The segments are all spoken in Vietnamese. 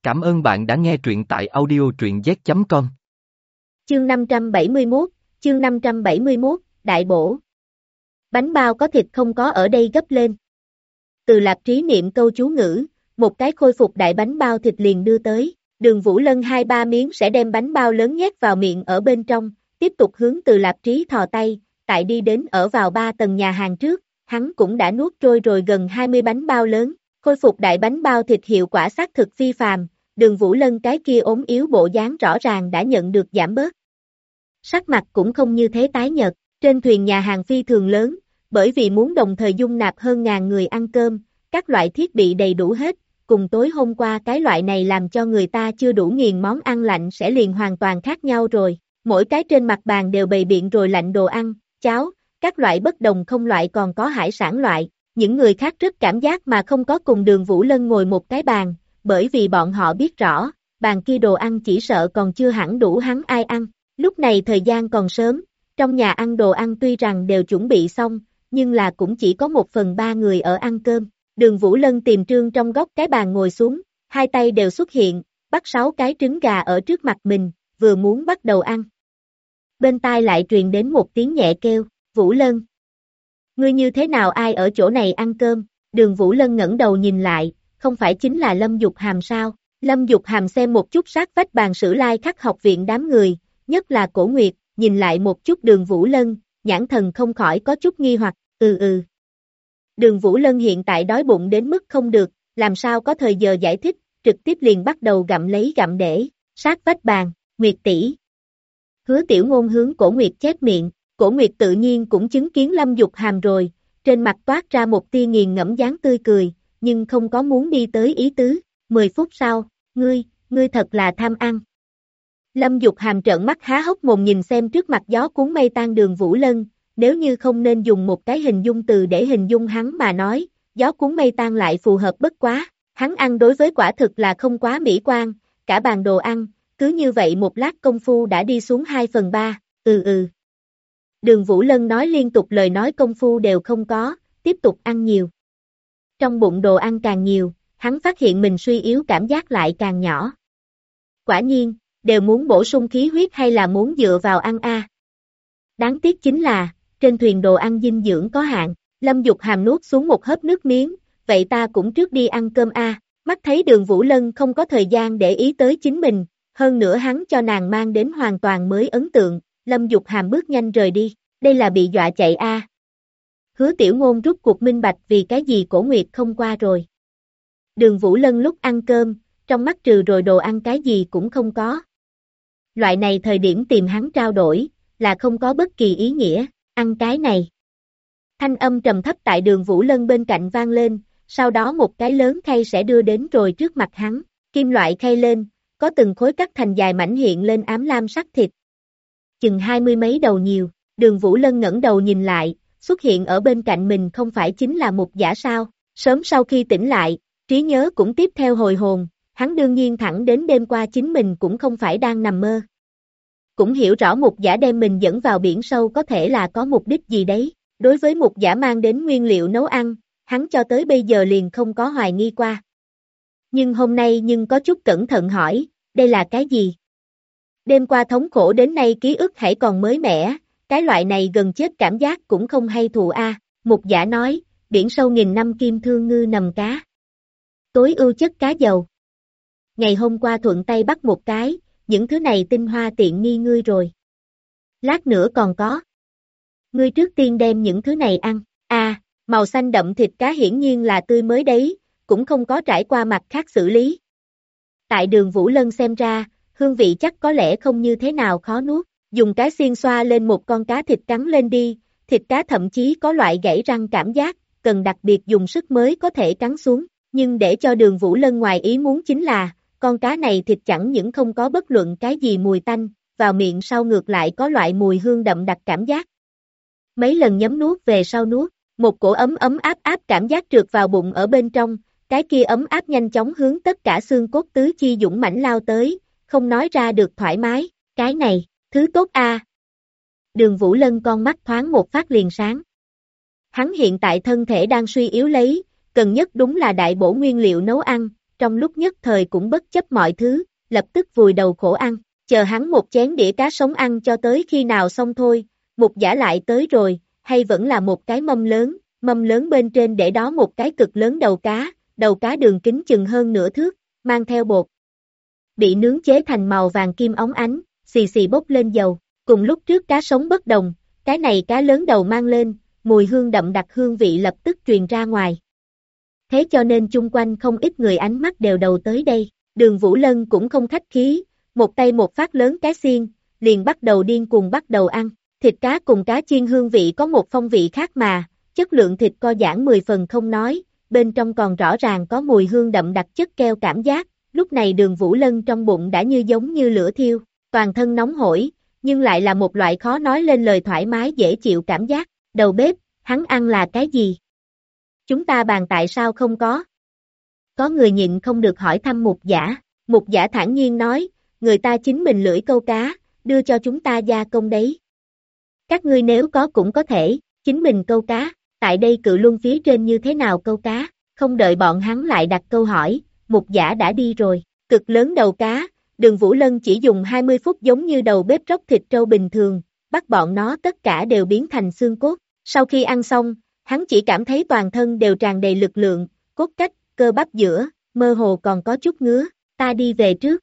Cảm ơn bạn đã nghe truyện tại audio truyện z.com. Chương 571, Đại bổ. Bánh bao có thịt không có ở đây gấp lên. Từ Lạp Trí niệm câu chú ngữ, một cái khôi phục đại bánh bao thịt liền đưa tới, Đường Vũ Lân 2-3 miếng sẽ đem bánh bao lớn nhét vào miệng ở bên trong, tiếp tục hướng Từ Lạp Trí thò tay, tại đi đến ở vào 3 tầng nhà hàng trước, hắn cũng đã nuốt trôi rồi gần 20 bánh bao lớn, khôi phục đại bánh bao thịt hiệu quả xác thực phi phàm. Đường Vũ Lân cái kia ốm yếu bộ dáng rõ ràng đã nhận được giảm bớt. Sắc mặt cũng không như thế tái nhợt, trên thuyền nhà hàng phi thường lớn, bởi vì muốn đồng thời dung nạp hơn ngàn người ăn cơm, các loại thiết bị đầy đủ hết, cùng tối hôm qua cái loại này làm cho người ta chưa đủ nghiền món ăn lạnh sẽ liền hoàn toàn khác nhau rồi, mỗi cái trên mặt bàn đều bày biện rồi lạnh đồ ăn, cháo, các loại bất đồng không loại còn có hải sản loại, những người khác rất cảm giác mà không có cùng Đường Vũ Lân ngồi một cái bàn. Bởi vì bọn họ biết rõ, bàn kia đồ ăn chỉ sợ còn chưa hẳn đủ hắn ai ăn. Lúc này thời gian còn sớm, trong nhà ăn đồ ăn tuy rằng đều chuẩn bị xong, nhưng là cũng chỉ có 1/3 người ở ăn cơm. Đường Vũ Lân tìm trương trong góc cái bàn ngồi xuống, hai tay đều xuất hiện, bắt 6 cái trứng gà ở trước mặt mình, vừa muốn bắt đầu ăn. Bên tai lại truyền đến một tiếng nhẹ kêu, Vũ Lân. Ngươi như thế nào ai ở chỗ này ăn cơm? Đường Vũ Lân ngẩng đầu nhìn lại. Không phải chính là Lâm Dục Hàm sao? Lâm Dục Hàm xem một chút sát vách bàn sử lai khắc học viện đám người, nhất là Cổ Nguyệt, nhìn lại một chút Đường Vũ Lân, nhãn thần không khỏi có chút nghi hoặc, Đường Vũ Lân hiện tại đói bụng đến mức không được, làm sao có thời giờ giải thích, trực tiếp liền bắt đầu gặm lấy gặm để, sát vách bàn, Nguyệt tỷ. Hứa Tiểu Ngôn hướng Cổ Nguyệt chép miệng, Cổ Nguyệt tự nhiên cũng chứng kiến Lâm Dục Hàm rồi, trên mặt toát ra một tia nghiền ngẫm dáng tươi cười. Nhưng không có muốn đi tới ý tứ, 10 phút sau, ngươi thật là tham ăn. Lâm Dục Hàm trợn mắt há hốc mồm nhìn xem trước mặt gió cuốn mây tan Đường Vũ Lân, nếu như không nên dùng một cái hình dung từ để hình dung hắn mà nói, gió cuốn mây tan lại phù hợp bất quá, hắn ăn đối với quả thực là không quá mỹ quan, cả bàn đồ ăn, cứ như vậy một lát công phu đã đi xuống 2/3, Đường Vũ Lân nói liên tục lời nói công phu đều không có, tiếp tục ăn nhiều. Trong bụng đồ ăn càng nhiều, hắn phát hiện mình suy yếu cảm giác lại càng nhỏ. Quả nhiên, đều muốn bổ sung khí huyết hay là muốn dựa vào ăn a? Đáng tiếc chính là, trên thuyền đồ ăn dinh dưỡng có hạn, Lâm Dục Hàm nuốt xuống một hớp nước miếng, vậy ta cũng trước đi ăn cơm a. Mắt thấy Đường Vũ Lân không có thời gian để ý tới chính mình, hơn nữa hắn cho nàng mang đến hoàn toàn mới ấn tượng, Lâm Dục Hàm bước nhanh rời đi, đây là bị dọa chạy a. Hứa Tiểu Ngôn rút cuộc minh bạch vì cái gì Cổ Nguyệt không qua rồi. Đường Vũ Lân lúc ăn cơm, trong mắt trừ rồi đồ ăn cái gì cũng không có. Loại này thời điểm tìm hắn trao đổi, là không có bất kỳ ý nghĩa, ăn cái này. Thanh âm trầm thấp tại Đường Vũ Lân bên cạnh vang lên, sau đó một cái lớn khay sẽ đưa đến rồi trước mặt hắn, kim loại khay lên, có từng khối cắt thành dài mảnh hiện lên ám lam sắc thịt. Chừng 20 mấy đầu nhiều, Đường Vũ Lân ngẩng đầu nhìn lại, xuất hiện ở bên cạnh mình không phải chính là Mục Giả sao, sớm sau khi tỉnh lại, trí nhớ cũng tiếp theo hồi hồn, hắn đương nhiên thẳng đến đêm qua chính mình cũng không phải đang nằm mơ. Cũng hiểu rõ Mục Giả đem mình dẫn vào biển sâu có thể là có mục đích gì đấy, đối với Mục Giả mang đến nguyên liệu nấu ăn, hắn cho tới bây giờ liền không có hoài nghi qua. Nhưng hôm nay nhưng có chút cẩn thận hỏi, đây là cái gì? Đêm qua thống khổ đến nay ký ức hãy còn mới mẻ. Cái loại này gần chết cảm giác cũng không hay thù a. Mục Giả nói, biển sâu 1000 năm kim thương ngư nằm cá. Tối ưu chất cá dầu. Ngày hôm qua thuận tay bắt một cái, những thứ này tinh hoa tiện nghi ngươi rồi. Lát nữa còn có. Ngươi trước tiên đem những thứ này ăn. Màu xanh đậm thịt cá hiển nhiên là tươi mới đấy, cũng không có trải qua mặt khác xử lý. Tại Đường Vũ Lân xem ra, hương vị chắc có lẽ không như thế nào khó nuốt. Dùng cái xiên xoa lên một con cá thịt cắn lên đi, thịt cá thậm chí có loại gãy răng cảm giác, cần đặc biệt dùng sức mới có thể cắn xuống, nhưng để cho Đường Vũ Lân ngoài ý muốn chính là, con cá này thịt chẳng những không có bất luận cái gì mùi tanh, vào miệng sau ngược lại có loại mùi hương đậm đặc cảm giác. Mấy lần nhấm nuốt về sau nuốt, một cổ ấm ấm áp áp cảm giác trượt vào bụng ở bên trong, cái kia ấm áp nhanh chóng hướng tất cả xương cốt tứ chi dũng mãnh lao tới, không nói ra được thoải mái, cái này. Thứ tốt a. Đường Vũ Lân con mắt thoáng một phát liền sáng. Hắn hiện tại thân thể đang suy yếu lấy, cần nhất đúng là đại bổ nguyên liệu nấu ăn, trong lúc nhất thời cũng bất chấp mọi thứ, lập tức vùi đầu khổ ăn, chờ hắn một chén đĩa cá sống ăn cho tới khi nào xong thôi, Mục Giả lại tới rồi, hay vẫn là một cái mâm lớn bên trên để đó một cái cực lớn đầu cá đường kính chừng hơn nửa thước, mang theo bột. Bị nướng chế thành màu vàng kim óng ánh, xì xì bốc lên dầu, cùng lúc trước cá sống bất đồng, cái này cá lớn đầu mang lên, mùi hương đậm đặc hương vị lập tức truyền ra ngoài. Thế cho nên chung quanh không ít người ánh mắt đều đầu tới đây, Đường Vũ Lân cũng không khách khí, một tay một phát lớn cái xiên, liền bắt đầu điên cuồng bắt đầu ăn, thịt cá cùng cá chiên hương vị có một phong vị khác mà, chất lượng thịt co giãn 10 phần không nói, bên trong còn rõ ràng có mùi hương đậm đặc chất keo cảm giác, lúc này Đường Vũ Lân trong bụng đã như giống như lửa thiêu, toàn thân nóng hổi, nhưng lại là một loại khó nói lên lời thoải mái dễ chịu cảm giác, đầu bếp, hắn ăn là cái gì? Chúng ta bàn tại sao không có? Có người nhịn không được hỏi thăm Mục Giả thản nhiên nói, người ta chính mình lưỡi câu cá, đưa cho chúng ta gia công đấy. Các ngươi nếu có cũng có thể, chính mình câu cá, tại đây Cự Luân phía trên như thế nào câu cá, không đợi bọn hắn lại đặt câu hỏi, Mục Giả đã đi rồi, cực lớn đầu cá, Đường Vũ Lân chỉ dùng 20 phút giống như đầu bếp róc thịt trâu bình thường, bắt bọn nó tất cả đều biến thành xương cốt, sau khi ăn xong, hắn chỉ cảm thấy toàn thân đều tràn đầy lực lượng, cốt cách, cơ bắp giữa, mơ hồ còn có chút ngứa, ta đi về trước.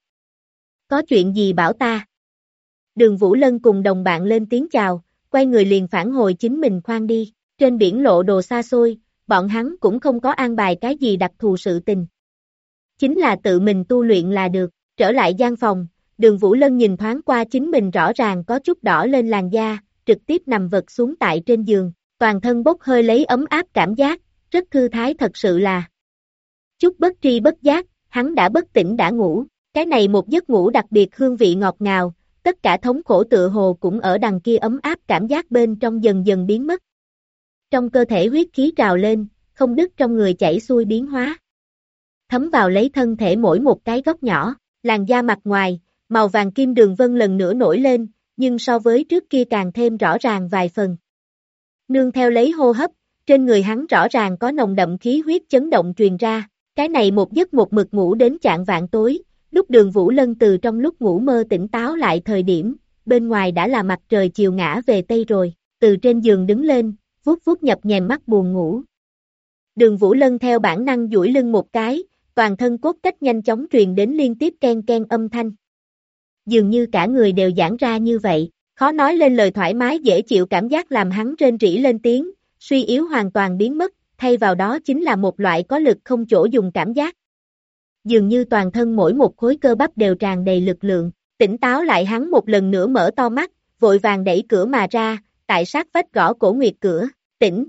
Có chuyện gì bảo ta? Đường Vũ Lân cùng đồng bạn lên tiếng chào, quay người liền phản hồi chính mình khoan đi, trên biển lộ đồ xa xôi, bọn hắn cũng không có an bài cái gì đặc thù sự tình. Chính là tự mình tu luyện là được, trở lại gian phòng, Đường Vũ Lân nhìn thoáng qua chính mình rõ ràng có chút đỏ lên làn da, trực tiếp nằm vật xuống tại trên giường, toàn thân bốc hơi lấy ấm áp cảm giác, rất thư thái thật sự là. Chút bất tri bất giác, hắn đã bất tỉnh đã ngủ, cái này một giấc ngủ đặc biệt hương vị ngọt ngào, tất cả thống khổ tựa hồ cũng ở đằng kia ấm áp cảm giác bên trong dần dần biến mất. Trong cơ thể huyết khí trào lên, không đứt trong người chảy xuôi biến hóa. Thấm vào lấy thân thể mỗi một cái góc nhỏ, làn da mặt ngoài, màu vàng kim đường vân lần nữa nổi lên, nhưng so với trước kia càng thêm rõ ràng vài phần. Nương theo lấy hô hấp, trên người hắn rõ ràng có nồng đậm khí huyết chấn động truyền ra, cái này một giấc một mực ngủ đến chạng vạng tối, lúc Đường Vũ Lân từ trong lúc ngủ mơ tỉnh táo lại thời điểm, bên ngoài đã là mặt trời chiều ngã về tây rồi, từ trên giường đứng lên, vuốt vuốt nhập nhèm mắt buồn ngủ. Đường Vũ Lân theo bản năng duỗi lưng một cái, toàn thân cốt cách nhanh chóng truyền đến liên tiếp ken ken âm thanh. Dường như cả người đều giãn ra như vậy, khó nói lên lời thoải mái dễ chịu cảm giác làm hắn rên rỉ lên tiếng, suy yếu hoàn toàn biến mất, thay vào đó chính là một loại có lực không chỗ dùng cảm giác. Dường như toàn thân mỗi một khối cơ bắp đều tràn đầy lực lượng, tỉnh táo lại hắn một lần nữa mở to mắt, vội vàng đẩy cửa mà ra, tại sát vách gõ Cổ Nguyệt cửa, tỉnh.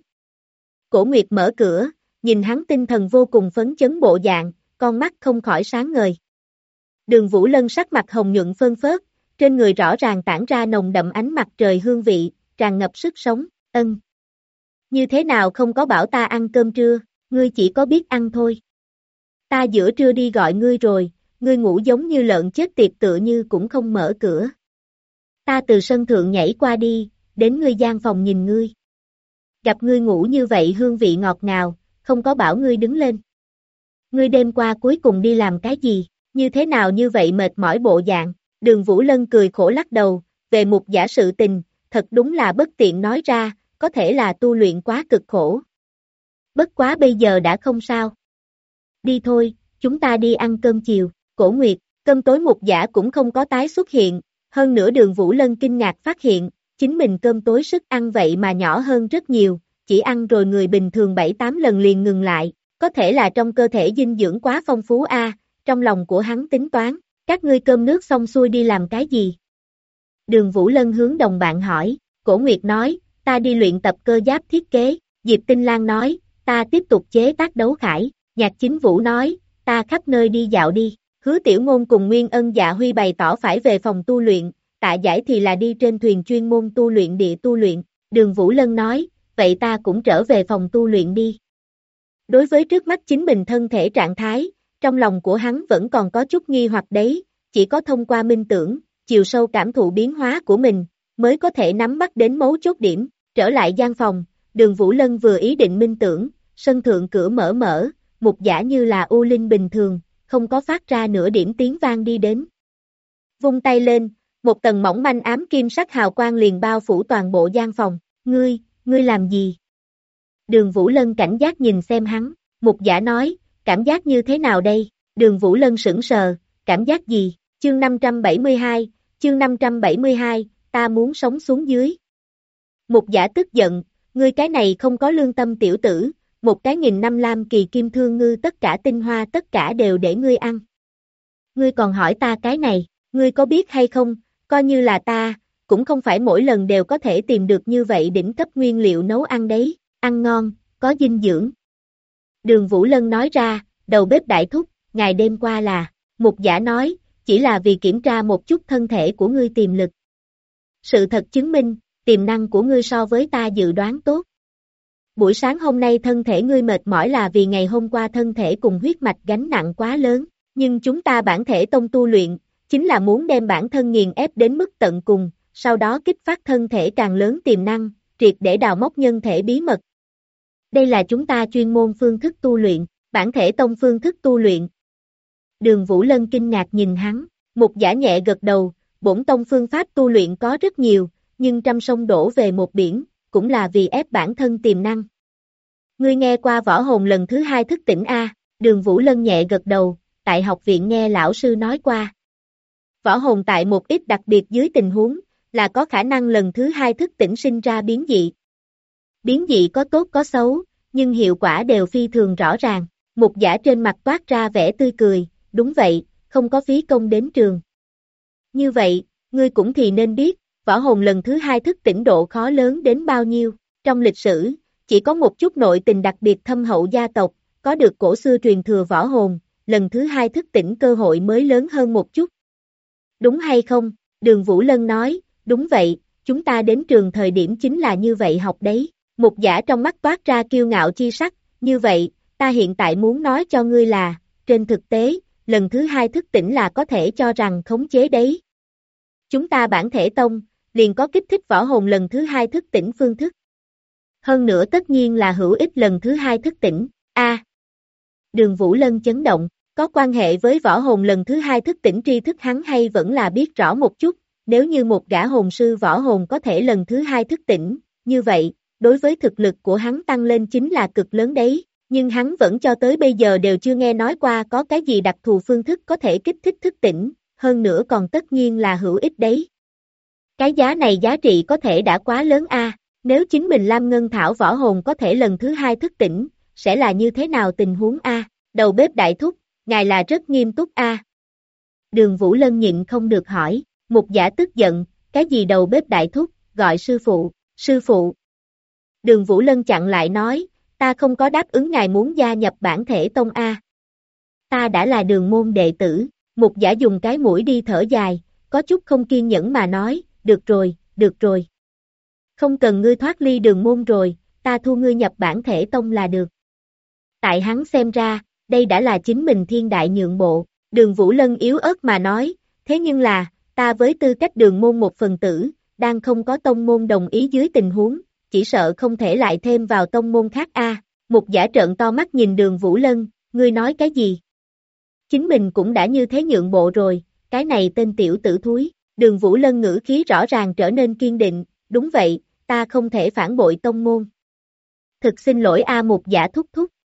Cổ Nguyệt mở cửa, nhìn hắn tinh thần vô cùng phấn chấn bộ dạng, con mắt không khỏi sáng ngời. Đường Vũ Lân sắc mặt hồng nhuận phơn phớt, trên người rõ ràng tản ra nồng đậm ánh mặt trời hương vị, tràn ngập sức sống, ân. Như thế nào không có bảo ta ăn cơm trưa, ngươi chỉ có biết ăn thôi. Ta giữa trưa đi gọi ngươi rồi, ngươi ngủ giống như lợn chết tiệt tựa như cũng không mở cửa. Ta từ sân thượng nhảy qua đi, đến ngươi gian phòng nhìn ngươi. Gặp ngươi ngủ như vậy hương vị ngọt ngào, không có bảo ngươi đứng lên. Ngươi đêm qua cuối cùng đi làm cái gì, như thế nào như vậy mệt mỏi bộ dạng, Đường Vũ Lân cười khổ lắc đầu, về Mục Giả sự tình, thật đúng là bất tiện nói ra, có thể là tu luyện quá cực khổ. Bất quá bây giờ đã không sao. Đi thôi, chúng ta đi ăn cơm chiều, Cổ Nguyệt, cơm tối Mục Giả cũng không có tái xuất hiện, hơn nữa Đường Vũ Lân kinh ngạc phát hiện, chính mình cơm tối sức ăn vậy mà nhỏ hơn rất nhiều, chỉ ăn rồi người bình thường 7-8 lần liền ngừng lại, có thể là trong cơ thể dinh dưỡng quá phong phú trong lòng của hắn tính toán, các ngươi cơm nước xong xuôi đi làm cái gì? Đường Vũ Lân hướng đồng bạn hỏi, Cổ Nguyệt nói, ta đi luyện tập cơ giáp thiết kế, Diệp Tinh Lan nói, ta tiếp tục chế tác đấu khải, Nhạc Chính Vũ nói, ta khắp nơi đi dạo đi, Hứa Tiểu Ngôn cùng Nguyên Ân Dạ Huy bày tỏ phải về phòng tu luyện, Tạ Giải thì là đi trên thuyền chuyên môn tu luyện địa tu luyện, Đường Vũ Lân nói, vậy ta cũng trở về phòng tu luyện đi. Đối với trước mắt chính mình thân thể trạng thái, trong lòng của hắn vẫn còn có chút nghi hoặc đấy, chỉ có thông qua minh tưởng, chiều sâu cảm thụ biến hóa của mình, mới có thể nắm bắt đến mấu chốt điểm, trở lại gian phòng, Đường Vũ Lân vừa ý định minh tưởng, sân thượng cửa mở, Mục Giả như là u linh bình thường, không có phát ra nửa điểm tiếng vang đi đến. Vung tay lên, một tầng mỏng manh ám kim sắc hào quang liền bao phủ toàn bộ gian phòng. Ngươi làm gì? Đường Vũ Lân cảnh giác nhìn xem hắn, Mục Giả nói, cảm giác như thế nào đây? Đường Vũ Lân sững sờ, cảm giác gì? Chương 572, ta muốn sống xuống dưới. Mục Giả tức giận, ngươi cái này không có lương tâm tiểu tử, một cái 1000 năm lam kỳ kim thương ngư tất cả tinh hoa tất cả đều để ngươi ăn. Ngươi còn hỏi ta cái này, ngươi có biết hay không, coi như là ta, cũng không phải mỗi lần đều có thể tìm được như vậy đỉnh cấp nguyên liệu nấu ăn đấy, ăn ngon, có dinh dưỡng. Đường Vũ Lân nói ra, đầu bếp đại thúc, ngày đêm qua là, Mục Giả nói, chỉ là vì kiểm tra một chút thân thể của ngươi tiềm lực. Sự thật chứng minh, tiềm năng của ngươi so với ta dự đoán tốt. Buổi sáng hôm nay thân thể ngươi mệt mỏi là vì ngày hôm qua thân thể cùng huyết mạch gánh nặng quá lớn, nhưng chúng ta bản thể tông tu luyện, chính là muốn đem bản thân nghiền ép đến mức tận cùng, sau đó kích phát thân thể càng lớn tiềm năng, triệt để đào móc nhân thể bí mật. Đây là chúng ta chuyên môn phương thức tu luyện, bản thể tông phương thức tu luyện. Đường Vũ Lân kinh ngạc nhìn hắn, Mục Giả nhẹ gật đầu, bổn tông phương pháp tu luyện có rất nhiều, nhưng trăm sông đổ về một biển, cũng là vì ép bản thân tiềm năng. Ngươi nghe qua võ hồn lần thứ 2 thức tỉnh A, Đường Vũ Lân nhẹ gật đầu, tại học viện nghe lão sư nói qua. Võ hồn tại một ít đặc biệt dưới tình huống, là có khả năng lần thứ 2 thức tỉnh sinh ra biến dị. Biến dị có tốt có xấu, nhưng hiệu quả đều phi thường rõ ràng. Mục Giả trên mặt toát ra vẻ tươi cười, đúng vậy, không có phí công đến trường. Như vậy, ngươi cũng thì nên biết, võ hồn lần thứ 2 thức tỉnh độ khó lớn đến bao nhiêu. Trong lịch sử, chỉ có một chút nội tình đặc biệt thâm hậu gia tộc, có được cổ xưa truyền thừa võ hồn, lần thứ 2 thức tỉnh cơ hội mới lớn hơn một chút. Đúng hay không? Đường Vũ Lân nói, đúng vậy, chúng ta đến trường thời điểm chính là như vậy học đấy. Mục Giả trong mắt toát ra kiêu ngạo chi sắc, như vậy, ta hiện tại muốn nói cho ngươi là, trên thực tế, lần thứ 2 thức tỉnh là có thể cho rằng khống chế đấy. Chúng ta bản thể tông, liền có kích thích võ hồn lần thứ 2 thức tỉnh phương thức. Hơn nữa tất nhiên là hữu ích lần thứ 2 thức tỉnh, Đường Vũ Lân chấn động, có quan hệ với võ hồn lần thứ 2 thức tỉnh tri thức hắn hay vẫn là biết rõ một chút, nếu như một gã hồn sư võ hồn có thể lần thứ 2 thức tỉnh, như vậy, đối với thực lực của hắn tăng lên chính là cực lớn đấy, nhưng hắn vẫn cho tới bây giờ đều chưa nghe nói qua có cái gì đặc thù phương thức có thể kích thích thức tỉnh, hơn nữa còn tất nhiên là hữu ích đấy. Cái giá này giá trị có thể đã quá lớn nếu chính mình Lam Ngân Thảo võ hồn có thể lần thứ 2 thức tỉnh, sẽ là như thế nào tình huống Đầu bếp đại thúc, ngài là rất nghiêm túc Đường Vũ Lân nhịn không được hỏi, Mục Giả tức giận, cái gì đầu bếp đại thúc, gọi sư phụ. Đường Vũ Lân chặn lại nói, ta không có đáp ứng ngài muốn gia nhập bản thể tông Ta đã là đường môn đệ tử, Mục Giả dùng cái mũi đi thở dài, có chút không kiên nhẫn mà nói, được rồi. Không cần ngươi thoát ly đường môn rồi, ta thu ngươi nhập bản thể tông là được. Tại hắn xem ra, đây đã là chính mình thiên đại nhượng bộ, Đường Vũ Lân yếu ớt mà nói, thế nhưng là, ta với tư cách đường môn một phần tử, đang không có tông môn đồng ý dưới tình huống, chỉ sợ không thể lại thêm vào tông môn khác Mục Giả trợn to mắt nhìn Đường Vũ Lân, ngươi nói cái gì? Chính mình cũng đã như thế nhượng bộ rồi, cái này tên tiểu tử thúi, Đường Vũ Lân ngữ khí rõ ràng trở nên kiên định, đúng vậy, ta không thể phản bội tông môn. Thực xin lỗi Mục Giả thúc.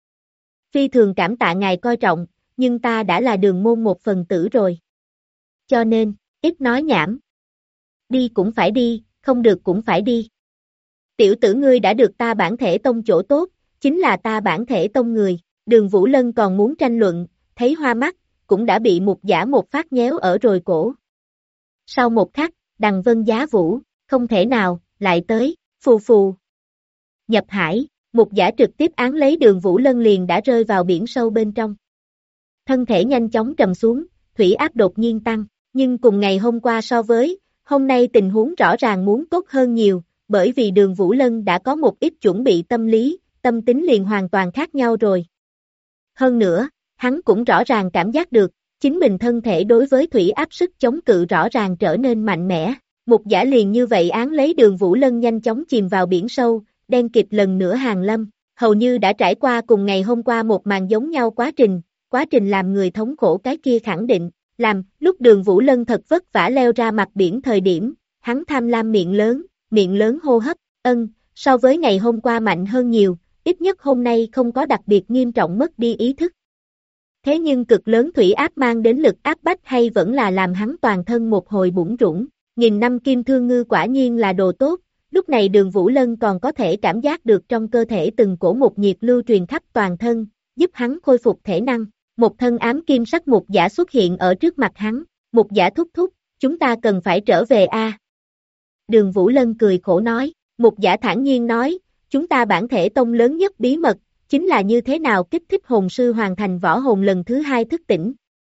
Phi thường cảm tạ ngài coi trọng, nhưng ta đã là đường môn một phần tử rồi. Cho nên, ít nói nhảm. Đi cũng phải đi, không được cũng phải đi. Tiểu tử ngươi đã được ta bản thể tông chỗ tốt, chính là ta bản thể tông người. Đường Vũ Lân còn muốn tranh luận, thấy hoa mắt, cũng đã bị Mục Giả một phát nhéo ở rồi cổ. Sau một khắc, Đằng Vân Giá Vũ, không thể nào, lại tới, phù. Nhập hải, Mục Giả trực tiếp án lấy Đường Vũ Lân liền đã rơi vào biển sâu bên trong. Thân thể nhanh chóng trầm xuống, thủy áp đột nhiên tăng, nhưng cùng ngày hôm qua so với, hôm nay tình huống rõ ràng muốn tốt hơn nhiều, bởi vì Đường Vũ Lân đã có một ít chuẩn bị tâm lý, tâm tính liền hoàn toàn khác nhau rồi. Hơn nữa, hắn cũng rõ ràng cảm giác được, chính mình thân thể đối với thủy áp sức chống cự rõ ràng trở nên mạnh mẽ. Mục Giả liền như vậy án lấy Đường Vũ Lân nhanh chóng chìm vào biển sâu, đen kịt lần nữa hàng lâm, hầu như đã trải qua cùng ngày hôm qua một màn giống nhau quá trình, quá trình làm người thống khổ cái kia khẳng định, lúc Đường Vũ Lân thật vất vả leo ra mặt biển thời điểm, hắn tham lam miệng lớn hô hấp, so với ngày hôm qua mạnh hơn nhiều, ít nhất hôm nay không có đặc biệt nghiêm trọng mất đi ý thức. Thế nhưng cực lớn thủy áp mang đến lực áp bách hay vẫn là làm hắn toàn thân một hồi bủn rủn, nghìn năm kim thương ngư quả nhiên là đồ tốt, lúc này Đường Vũ Lân còn có thể cảm giác được trong cơ thể từng cổ một nhiệt lưu truyền khắp toàn thân, giúp hắn khôi phục thể năng. Một thân ám kim sắc mục giả xuất hiện ở trước mặt hắn, mục giả thúc thúc, chúng ta cần phải trở về a. Đường Vũ Lân cười khổ nói, mục giả thản nhiên nói, chúng ta bản thể tông lớn nhất bí mật, chính là như thế nào kích thích hồn sư hoàn thành võ hồn lần thứ 2 thức tỉnh.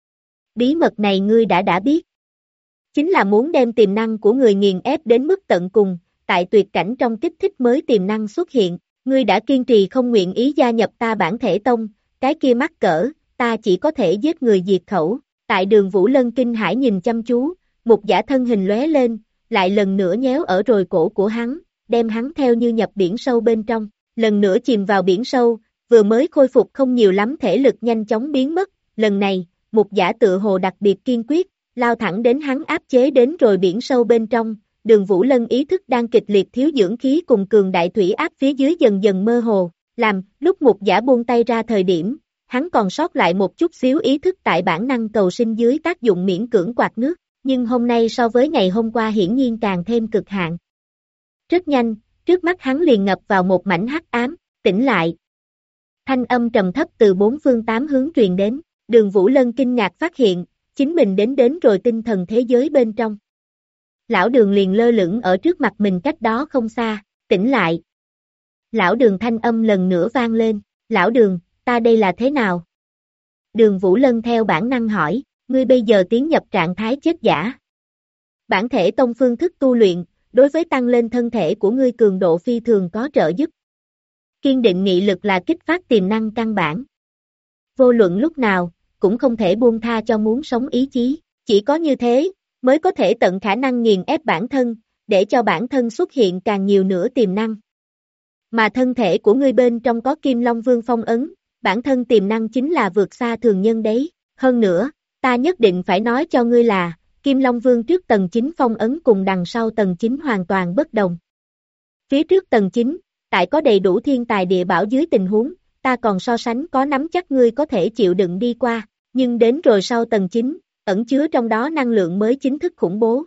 Bí mật này ngươi đã biết. Chính là muốn đem tiềm năng của người nghiền ép đến mức tận cùng, tại tuyệt cảnh trong kích thích mới tiềm năng xuất hiện, ngươi đã kiên trì không nguyện ý gia nhập ta bản thể tông, cái kia mắc cỡ, ta chỉ có thể giết người diệt khẩu. Tại Đường Vũ Lân kinh hãi nhìn chăm chú, mục giả thân hình lóe lên, lại lần nữa nhéo ở rồi cổ của hắn, đem hắn theo như nhập biển sâu bên trong, lần nữa chìm vào biển sâu, vừa mới khôi phục không nhiều lắm thể lực nhanh chóng biến mất, lần này, mục giả tựa hồ đặc biệt kiên quyết, lao thẳng đến hắn áp chế đến rồi biển sâu bên trong, Đường Vũ Lân ý thức đang kịch liệt thiếu dưỡng khí cùng cường đại thủy áp phía dưới dần dần mơ hồ, lúc mục giả buông tay ra thời điểm, hắn còn sót lại một chút xíu ý thức tại bản năng cầu sinh dưới tác dụng miễn cưỡng quạt nước, nhưng hôm nay so với ngày hôm qua hiển nhiên càng thêm cực hạn. Rất nhanh, trước mắt hắn liền ngập vào một mảnh hắc ám, tỉnh lại. Thanh âm trầm thấp từ bốn phương tám hướng truyền đến, Đường Vũ Lân kinh ngạc phát hiện, chính mình đến rồi tinh thần thế giới bên trong. Lão Đường liền lơ lửng ở trước mặt mình cách đó không xa, tỉnh lại. Lão Đường thanh âm lần nữa vang lên, Lão Đường, ta đây là thế nào? Đường Vũ Lân theo bản năng hỏi, ngươi bây giờ tiến nhập trạng thái chết giả. Bản thể tông phương thức tu luyện, đối với tăng lên thân thể của ngươi cường độ phi thường có trợ giúp. Kiên định nghị lực là kích phát tiềm năng căn bản. Vô luận lúc nào, cũng không thể buông tha cho muốn sống ý chí, chỉ có như thế, mới có thể tận khả năng nghiền ép bản thân, để cho bản thân xuất hiện càng nhiều nữa tiềm năng. Mà thân thể của ngươi bên trong có Kim Long Vương phong ấn, bản thân tiềm năng chính là vượt xa thường nhân đấy. Hơn nữa, ta nhất định phải nói cho ngươi là, Kim Long Vương trước tầng 9 phong ấn cùng đằng sau tầng 9 hoàn toàn bất đồng. Phía trước tầng 9, tại có đầy đủ thiên tài địa bảo dưới tình huống, ta còn so sánh có nắm chắc ngươi có thể chịu đựng đi qua, nhưng đến rồi sau tầng 9, ẩn chứa trong đó năng lượng mới chính thức khủng bố.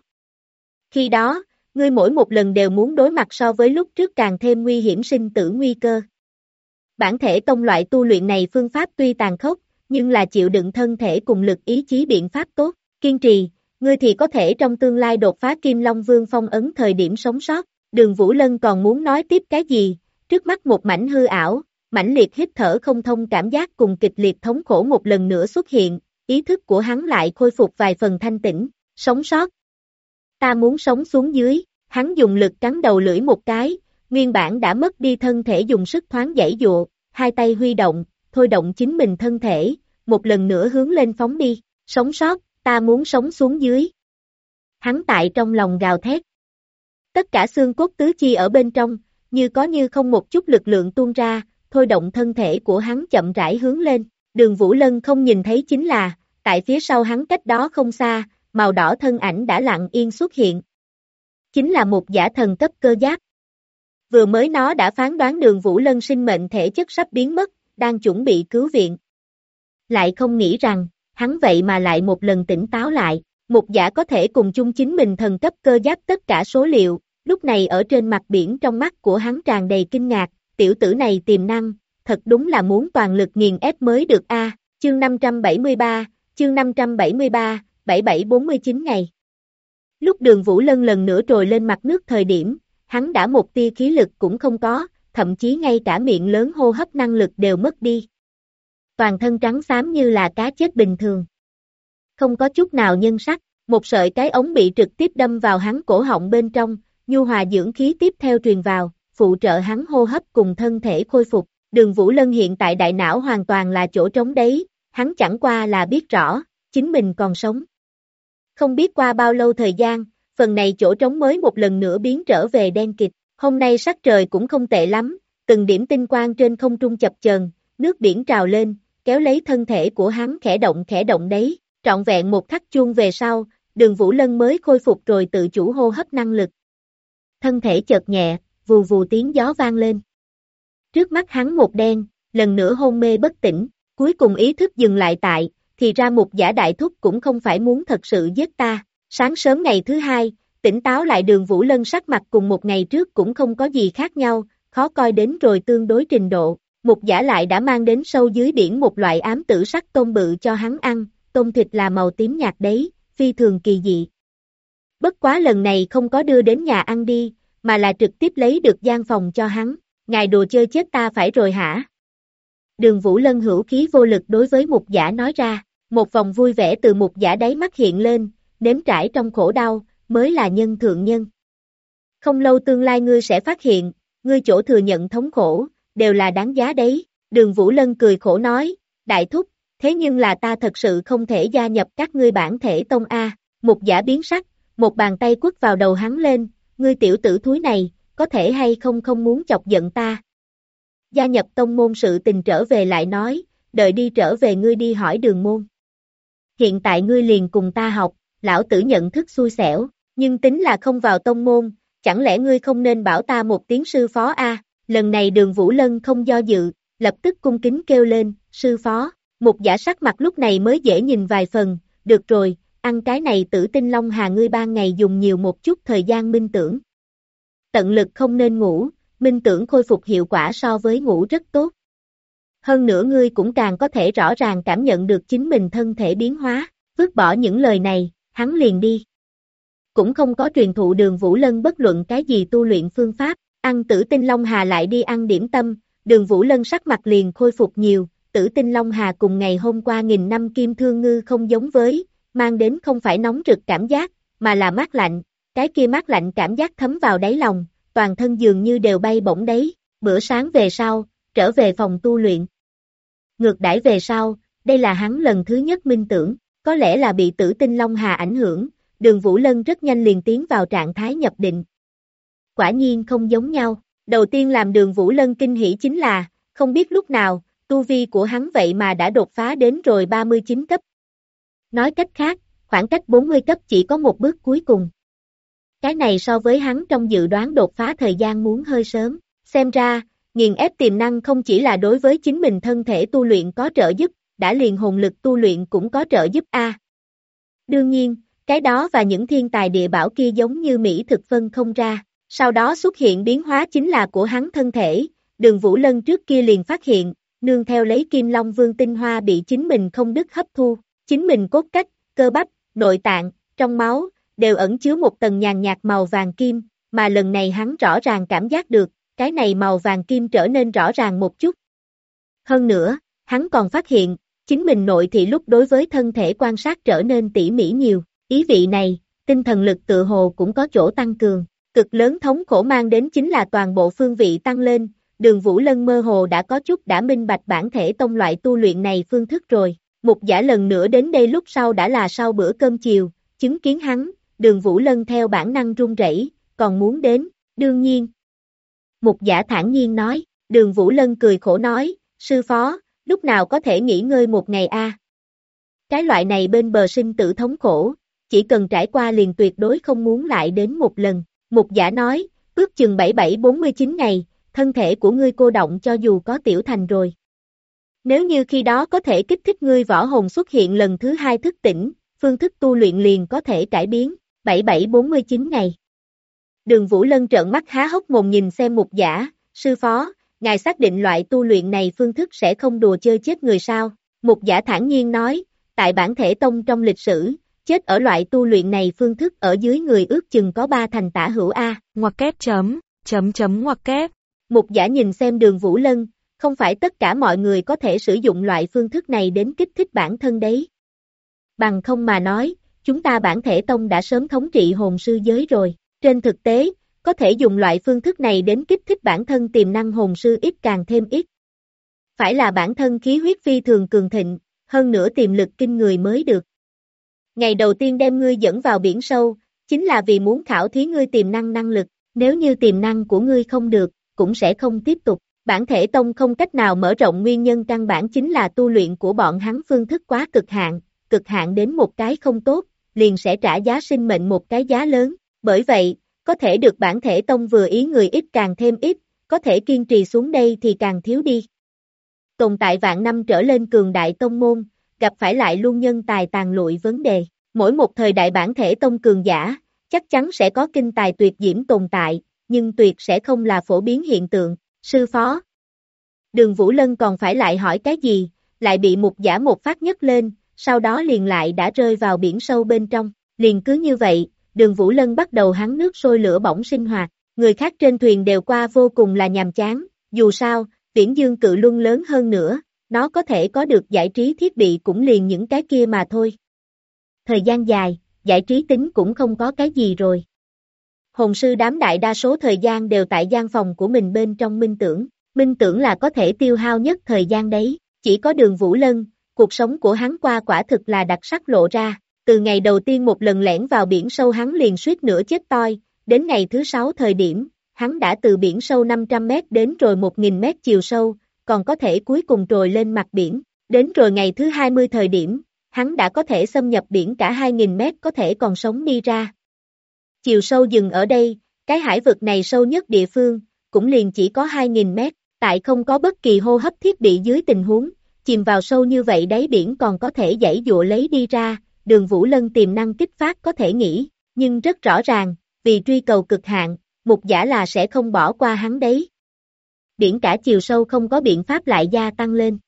Khi đó, ngươi mỗi một lần đều muốn đối mặt so với lúc trước càng thêm nguy hiểm sinh tử nguy cơ. Bản thể tông loại tu luyện này phương pháp tuy tàn khốc, nhưng là chịu đựng thân thể cùng lực ý chí biện pháp tốt, kiên trì, ngươi thì có thể trong tương lai đột phá Kim Long Vương phong ấn thời điểm sống sót. Đường Vũ Lân còn muốn nói tiếp cái gì, trước mắt một mảnh hư ảo, mãnh liệt hít thở không thông cảm giác cùng kịch liệt thống khổ một lần nữa xuất hiện, ý thức của hắn lại khôi phục vài phần thanh tĩnh, sống sót. Ta muốn sống xuống dưới, hắn dùng lực cắn đầu lưỡi một cái, nguyên bản đã mất đi thân thể dùng sức thoáng giãy giụa, hai tay huy động, thôi động chính mình thân thể, một lần nữa hướng lên phóng đi, sống sót, ta muốn sống xuống dưới. Hắn tại trong lòng gào thét. Tất cả xương cốt tứ chi ở bên trong, như có như không một chút lực lượng tuôn ra, thôi động thân thể của hắn chậm rãi hướng lên, Đường Vũ Lân không nhìn thấy chính là, tại phía sau hắn cách đó không xa, màu đỏ thân ảnh đã lặng yên xuất hiện. Chính là một giả thần cấp cơ giáp. Vừa mới nó đã phán đoán Đường Vũ Lân sinh mệnh thể chất sắp biến mất, đang chuẩn bị cứu viện. Lại không nghĩ rằng, hắn vậy mà lại một lần tỉnh táo lại, một giả có thể cùng chung chính mình thần cấp cơ giáp tất cả số liệu, lúc này ở trên mặt biển trong mắt của hắn tràn đầy kinh ngạc, tiểu tử này tiềm năng, thật đúng là muốn toàn lực nghiền ép mới được a. Chương 573, 7749 ngày. Lúc Đường Vũ Lân lần nữa trồi lên mặt nước thời điểm, hắn đã một tia khí lực cũng không có, thậm chí ngay cả miệng lớn hô hấp năng lực đều mất đi. Toàn thân trắng xám như là cá chết bình thường. Không có chút nào nhân sắc, một sợi cái ống bị trực tiếp đâm vào hắn cổ họng bên trong, nhu hòa dưỡng khí tiếp theo truyền vào, phụ trợ hắn hô hấp cùng thân thể khôi phục. Đường Vũ Lân hiện tại đại não hoàn toàn là chỗ trống đấy, hắn chẳng qua là biết rõ, chính mình còn sống. Không biết qua bao lâu thời gian, phần này chỗ trống mới một lần nữa biến trở về đen kịt, hôm nay sắc trời cũng không tệ lắm, từng điểm tinh quang trên không trung chập chờn, nước biển trào lên, kéo lấy thân thể của hắn khẽ động đấy, trọn vẹn một khắc chuông về sau, Đường Vũ Lân mới khôi phục rồi tự chủ hô hấp năng lực. Thân thể chợt nhẹ, vù vù tiếng gió vang lên. Trước mắt hắn một đen, lần nữa hôn mê bất tỉnh, cuối cùng ý thức dừng lại tại, thì ra Mục Giả đại thúc cũng không phải muốn thật sự giết ta. Sáng sớm ngày thứ hai, tỉnh táo lại Đường Vũ Lân sắc mặt cùng một ngày trước cũng không có gì khác nhau, khó coi đến rồi tương đối trình độ. Mục Giả lại đã mang đến sâu dưới biển một loại ám tử sắc tôm bự cho hắn ăn, tôm thịt là màu tím nhạt đấy, phi thường kỳ dị. Bất quá lần này không có đưa đến nhà ăn đi, mà là trực tiếp lấy được gian phòng cho hắn. Ngài đùa chơi chết ta phải rồi hả? Đường Vũ Lân hữu khí vô lực đối với Mục Giả nói ra, một vòng vui vẻ từ Mục Giả đáy mắt hiện lên, nếm trải trong khổ đau, mới là nhân thượng nhân. Không lâu tương lai ngươi sẽ phát hiện, ngươi chỗ thừa nhận thống khổ, đều là đáng giá đấy. Đường Vũ Lân cười khổ nói, đại thúc, thế nhưng là ta thật sự không thể gia nhập các ngươi bản thể tông A. Mục Giả biến sắc, một bàn tay quất vào đầu hắn lên, ngươi tiểu tử thúi này, có thể hay không muốn chọc giận ta. Gia nhập tông môn sự tình trở về lại nói, đợi đi trở về ngươi đi hỏi Đường môn. Hiện tại ngươi liền cùng ta học, lão tử nhận thức xui xẻo, nhưng tính là không vào tông môn, chẳng lẽ ngươi không nên bảo ta một tiếng sư phó a? Lần này Đường Vũ Lân không do dự, lập tức cung kính kêu lên, sư phó. Mục Giả sắc mặt lúc này mới dễ nhìn vài phần, được rồi, ăn cái này Tử Tinh Long Hà ngươi ban ngày dùng nhiều một chút thời gian minh tưởng. Tận lực không nên ngủ, minh tưởng khôi phục hiệu quả so với ngủ rất tốt. Hơn nữa ngươi cũng càng có thể rõ ràng cảm nhận được chính mình thân thể biến hóa, vứt bỏ những lời này, hắn liền đi. Cũng không có truyền thụ Đường Vũ Lân bất luận cái gì tu luyện phương pháp, ăn Tử Tinh Long Hà lại đi ăn điểm tâm, Đường Vũ Lân sắc mặt liền khôi phục nhiều, Tử Tinh Long Hà cùng ngày hôm qua nghìn năm kim thương ngư không giống với, mang đến không phải nóng rực cảm giác, mà là mát lạnh, cái kia mát lạnh cảm giác thấm vào đáy lòng, toàn thân dường như đều bay bổng đấy. Bữa sáng về sau, trở về phòng tu luyện. Ngược đãi về sau, đây là hắn lần thứ nhất minh tưởng, có lẽ là bị Tử Tinh Long Hà ảnh hưởng, Đường Vũ Lân rất nhanh liền tiến vào trạng thái nhập định. Quả nhiên không giống nhau, đầu tiên làm Đường Vũ Lân kinh hỉ chính là, không biết lúc nào, tu vi của hắn vậy mà đã đột phá đến rồi 39 cấp. Nói cách khác, khoảng cách 40 cấp chỉ có một bước cuối cùng. Cái này so với hắn trong dự đoán đột phá thời gian muốn hơi sớm, xem ra, nghiền ép tiềm năng không chỉ là đối với chính mình thân thể tu luyện có trợ giúp, đã liền hồn lực tu luyện cũng có trợ giúp a. Đương nhiên, cái đó và những thiên tài địa bảo kia giống như mỹ thực phân không ra, sau đó xuất hiện biến hóa chính là của hắn thân thể, Đường Vũ Lân trước kia liền phát hiện, nương theo lấy Kim Long Vương tinh hoa bị chính mình không đứt hấp thu, chính mình cốt cách, cơ bắp, nội tạng, trong máu, đều ẩn chứa một tầng nhàn nhạt màu vàng kim, mà lần này hắn rõ ràng cảm giác được, cái này màu vàng kim trở nên rõ ràng một chút. Hơn nữa, hắn còn phát hiện, chính mình nội thị lúc đối với thân thể quan sát trở nên tỉ mỉ nhiều, ý vị này, tinh thần lực tự hồ cũng có chỗ tăng cường, cực lớn thống khổ mang đến chính là toàn bộ phương vị tăng lên, Đường Vũ Lân mơ hồ đã có chút đã minh bạch bản thể tông loại tu luyện này phương thức rồi. Mục Giả lần nữa đến đây lúc sau đã là sau bữa cơm chiều, chứng kiến hắn, Đường Vũ Lân theo bản năng run rẩy, còn muốn đến, đương nhiên. Mục Giả thản nhiên nói, Đường Vũ Lân cười khổ nói, sư phó, lúc nào có thể nghỉ ngơi một ngày a? Cái loại này bên bờ sinh tử thống khổ, chỉ cần trải qua liền tuyệt đối không muốn lại đến một lần. Mục Giả nói, ước chừng 77-49 ngày, thân thể của ngươi cô động cho dù có tiểu thành rồi. Nếu như khi đó có thể kích thích ngươi võ hồn xuất hiện lần thứ hai thức tỉnh, phương thức tu luyện liền có thể cải biến, 77-49 ngày. Đường Vũ Lân trợn mắt há hốc mồm nhìn xem Mục Giả, sư phó, ngài xác định loại tu luyện này phương thức sẽ không đùa chơi chết người sao? Mục Giả thản nhiên nói, tại bản thể tông trong lịch sử, chết ở loại tu luyện này phương thức ở dưới người ước chừng có 3 thành tả hữu A. Ngoặc kép ngoặc kép. Mục Giả nhìn xem Đường Vũ Lân, không phải tất cả mọi người có thể sử dụng loại phương thức này đến kích thích bản thân đấy. Bằng không mà nói, chúng ta bản thể tông đã sớm thống trị hồn sư giới rồi. Trên thực tế, có thể dùng loại phương thức này đến kích thích bản thân tiềm năng hồn sư ít càng thêm ít. Phải là bản thân khí huyết phi thường cường thịnh, hơn nữa tiềm lực kinh người mới được. Ngày đầu tiên đem ngươi dẫn vào biển sâu, chính là vì muốn khảo thí ngươi tiềm năng năng lực, nếu như tiềm năng của ngươi không được, cũng sẽ không tiếp tục. Bản thể tông không cách nào mở rộng nguyên nhân căn bản chính là tu luyện của bọn hắn phương thức quá cực hạn đến một cái không tốt, liền sẽ trả giá sinh mệnh một cái giá lớn, bởi vậy, có thể được bản thể tông vừa ý người ít càng thêm ít, có thể kiên trì xuống đây thì càng thiếu đi. Tồn tại vạn năm trở lên cường đại tông môn, gặp phải lại luôn nhân tài tàn lụi vấn đề, mỗi một thời đại bản thể tông cường giả, chắc chắn sẽ có kinh tài tuyệt diễm tồn tại, nhưng tuyệt sẽ không là phổ biến hiện tượng, sư phó. Đường Vũ Lân còn phải lại hỏi cái gì, lại bị mục giả một phát nhấc lên, sau đó liền lại đã rơi vào biển sâu bên trong, liền cứ như vậy, Đường Vũ Lân bắt đầu hắn nước sôi lửa bỏng sinh hoạt, người khác trên thuyền đều qua vô cùng là nhàm chán, dù sao, Viễn Dương Cự Luân lớn hơn nữa, nó có thể có được giải trí thiết bị cũng liền những cái kia mà thôi. Thời gian dài, giải trí tính cũng không có cái gì rồi. Hồn sư đám đại đa số thời gian đều tại gian phòng của mình bên trong minh tưởng là có thể tiêu hao nhất thời gian đấy, chỉ có Đường Vũ Lân, cuộc sống của hắn qua quả thực là đặc sắc lộ ra, từ ngày đầu tiên một lần lẻn vào biển sâu hắn liền suýt nữa chết toi, đến ngày thứ 6 thời điểm, hắn đã từ biển sâu 500 mét đến rồi 1000 mét chiều sâu, còn có thể cuối cùng trồi lên mặt biển, đến rồi ngày thứ 20 thời điểm, hắn đã có thể xâm nhập biển cả 2000 mét có thể còn sống đi ra. Chiều sâu dừng ở đây, cái hải vực này sâu nhất địa phương, cũng liền chỉ có 2000 mét, tại không có bất kỳ hô hấp thiết bị dưới tình huống, chìm vào sâu như vậy đáy biển còn có thể giãy giụa lấy đi ra, Đường Vũ Lân tiềm năng kích phát có thể nghĩ, nhưng rất rõ ràng, vì truy cầu cực hạn, mục giả là sẽ không bỏ qua hắn đấy. Biển cả chiều sâu không có biện pháp lại gia tăng lên.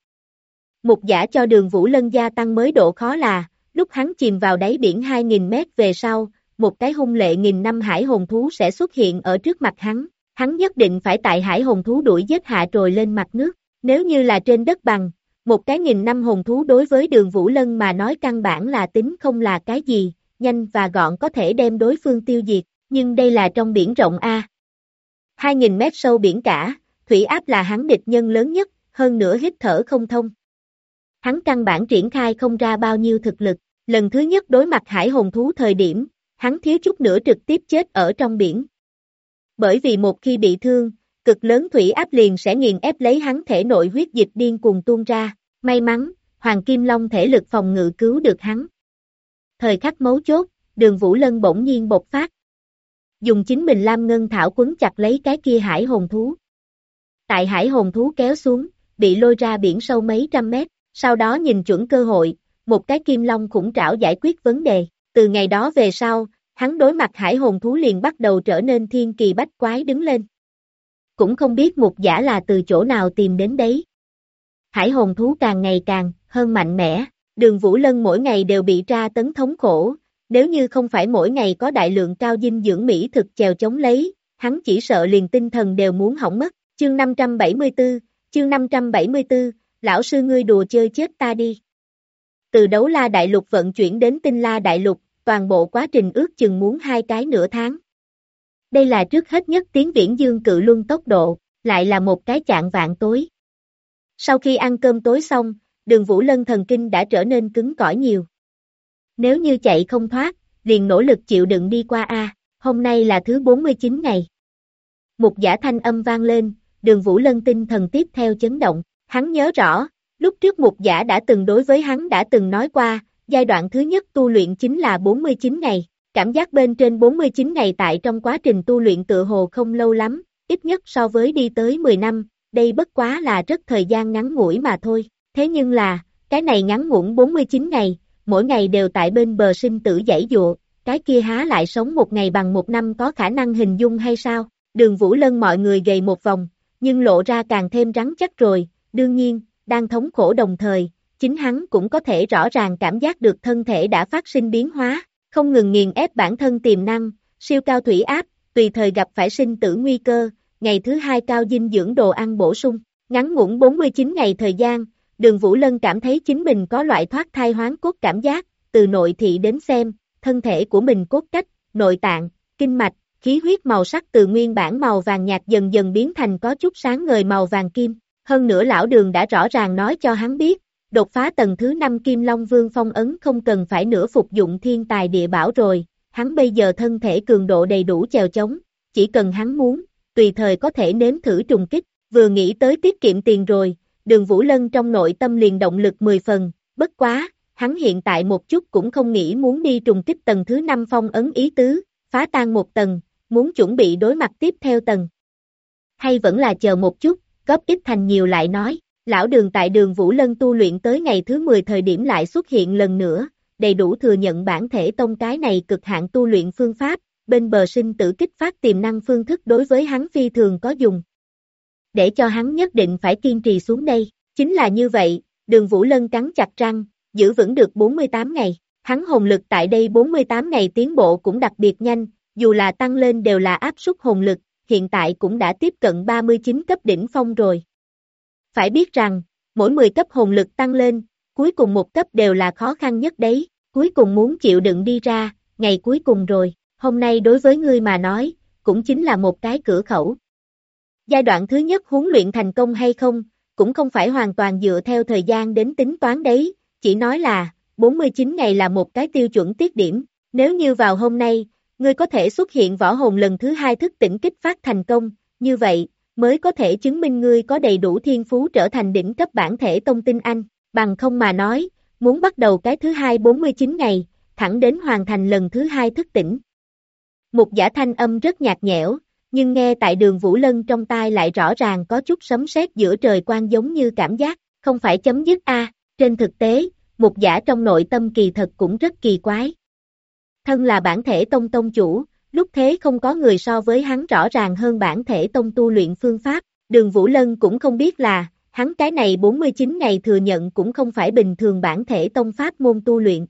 Mục giả cho Đường Vũ Lân gia tăng mới độ khó là, lúc hắn chìm vào đáy biển 2000 mét về sau, một cái hung lệ nghìn năm hải hồn thú sẽ xuất hiện ở trước mặt hắn nhất định phải tại hải hồn thú đuổi giết hạ trồi lên mặt nước, nếu như là trên đất bằng, một cái 1000 năm hồn thú đối với Đường Vũ Lân mà nói căn bản là tính không là cái gì, nhanh và gọn có thể đem đối phương tiêu diệt, nhưng đây là trong biển rộng A. 2000 mét sâu biển cả, thủy áp là hắn địch nhân lớn nhất, hơn nữa hít thở không thông. Hắn căn bản triển khai không ra bao nhiêu thực lực, lần thứ nhất đối mặt hải hồn thú thời điểm, hắn thiếu chút nữa trực tiếp chết ở trong biển. Bởi vì một khi bị thương, cực lớn thủy áp liền sẽ nghiền ép lấy hắn thể nội huyết dịch điên cuồng tuôn ra, may mắn, Hoàng Kim Long thể lực phòng ngự cứu được hắn. Thời khắc mấu chốt, Đường Vũ Lân bỗng nhiên bộc phát. Dùng chính mình Lam Ngân Thảo quấn chặt lấy cái kia hải hồn thú. Tại hải hồn thú kéo xuống, bị lôi ra biển sâu mấy trăm mét, sau đó nhìn chuẩn cơ hội, một cái kim long khủng trảo giải quyết vấn đề. Từ ngày đó về sau, hắn đối mặt hải hồn thú liền bắt đầu trở nên thiên kỳ bách quái đứng lên. Cũng không biết mục giả là từ chỗ nào tìm đến đấy. Hải hồn thú càng ngày càng hơn mạnh mẽ, Đường Vũ Lân mỗi ngày đều bị tra tấn thống khổ, nếu như không phải mỗi ngày có đại lượng cao dinh dưỡng mỹ thực chèo chống lấy, hắn chỉ sợ liền tinh thần đều muốn hỏng mất. Chương 574, lão sư ngươi đùa chơi chết ta đi. Từ Đấu La Đại Lục vận chuyển đến Tinh La Đại Lục, toàn bộ quá trình ước chừng muốn 2 cái nửa tháng. Đây là trước hết nhất tiến Viễn Dương Cự Luân tốc độ, lại là một cái chạng vạng tối. Sau khi ăn cơm tối xong, Đường Vũ Lân thần kinh đã trở nên cứng cỏi nhiều. Nếu như chạy không thoát, liền nỗ lực chịu đựng đi qua A, hôm nay là thứ 49 ngày. Mục giả thanh âm vang lên, Đường Vũ Lân tinh thần tiếp theo chấn động, hắn nhớ rõ, lúc trước mục giả đã từng đối với hắn đã từng nói qua, giai đoạn thứ nhất tu luyện chính là 49 ngày, cảm giác bên trên 49 ngày tại trong quá trình tu luyện tựa hồ không lâu lắm, ít nhất so với đi tới 10 năm, đây bất quá là rất thời gian ngắn ngủi mà thôi, thế nhưng là, cái này ngắn ngủn 49 ngày, mỗi ngày đều tại bên bờ sinh tử giãy giụa, cái kia há lại sống một ngày bằng một năm có khả năng hình dung hay sao? Đường Vũ Lân mọi người gầy một vòng, nhưng lộ ra càng thêm rắn chắc rồi, đương nhiên, đang thống khổ đồng thời, chính hắn cũng có thể rõ ràng cảm giác được thân thể đã phát sinh biến hóa, không ngừng nghiền ép bản thân tiềm năng, siêu cao thủy áp, tùy thời gặp phải sinh tử nguy cơ, ngày thứ 2 cao dinh dưỡng đồ ăn bổ sung, ngắn ngủn 49 ngày thời gian, Đường Vũ Lân cảm thấy chính mình có loại thoát thai hoán cốt cảm giác, từ nội thị đến xem, thân thể của mình cốt cách, nội tạng, kinh mạch, khí huyết màu sắc từ nguyên bản màu vàng nhạt dần dần biến thành có chút sáng ngời màu vàng kim, hơn nữa lão Đường đã rõ ràng nói cho hắn biết, đột phá tầng thứ 5 Kim Long Vương phong ấn không cần phải nữa phục dụng thiên tài địa bảo rồi, hắn bây giờ thân thể cường độ đầy đủ chèo chống, chỉ cần hắn muốn, tùy thời có thể nếm thử trùng kích, Vừa nghĩ tới tiết kiệm tiền rồi, Đường Vũ Lân trong nội tâm liền động lực 10 phần, bất quá, hắn hiện tại một chút cũng không nghĩ muốn đi trùng kích tầng thứ 5 phong ấn ý tứ, phá tan một tầng, muốn chuẩn bị đối mặt tiếp theo tầng. Hay vẫn là chờ một chút, góp ít thành nhiều lại nói, lão Đường tại Đường Vũ Lân tu luyện tới ngày thứ 10 thời điểm lại xuất hiện lần nữa, đầy đủ thừa nhận bản thể tông cái này cực hạn tu luyện phương pháp, bên bờ sinh tử kích phát tiềm năng phương thức đối với hắn phi thường có dùng. Để cho hắn nhất định phải kiên trì xuống đây, chính là như vậy, Đường Vũ Lân cắn chặt răng, giữ vững được 48 ngày, hắn hồn lực tại đây 48 ngày tiến bộ cũng đặc biệt nhanh, dù là tăng lên đều là áp suất hồn lực, hiện tại cũng đã tiếp cận 39 cấp đỉnh phong rồi. Phải biết rằng, mỗi 10 cấp hồn lực tăng lên, cuối cùng một cấp đều là khó khăn nhất đấy, cuối cùng muốn chịu đựng đi ra, ngày cuối cùng rồi, hôm nay đối với ngươi mà nói, cũng chính là một cái cửa khẩu. Giai đoạn thứ nhất huấn luyện thành công hay không, cũng không phải hoàn toàn dựa theo thời gian đến tính toán đấy, chỉ nói là, 49 ngày là một cái tiêu chuẩn tiết điểm, nếu như vào hôm nay, ngươi có thể xuất hiện võ hồn lần thứ 2 thức tỉnh kích phát thành công, như vậy, mới có thể chứng minh ngươi có đầy đủ thiên phú trở thành đỉnh cấp bản thể tông tinh anh, bằng không mà nói, muốn bắt đầu cái thứ 2 49 ngày, thẳng đến hoàn thành lần thứ 2 thức tỉnh. Một giả thanh âm rất nhạt nhẽo, nhưng nghe tại Đường Vũ Lân trong tai lại rõ ràng có chút sấm sét giữa trời quang giống như cảm giác, không phải chấm dứt a. Trên thực tế, một giả trong nội tâm kỳ thật cũng rất kỳ quái. Thân là bản thể tông tông chủ, lúc thế không có người so với hắn rõ ràng hơn bản thể tông tu luyện phương pháp, Đường Vũ Lân cũng không biết là, hắn cái này 49 ngày thừa nhận cũng không phải bình thường bản thể tông pháp môn tu luyện,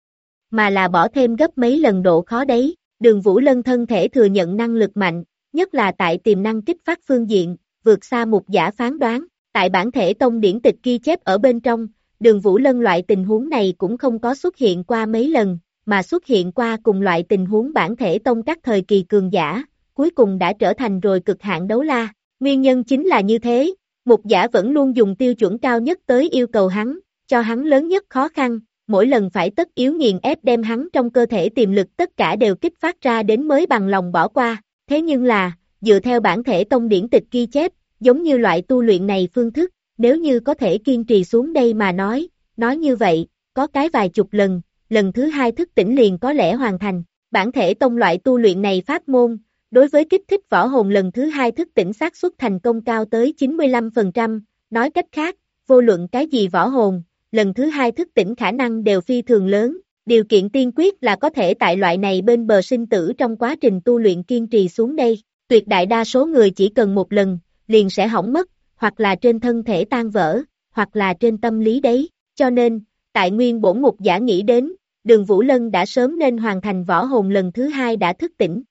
mà là bỏ thêm gấp mấy lần độ khó đấy. Đường Vũ Lân thân thể thừa nhận năng lực mạnh, nhất là tại tiềm năng kích phát phương diện, vượt xa một giả phán đoán, tại bản thể tông điển tịch ghi chép ở bên trong, Đường Vũ Lân loại tình huống này cũng không có xuất hiện qua mấy lần, mà xuất hiện qua cùng loại tình huống bản thể tông các thời kỳ cường giả, cuối cùng đã trở thành rồi cực hạn đấu la. Nguyên nhân chính là như thế, một giả vẫn luôn dùng tiêu chuẩn cao nhất tới yêu cầu hắn, cho hắn lớn nhất khó khăn, mỗi lần phải tất yếu nghiền ép đem hắn trong cơ thể tiềm lực tất cả đều kích phát ra đến mới bằng lòng bỏ qua. Thế nhưng là, dựa theo bản thể tông điển tịch ghi chép, giống như loại tu luyện này phương thức, nếu như có thể kiên trì xuống đây mà nói như vậy, có cái vài chục lần, lần thứ 2 thức tỉnh liền có lẽ hoàn thành. Bản thể tông loại tu luyện này pháp môn, đối với kích thích võ hồn lần thứ 2 thức tỉnh xác suất thành công cao tới 95%, nói cách khác, vô luận cái gì võ hồn, lần thứ 2 thức tỉnh khả năng đều phi thường lớn. Điều kiện tiên quyết là có thể tại loại này bên bờ sinh tử trong quá trình tu luyện kiên trì xuống đây, tuyệt đại đa số người chỉ cần một lần, liền sẽ hỏng mất, hoặc là trên thân thể tan vỡ, hoặc là trên tâm lý đấy, cho nên, tại nguyên bổn mục giả nghĩ đến, Đường Vũ Lân đã sớm nên hoàn thành võ hồn lần thứ 2 đã thức tỉnh.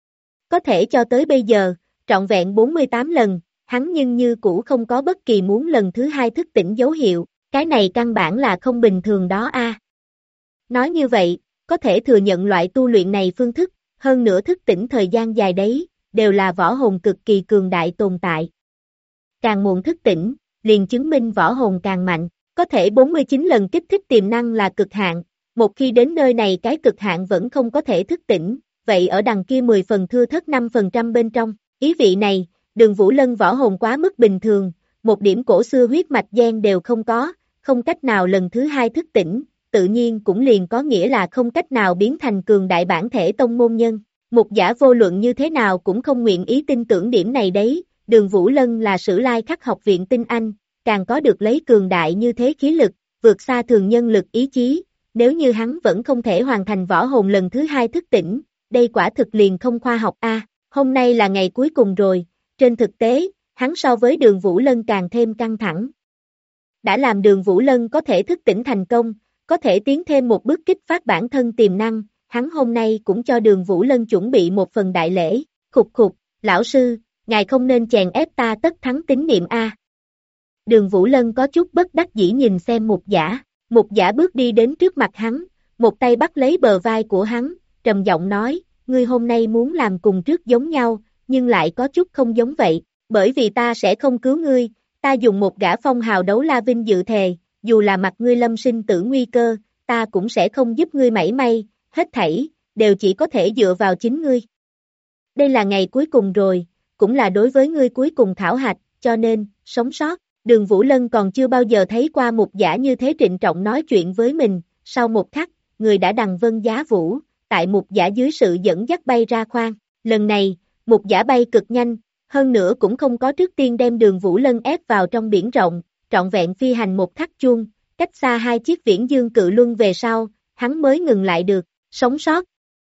Có thể cho tới bây giờ, trọn vẹn 48 lần, hắn nhưng như cũ không có bất kỳ muốn lần thứ 2 thức tỉnh dấu hiệu, cái này căn bản là không bình thường đó a. Nói như vậy, có thể thừa nhận loại tu luyện này phương thức, hơn nữa thức tỉnh thời gian dài đấy, đều là võ hồn cực kỳ cường đại tồn tại. Càng muộn thức tỉnh, liền chứng minh võ hồn càng mạnh, có thể 49 lần kích thích tiềm năng là cực hạn, một khi đến nơi này cái cực hạn vẫn không có thể thức tỉnh, vậy ở đằng kia 10 phần thưa thất 5% bên trong, ý vị này, Đường Vũ Lân võ hồn quá mức bình thường, một điểm cổ xưa huyết mạch gen đều không có, không cách nào lần thứ 2 thức tỉnh, tự nhiên cũng liền có nghĩa là không cách nào biến thành cường đại bản thể tông môn nhân. Một giả vô luận như thế nào cũng không nguyện ý tin tưởng điểm này đấy, Đường Vũ Lân là Sử Lai Khắc học viện tinh anh, càng có được lấy cường đại như thế khí lực, vượt xa thường nhân lực ý chí, nếu như hắn vẫn không thể hoàn thành võ hồn lần thứ 2 thức tỉnh, đây quả thực liền không khoa học a. Hôm nay là ngày cuối cùng rồi, trên thực tế, hắn so với Đường Vũ Lân càng thêm căng thẳng. Đã làm Đường Vũ Lân có thể thức tỉnh thành công, có thể tiến thêm một bước kích phát bản thân tiềm năng, hắn hôm nay cũng cho Đường Vũ Lân chuẩn bị một phần đại lễ, khục, lão sư, ngài không nên chèn ép ta tất thắng tín niệm a. Đường Vũ Lân có chút bất đắc dĩ nhìn xem Mục Giả bước đi đến trước mặt hắn, một tay bắt lấy bờ vai của hắn, trầm giọng nói, ngươi hôm nay muốn làm cùng trước giống nhau, nhưng lại có chút không giống vậy, bởi vì ta sẽ không cứu ngươi, ta dùng một gã phong hào đấu la vinh dự thề, dù là mặt ngươi lâm sinh tử nguy cơ, ta cũng sẽ không giúp ngươi mảy may, hết thảy, đều chỉ có thể dựa vào chính ngươi. Đây là ngày cuối cùng rồi, cũng là đối với ngươi cuối cùng khảo hạch, cho nên, sống sót. Đường Vũ Lân còn chưa bao giờ thấy qua Mục Giả như thế trịnh trọng nói chuyện với mình, sau một khắc, người đã đằng vân giá vũ, tại Mục Giả dưới sự dẫn dắt bay ra khoang. Lần này, Mục Giả bay cực nhanh, hơn nữa cũng không có trước tiên đem Đường Vũ Lân ép vào trong biển rộng, trọn vẹn phi hành một khắc chuông, cách xa 2 chiếc viễn dương cự luân về sau, hắn mới ngừng lại được, sống sót.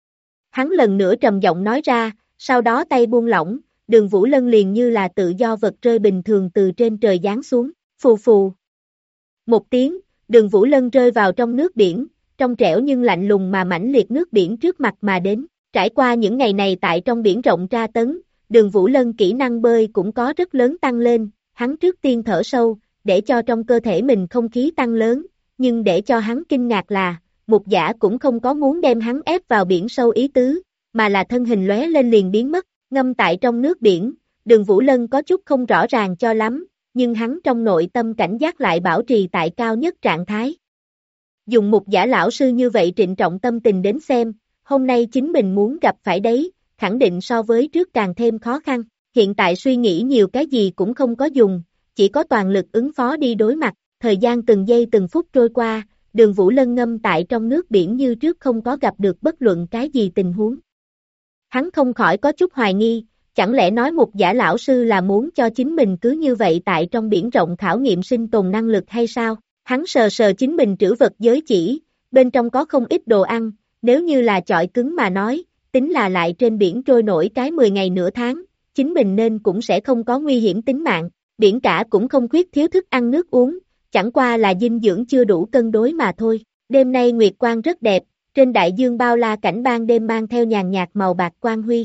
Hắn lần nữa trầm giọng nói ra, sau đó tay buông lỏng, Đường Vũ Lân liền như là tự do vật rơi bình thường từ trên trời giáng xuống, phù phù. Một tiếng, Đường Vũ Lân rơi vào trong nước biển, trong trẻo nhưng lạnh lùng mà mãnh liệt nước biển trước mặt mà đến. Trải qua những ngày này tại trong biển rộng tra tấn, Đường Vũ Lân kỹ năng bơi cũng có rất lớn tăng lên, hắn trước tiên thở sâu, để cho trong cơ thể mình không khí tăng lớn, nhưng để cho hắn kinh ngạc là, Mục Giả cũng không có muốn đem hắn ép vào biển sâu ý tứ, mà là thân hình lóe lên liền biến mất, ngâm tại trong nước biển. Đường Vũ Lân có chút không rõ ràng cho lắm, nhưng hắn trong nội tâm cảnh giác lại bảo trì tại cao nhất trạng thái. Dùng Mục Giả lão sư như vậy trịnh trọng tâm tình đến xem, hôm nay chính mình muốn gặp phải đấy, khẳng định so với trước càng thêm khó khăn, hiện tại suy nghĩ nhiều cái gì cũng không có dùng, chỉ có toàn lực ứng phó đi đối mặt, thời gian từng giây từng phút trôi qua, Đường Vũ Lân ngâm tại trong nước biển như trước không có gặp được bất luận cái gì tình huống. Hắn không khỏi có chút hoài nghi, chẳng lẽ nói Mục Giả lão sư là muốn cho chính mình cứ như vậy tại trong biển rộng khảo nghiệm sinh tồn năng lực hay sao? Hắn sờ sờ chính mình trữ vật giới chỉ, bên trong có không ít đồ ăn, nếu như là chọi cứng mà nói, tính là lại trên biển trôi nổi cái 10 ngày nửa tháng, chính mình nên cũng sẽ không có nguy hiểm tính mạng, biển cả cũng không khuyết thiếu thức ăn nước uống, chẳng qua là dinh dưỡng chưa đủ cân đối mà thôi. Đêm nay nguyệt quang rất đẹp, trên đại dương bao la cảnh ban đêm mang theo nhàn nhạt màu bạc quang huy.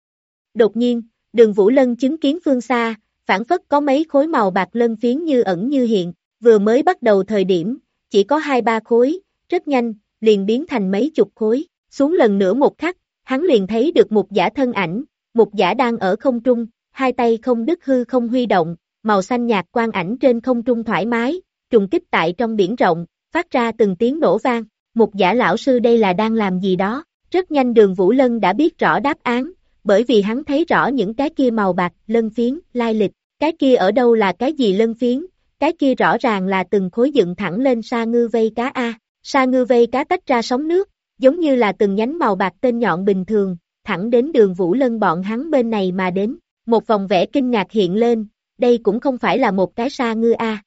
Đột nhiên, Đường Vũ Lân chứng kiến phương xa, phảng phất có mấy khối màu bạc lân phiến như ẩn như hiện, vừa mới bắt đầu thời điểm, chỉ có 2-3 khối, rất nhanh, liền biến thành mấy chục khối, xuống lần nữa một khắc, hắn liền thấy được Mục Giả thân ảnh, Mục Giả đang ở không trung, hai tay không đứt hư không huy động, màu xanh nhạt quang ảnh trên không trung thoải mái, trùng kích tại trong biển rộng, phát ra từng tiếng nổ vang. Mục Giả lão sư đây là đang làm gì đó? Rất nhanh Đường Vũ Lân đã biết rõ đáp án, bởi vì hắn thấy rõ những cái kia màu bạc, lân phiến, lai lịch, cái kia ở đâu là cái gì lân phiến, cái kia rõ ràng là từng khối dựng thẳng lên sa ngư vây cá A, sa ngư vây cá tách ra sóng nước, giống như là từng nhánh màu bạc tên nhọn bình thường, thẳng đến Đường Vũ Lân bọn hắn bên này mà đến, một vòng vẻ kinh ngạc hiện lên, đây cũng không phải là một cái sa ngư A.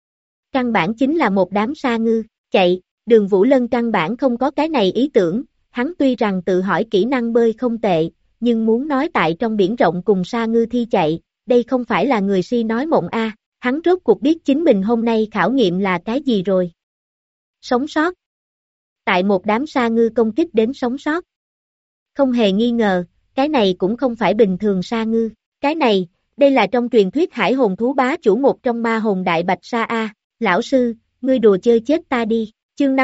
Căn bản chính là một đám sa ngư, chạy. Đường Vũ Lân căn bản không có cái này ý tưởng, hắn tuy rằng tự hỏi kỹ năng bơi không tệ, nhưng muốn nói tại trong biển rộng cùng sa ngư thi chạy, đây không phải là người si nói mộng a, hắn rốt cuộc biết chính mình hôm nay khảo nghiệm là cái gì rồi. Sống sót. Tại một đám sa ngư công kích đến sống sót. Không hề nghi ngờ, cái này cũng không phải bình thường sa ngư, cái này, đây là trong truyền thuyết hải hồn thú bá chủ một trong ma hồn đại bạch sa a, lão sư, ngươi đùa chơi chết ta đi. Chương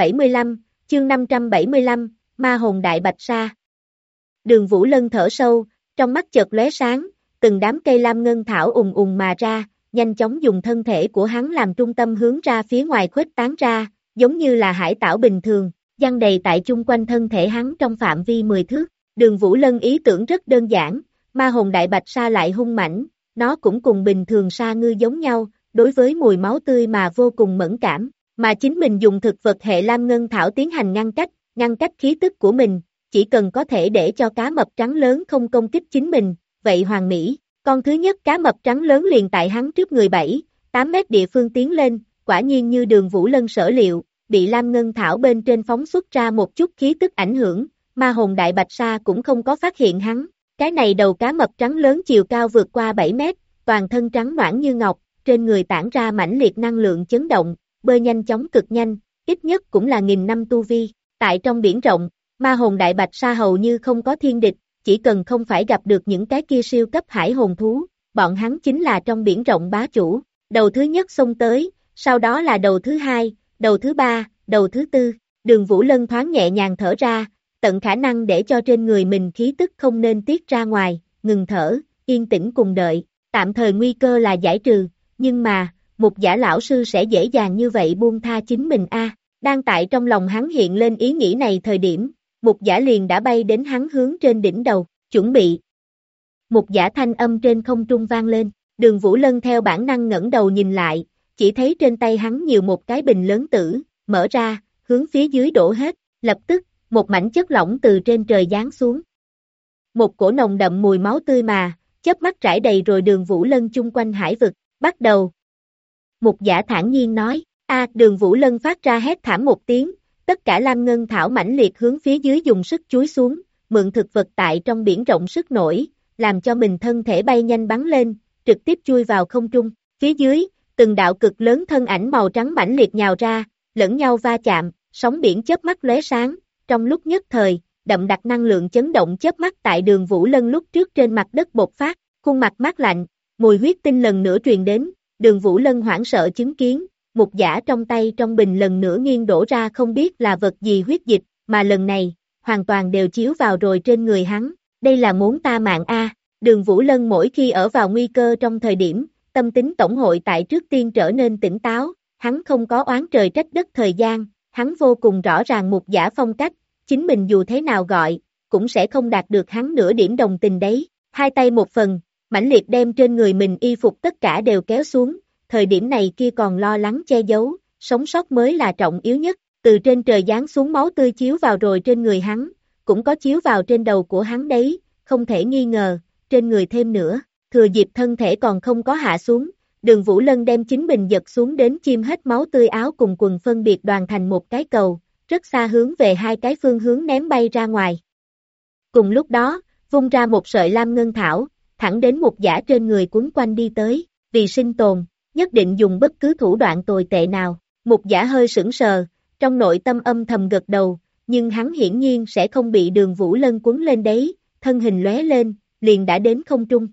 575, Ma hồn đại bạch sa. Đường Vũ Lân thở sâu, trong mắt chợt lóe sáng, từng đám cây lam ngân thảo ùng ùng mà ra, nhanh chóng dùng thân thể của hắn làm trung tâm hướng ra phía ngoài khuếch tán ra, giống như là hải tảo bình thường, giăng đầy tại chung quanh thân thể hắn trong phạm vi 10 thước. Đường Vũ Lân ý tưởng rất đơn giản, ma hồn đại bạch sa lại hung mãnh, nó cũng cùng bình thường sa ngư giống nhau, đối với mùi máu tươi mà vô cùng mẫn cảm. Mà chính mình dùng thực vật hệ lam ngân thảo tiến hành ngăn cách khí tức của mình, chỉ cần có thể để cho cá mập trắng lớn không công kích chính mình, vậy hoàn mỹ. Con thứ nhất cá mập trắng lớn liền tại hắn trước người 7-8 mét địa phương tiến lên, quả nhiên như Đường Vũ Lân sở liệu, bị lam ngân thảo bên trên phóng xuất ra một chút khí tức ảnh hưởng, ma hồn đại bạch sa cũng không có phát hiện hắn. Cái này đầu cá mập trắng lớn chiều cao vượt qua 7 mét, toàn thân trắng nõn như ngọc, trên người tản ra mãnh liệt năng lượng chấn động, bơi nhanh chóng cực nhanh, ít nhất cũng là 1000 năm tu vi. Tại trong biển rộng, ma hồn đại bạch sa hầu như không có thiên địch, chỉ cần không phải gặp được những cái kia siêu cấp hải hồn thú, bọn hắn chính là trong biển rộng bá chủ. Đầu thứ nhất xông tới, sau đó là đầu thứ hai, đầu thứ ba, đầu thứ tư. Đường Vũ Lân thoáng nhẹ nhàng thở ra, tận khả năng để cho trên người mình khí tức không nên tiết ra ngoài, ngừng thở, yên tĩnh cùng đợi. Tạm thời nguy cơ là giải trừ, nhưng mà Mục Giả lão sư sẽ dễ dàng như vậy buông tha chính mình a? Đang tại trong lòng hắn hiện lên ý nghĩ này thời điểm, Mục Giả liền đã bay đến hắn hướng trên đỉnh đầu, chuẩn bị. Mục Giả thanh âm trên không trung vang lên, Đường Vũ Lân theo bản năng ngẩng đầu nhìn lại, chỉ thấy trên tay hắn nhiều một cái bình lớn tử, mở ra, hướng phía dưới đổ hết, lập tức, một mảnh chất lỏng từ trên trời giáng xuống. Một cổ nồng đậm mùi máu tươi mà, chớp mắt trải đầy rồi Đường Vũ Lân chung quanh hải vực, bắt đầu. Mục Giả thản nhiên nói, Đường Vũ Lân phát ra hét thảm một tiếng, tất cả lam ngân thảo mãnh liệt hướng phía dưới dùng sức chúi xuống, mượn thực vật tại trong biển rộng sức nổi, làm cho mình thân thể bay nhanh bắn lên, trực tiếp chui vào không trung, phía dưới, từng đạo cực lớn thân ảnh màu trắng mãnh liệt nhào ra, lẫn nhau va chạm, sóng biển chớp mắt lóe sáng, trong lúc nhất thời, đậm đặc năng lượng chấn động chớp mắt tại Đường Vũ Lân lúc trước trên mặt đất bộc phát, khuôn mặt mát lạnh, mùi huyết tinh lần nữa truyền đến, Đường Vũ Lân hoảng sợ chứng kiến, Mục Giả trong tay trong bình lần nữa nghiêng đổ ra không biết là vật gì huyết dịch, mà lần này, hoàn toàn đều chiếu vào rồi trên người hắn, đây là muốn ta mạng a. Đường Vũ Lân mỗi khi ở vào nguy cơ trong thời điểm, tâm tính tổng hội tại trước tiên trở nên tỉnh táo, hắn không có oán trời trách đất thời gian, hắn vô cùng rõ ràng Mục Giả phong cách, chính mình dù thế nào gọi, cũng sẽ không đạt được hắn nửa điểm đồng tình đấy, hai tay một phần, mãnh liệt đem trên người mình y phục tất cả đều kéo xuống, thời điểm này kia còn lo lắng che giấu, sống sót mới là trọng yếu nhất, từ trên trời giáng xuống máu tươi chiếu vào rồi trên người hắn, cũng có chiếu vào trên đầu của hắn đấy, không thể nghi ngờ, trên người thêm nữa, thừa dịp thân thể còn không có hạ xuống, Đường Vũ Lân đem chính mình giật xuống đến chim hết máu tươi áo cùng quần phân biệt đoàn thành một cái cầu, rất xa hướng về hai cái phương hướng ném bay ra ngoài. Cùng lúc đó, vung ra một sợi lam ngân thảo, thẳng đến Mục Giả trên người quấn quanh đi tới, vì sinh tồn, nhất định dùng bất cứ thủ đoạn tồi tệ nào. Mục Giả hơi sững sờ, trong nội tâm âm thầm gật đầu, nhưng hắn hiển nhiên sẽ không bị Đường Vũ Lân quấn lên đấy, thân hình lóe lên, liền đã đến không trung.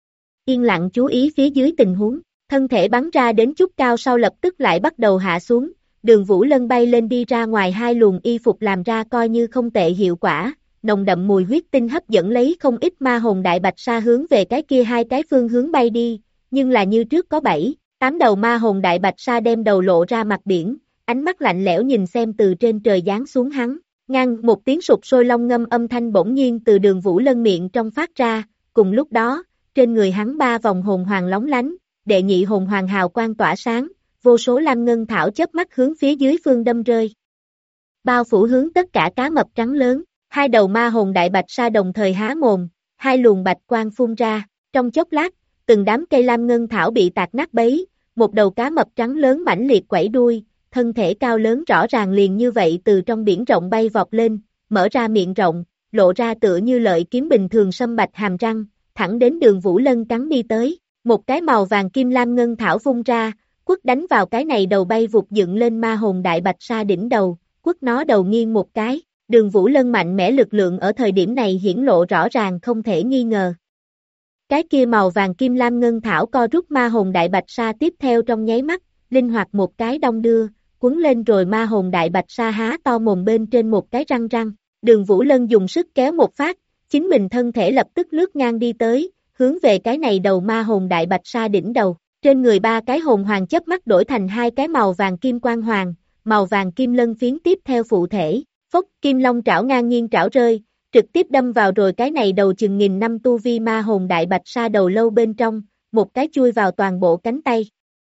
Yên lặng chú ý phía dưới tình huống, thân thể bắn ra đến chút cao sau lập tức lại bắt đầu hạ xuống, Đường Vũ Lân bay lên đi ra ngoài hai luồng y phục làm ra coi như không tệ hiệu quả, nồng đậm mùi huyết tinh hấp dẫn lấy không ít ma hồn đại bạch sa hướng về cái kia hai cái phương hướng bay đi, nhưng là như trước có 7-8 đầu ma hồn đại bạch sa đem đầu lộ ra mặt biển, ánh mắt lạnh lẽo nhìn xem từ trên trời giáng xuống hắn, ngang một tiếng sụp sôi long ngâm âm thanh bỗng nhiên từ Đường Vũ Lân miệng trong phát ra, cùng lúc đó, trên người hắn 3 vòng hồn hoàng lóng lánh, đệ nhị hồn hoàng hào quang tỏa sáng, vô số lam ngân thảo chớp mắt hướng phía dưới phương đâm rơi. Bao phủ hướng tất cả cá mập trắng lớn, hai đầu ma hồn đại bạch sa đồng thời há mồm, hai luồng bạch quang phun ra, trong chốc lát, từng đám cây lam ngân thảo bị tạc nát bấy, một đầu cá mập trắng lớn mãnh liệt quẩy đuôi, thân thể cao lớn rõ ràng liền như vậy từ trong biển rộng bay vọt lên, mở ra miệng rộng, lộ ra tựa như lợi kiếm bình thường sâm bạch hàm răng, thẳng đến Đường Vũ Lân cắn đi tới, một cái màu vàng kim lam ngân thảo vung ra, quất đánh vào cái này đầu bay vụt dựng lên ma hồn đại bạch sa đỉnh đầu, quất nó đầu nghiêng một cái, Đường Vũ Lân mạnh mẽ lực lượng ở thời điểm này hiển lộ rõ ràng không thể nghi ngờ. Cái kia màu vàng kim lam ngân thảo co rút ma hồn đại bạch sa tiếp theo trong nháy mắt, linh hoạt một cái đong đưa, quấn lên rồi ma hồn đại bạch sa há to mồm bên trên một cái răng răng, Đường Vũ Lân dùng sức kéo một phát, chính mình thân thể lập tức lướt ngang đi tới, hướng về cái này đầu ma hồn đại bạch sa đỉnh đầu, trên người 3 cái hồn hoàng chớp mắt đổi thành 2 cái màu vàng kim quang hoàng, màu vàng kim lân phiến tiếp theo phụ thể, phốc kim long trảo ngang nghiêng trảo rơi, trực tiếp đâm vào rồi cái này đầu chừng nghìn năm tu vi ma hồn đại bạch sa đầu lâu bên trong, một cái chui vào toàn bộ cánh tay.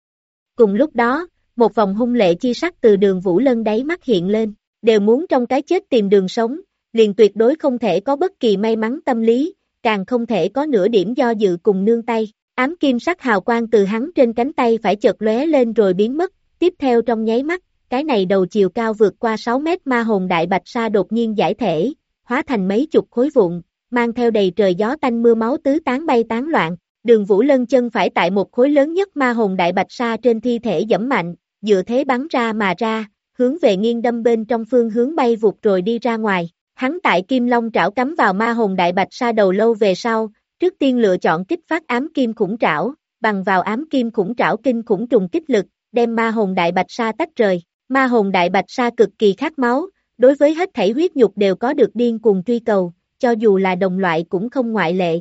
Cùng lúc đó, một vòng hung lệ chi sắc từ Đường Vũ Lân đáy mắt hiện lên, đều muốn trong cái chết tìm đường sống, liền tuyệt đối không thể có bất kỳ may mắn tâm lý, càng không thể có nửa điểm do dự cùng nương tay. Ám kim sắc hào quang từ hắn trên cánh tay phải chợt lóe lên rồi biến mất, tiếp theo trong nháy mắt, cái này đầu chiều cao vượt qua 6 mét ma hồn đại bạch sa đột nhiên giải thể, hóa thành mấy chục khối vụn, mang theo đầy trời gió tanh mưa máu tứ tán bay tán loạn. Đường Vũ Lân chân phải tại một khối lớn nhất ma hồn đại bạch sa trên thi thể giẫm mạnh, dựa thế bắn ra mà ra, hướng về nghiêng đâm bên trong phương hướng bay vụt rồi đi ra ngoài. Hắn tại kim long trảo cắm vào ma hồn đại bạch sa đầu lâu về sau, trước tiên lựa chọn kích phát ám kim khủng trảo, bằng vào ám kim khủng trảo kinh khủng trùng kích lực, đem ma hồn đại bạch sa tách rời. Ma hồn đại bạch sa cực kỳ khát máu, đối với hết thảy huyết nhục đều có được điên cuồng truy cầu, cho dù là đồng loại cũng không ngoại lệ.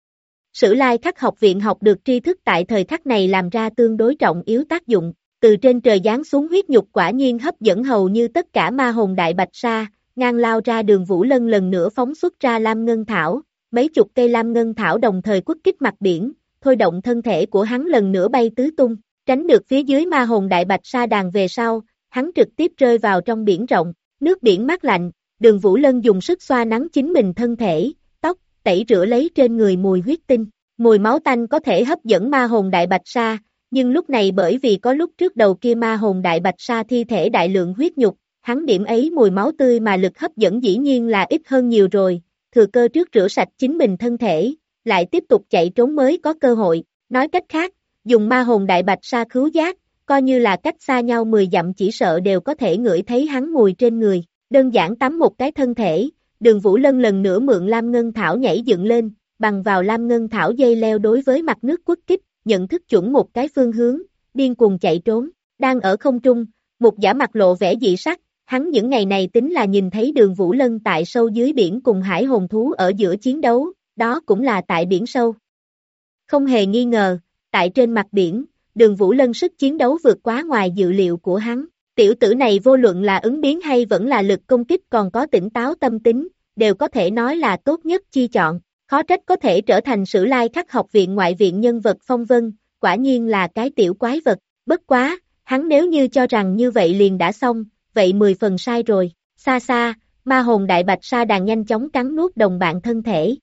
Sử Lai Khắc học viện học được tri thức tại thời khắc này làm ra tương đối trọng yếu tác dụng, từ trên trời giáng xuống huyết nhục quả nhiên hấp dẫn hầu như tất cả ma hồn đại bạch sa, ngang lao ra Đường Vũ Lân lần nữa phóng xuất ra lam ngân thảo, mấy chục cây lam ngân thảo đồng thời quất kích mặt biển, thôi động thân thể của hắn lần nữa bay tứ tung, tránh được phía dưới ma hồn đại bạch sa đàn về sau, hắn trực tiếp rơi vào trong biển rộng, nước biển mát lạnh, Đường Vũ Lân dùng sức xoa nắng chính mình thân thể, tóc, tẩy rửa lấy trên người mùi huyết tinh, mùi máu tanh có thể hấp dẫn ma hồn đại bạch sa, nhưng lúc này bởi vì có lúc trước đầu kia ma hồn đại bạch sa thi thể đại lượng huyết nhục, hắn điểm ấy mùi máu tươi mà lực hấp dẫn dĩ nhiên là ít hơn nhiều rồi, thừa cơ trước rửa sạch chính mình thân thể, lại tiếp tục chạy trốn mới có cơ hội, nói cách khác, dùng ma hồn đại bạch sa khứu giác, coi như là cách xa nhau 10 dặm chỉ sợ đều có thể ngửi thấy hắn mùi trên người, đơn giản tắm một cái thân thể, Đường Vũ Lân lần nữa mượn Lam Ngân Thảo nhảy dựng lên, bằng vào Lam Ngân Thảo dây leo đối với mặt nước quất kích, nhận thức chuẩn một cái phương hướng, điên cuồng chạy trốn, đang ở không trung, một giả mặt lộ vẻ dị sắc, hắn những ngày này tính là nhìn thấy Đường Vũ Lân tại sâu dưới biển cùng hải hồn thú ở giữa chiến đấu, đó cũng là tại biển sâu. Không hề nghi ngờ, tại trên mặt biển, Đường Vũ Lân sức chiến đấu vượt quá ngoài dự liệu của hắn. Tiểu tử này vô luận là ứng biến hay vẫn là lực công kích còn có tỉnh táo tâm tính, đều có thể nói là tốt nhất chi chọn, khó trách có thể trở thành Sử Lai Khắc học viện ngoại viện nhân vật phong vân, quả nhiên là cái tiểu quái vật, bất quá, hắn nếu như cho rằng như vậy liền đã xong, vậy 10 phần sai rồi, xa xa, ma hồn đại bạch sa đàn nhanh chóng cắn nuốt đồng bạn thân thể.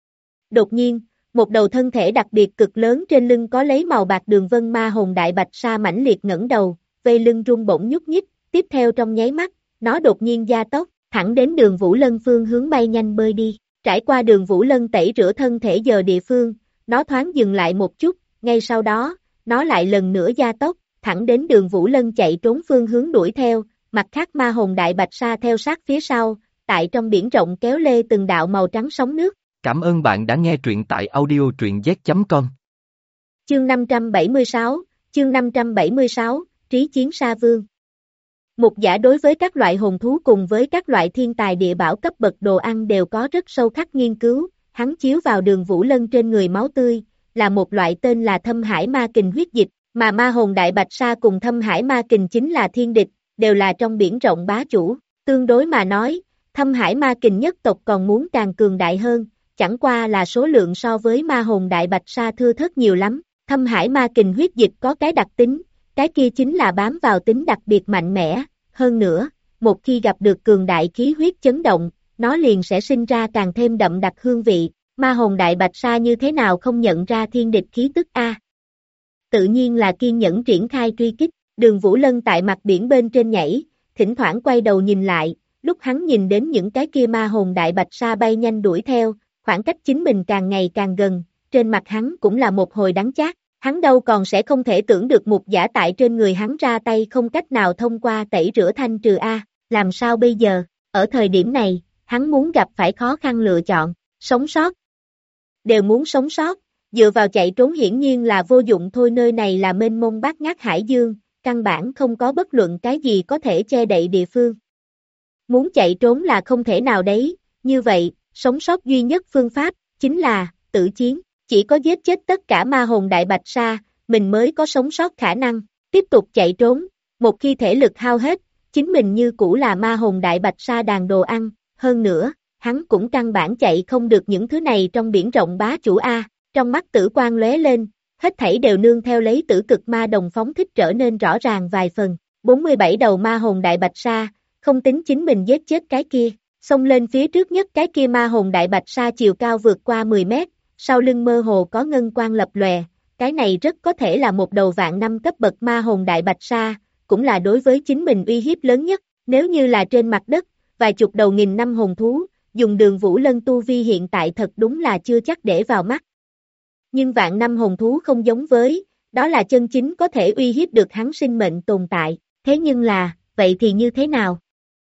Đột nhiên, một đầu thân thể đặc biệt cực lớn trên lưng có lấy màu bạc đường vân ma hồn đại bạch sa mãnh liệt ngẩng đầu, vây lưng rung bổng nhúc nhích, tiếp theo trong nháy mắt, nó đột nhiên gia tốc, thẳng đến Đường Vũ Lân phương hướng bay nhanh bơi đi, trải qua Đường Vũ Lân tẩy rửa thân thể giờ địa phương, nó thoáng dừng lại một chút, ngay sau đó, nó lại lần nữa gia tốc, thẳng đến Đường Vũ Lân chạy trốn phương hướng đuổi theo, mặt khác ma hồn đại bạch sa theo sát phía sau, tại trong biển rộng kéo lê từng đạo màu trắng sóng nước. Cảm ơn bạn đã nghe truyện tại audio truyện z.com. Chương 576, Trí Chiến Sa Vương. Mục giả đối với các loại hồn thú cùng với các loại thiên tài địa bảo cấp bậc đồ ăn đều có rất sâu khắc nghiên cứu, hắn chiếu vào Đường Vũ Lân trên người máu tươi, là một loại tên là Thâm Hải Ma Kình huyết dịch, mà ma hồn đại bạch sa cùng Thâm Hải Ma Kình chính là thiên địch, đều là trong biển rộng bá chủ, tương đối mà nói, Thâm Hải Ma Kình nhất tộc còn muốn càng cường đại hơn, chẳng qua là số lượng so với ma hồn đại bạch sa thưa thớt nhiều lắm, Thâm Hải Ma Kình huyết dịch có cái đặc tính, cái kia chính là bám vào tính đặc biệt mạnh mẽ, hơn nữa, một khi gặp được cường đại khí huyết chấn động, nó liền sẽ sinh ra càng thêm đậm đặc hương vị, ma hồn đại bạch sa như thế nào không nhận ra thiên địch khí tức a? Tự nhiên là kiên nhẫn triển khai truy kích, Đường Vũ Lân tại mặt biển bên trên nhảy, thỉnh thoảng quay đầu nhìn lại, lúc hắn nhìn đến những cái kia ma hồn đại bạch sa bay nhanh đuổi theo, khoảng cách chính mình càng ngày càng gần, trên mặt hắn cũng là một hồi đắng chát. Hắn đâu còn sẽ không thể tưởng được mục giả tại trên người hắn ra tay không cách nào thông qua tẩy rửa thanh trừ A, làm sao bây giờ, ở thời điểm này, hắn muốn gặp phải khó khăn lựa chọn, sống sót. Đều muốn sống sót, dựa vào chạy trốn hiển nhiên là vô dụng thôi, nơi này là mênh mông bát ngát hải dương, căn bản không có bất luận cái gì có thể che đậy địa phương. Muốn chạy trốn là không thể nào đấy, như vậy, sống sót duy nhất phương pháp, chính là, tử chiến. Chỉ có giết chết tất cả ma hồn đại bạch sa, mình mới có sống sót khả năng, tiếp tục chạy trốn, một khi thể lực hao hết, chính mình như cũ là ma hồn đại bạch sa đàn đồ ăn, hơn nữa, hắn cũng căn bản chạy không được những thứ này trong biển rộng bá chủ A, trong mắt tử quang lóe lên, hết thảy đều nương theo lấy tử cực ma đồng phóng thích trở nên rõ ràng vài phần, 47 đầu ma hồn đại bạch sa, không tính chính mình giết chết cái kia, xông lên phía trước nhất cái kia ma hồn đại bạch sa chiều cao vượt qua 10 mét, sau lưng mơ hồ có ngân quang lập lòe, cái này rất có thể là một đầu vạn năm cấp bậc ma hồn đại bạch sa, cũng là đối với chính mình uy hiếp lớn nhất, nếu như là trên mặt đất, vài chục đầu nghìn năm hồn thú, dùng Đường Vũ Lân tu vi hiện tại thật đúng là chưa chắc để vào mắt. Nhưng vạn năm hồn thú không giống với, đó là chân chính có thể uy hiếp được hắn sinh mệnh tồn tại, thế nhưng là, vậy thì như thế nào?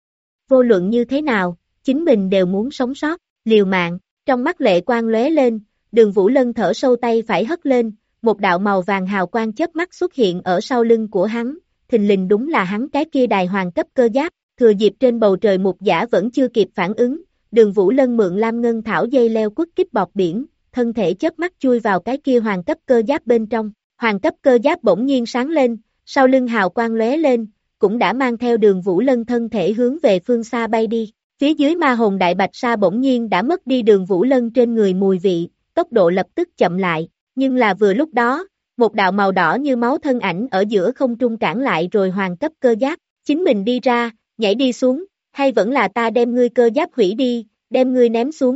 Vô luận như thế nào, chính mình đều muốn sống sót, liều mạng, trong mắt lệ quang lóe lên, Đường Vũ Lân thở sâu tay phải hất lên, một đạo màu vàng hào quang chớp mắt xuất hiện ở sau lưng của hắn, thình lình đúng là hắn cái kia đài hoàng cấp cơ giáp, thừa dịp trên bầu trời mục giả vẫn chưa kịp phản ứng, Đường Vũ Lân mượn Lam Ngân Thảo dây leo quất kích bọt biển, thân thể chớp mắt chui vào cái kia hoàng cấp cơ giáp bên trong, hoàng cấp cơ giáp bỗng nhiên sáng lên, sau lưng hào quang lóe lên, cũng đã mang theo Đường Vũ Lân thân thể hướng về phương xa bay đi, phía dưới ma hồn đại bạch sa bỗng nhiên đã mất đi Đường Vũ Lân trên người mùi vị, tốc độ lập tức chậm lại, Nhưng là vừa lúc đó, một đạo màu đỏ như máu thân ảnh ở giữa không trung cản lại rồi hoàng cấp cơ giáp, chính mình đi ra, nhảy đi xuống, hay vẫn là ta đem ngươi cơ giáp hủy đi, đem ngươi ném xuống.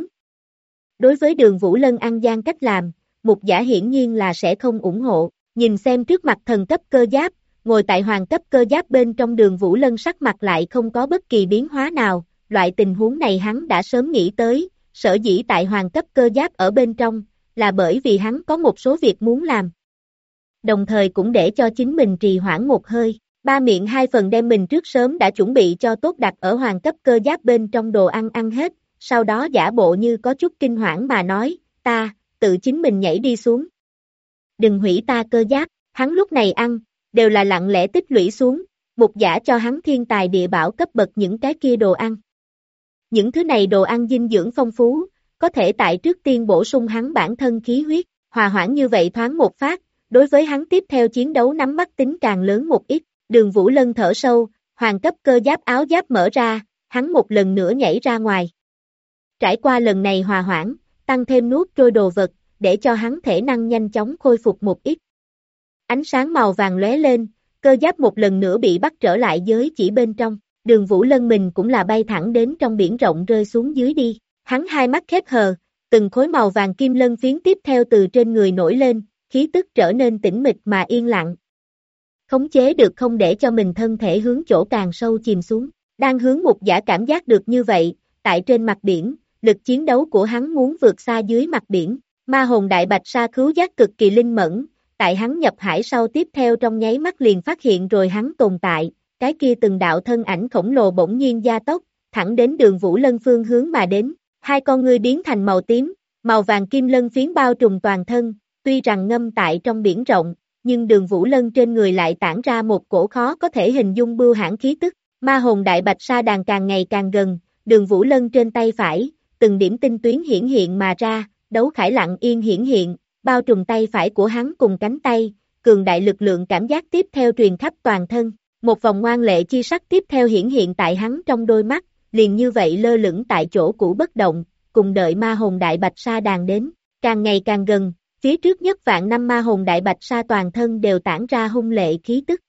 Đối với Đường Vũ Lân ăn gian cách làm, Mục Giả hiển nhiên là sẽ không ủng hộ, nhìn xem trước mặt thần cấp cơ giáp, ngồi tại hoàng cấp cơ giáp bên trong Đường Vũ Lân sắc mặt lại không có bất kỳ biến hóa nào, loại tình huống này hắn đã sớm nghĩ tới, sở dĩ tại hoàng cấp cơ giáp ở bên trong, là bởi vì hắn có một số việc muốn làm. Đồng thời cũng để cho chính mình trì hoãn một hơi, ba miệng hai phần đem mình trước sớm đã chuẩn bị cho tốt đặt ở hoàng cấp cơ giáp bên trong đồ ăn ăn hết, sau đó giả bộ như có chút kinh hoảng mà nói, ta, tự chính mình nhảy đi xuống. Đừng hủy ta cơ giáp, hắn lúc này ăn, đều là lặng lẽ tích lũy xuống, Mục Giả cho hắn thiên tài địa bảo cấp bậc những cái kia đồ ăn. Những thứ này đồ ăn dinh dưỡng phong phú, có thể tại trước tiên bổ sung hắn bản thân khí huyết, hòa hoãn như vậy thoáng một phát, đối với hắn tiếp theo chiến đấu nắm bắt tính càng lớn một ít, Đường Vũ Lân thở sâu, hoàng cấp cơ giáp áo giáp mở ra, hắn một lần nữa nhảy ra ngoài. Trải qua lần này hòa hoãn, tăng thêm nuốt trôi đồ vật, để cho hắn thể năng nhanh chóng khôi phục một ít. Ánh sáng màu vàng lóe lên, cơ giáp một lần nữa bị bắt trở lại giới chỉ bên trong, Đường Vũ Lân mình cũng là bay thẳng đến trong biển rộng rơi xuống dưới đi, hắn hai mắt khép hờ, từng khối màu vàng kim lân phiến tiếp theo từ trên người nổi lên, khí tức trở nên tĩnh mịch mà yên lặng. Khống chế được không để cho mình thân thể hướng chỗ càng sâu chìm xuống, đang hướng Mục Giả cảm giác được như vậy, tại trên mặt biển, lực chiến đấu của hắn muốn vượt xa dưới mặt biển, ma hồn đại bạch sa khứu giác cực kỳ linh mẫn, tại hắn nhập hải sau tiếp theo trong nháy mắt liền phát hiện rồi hắn tồn tại, cái kia từng đạo thân ảnh khổng lồ bỗng nhiên gia tốc, thẳng đến Đường Vũ Lân phương hướng mà đến, hai con ngươi biến thành màu tím, màu vàng kim lân phiến bao trùm toàn thân, tuy rằng ngâm tại trong biển rộng, nhưng Đường Vũ Lân trên người lại tản ra một cổ khó có thể hình dung bưu hãn khí tức, ma hồn đại bạch sa đàn càng ngày càng gần, Đường Vũ Lân trên tay phải, từng điểm tinh tuyến hiển hiện mà ra, đấu khải lặng yên hiển hiện, bao trùm tay phải của hắn cùng cánh tay, cường đại lực lượng cảm giác tiếp theo truyền khắp toàn thân, một vòng ngoan lệ chi sắc tiếp theo hiển hiện tại hắn trong đôi mắt, liền như vậy lơ lửng tại chỗ cũ bất động, cùng đợi ma hồn đại bạch sa đàn đến, càng ngày càng gần, phía trước nhất vạn năm ma hồn đại bạch sa toàn thân đều tản ra hung lệ khí tức.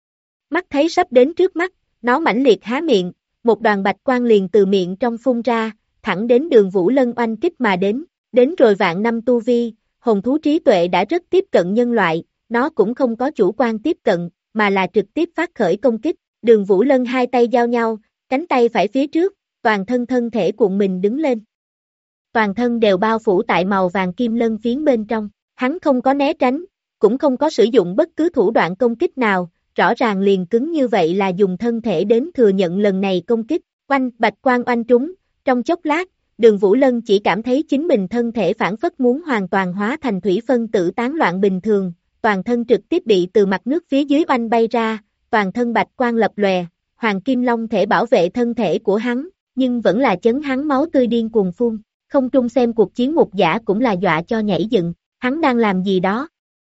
Mắt thấy sắp đến trước mắt, nó mãnh liệt há miệng, một đoàn bạch quang liền từ miệng trong phun ra, thẳng đến Đường Vũ Lân oanh kích mà đến rồi vạn năm tu vi, hồn thú trí tuệ đã rất tiếp cận nhân loại, nó cũng không có chủ quan tiếp cận, mà là trực tiếp phát khởi công kích, Đường Vũ Lân hai tay giao nhau, cánh tay phải phía trước, toàn thân thân thể cuộn mình đứng lên. Toàn thân đều bao phủ tại màu vàng kim lân phiến bên trong, hắn không có né tránh, cũng không có sử dụng bất cứ thủ đoạn công kích nào, rõ ràng liền cứng như vậy là dùng thân thể đến thừa nhận lần này công kích, oanh, bạch quang oanh trúng, trong chốc lát, Đường Vũ Lân chỉ cảm thấy chính mình thân thể phản phất muốn hoàn toàn hóa thành thủy phân tử tán loạn bình thường, toàn thân trực tiếp bị từ mặt nước phía dưới oanh bay ra, toàn thân bạch quang lập lòe, hoàng kim long thể bảo vệ thân thể của hắn, nhưng vẫn là chấn hắn máu tươi điên cuồng phun, không trung xem cuộc chiến Mục Giả cũng là dọa cho nhảy dựng, hắn đang làm gì đó?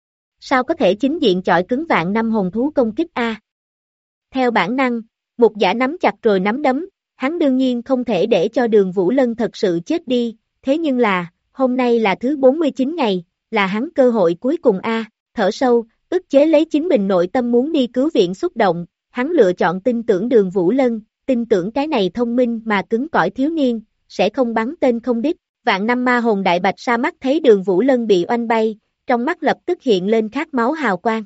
Sao có thể chính diện chọi cứng vạn năm hồn thú công kích a? Theo bản năng, Mục Giả nắm chặt rồi nắm đấm, hắn đương nhiên không thể để cho Đường Vũ Lân thật sự chết đi, thế nhưng là, hôm nay là thứ 49 ngày, là hắn cơ hội cuối cùng a, thở sâu, ức chế lấy chính mình nội tâm muốn đi cứu viện xúc động, hắn lựa chọn tin tưởng Đường Vũ Lân, tin tưởng cái này thông minh mà cứng cỏi thiếu niên, sẽ không bắn tên không đích, vạn năm ma hồn đại bạch sa mắt thấy Đường Vũ Lân bị oanh bay, trong mắt lập tức hiện lên khát máu hào quang.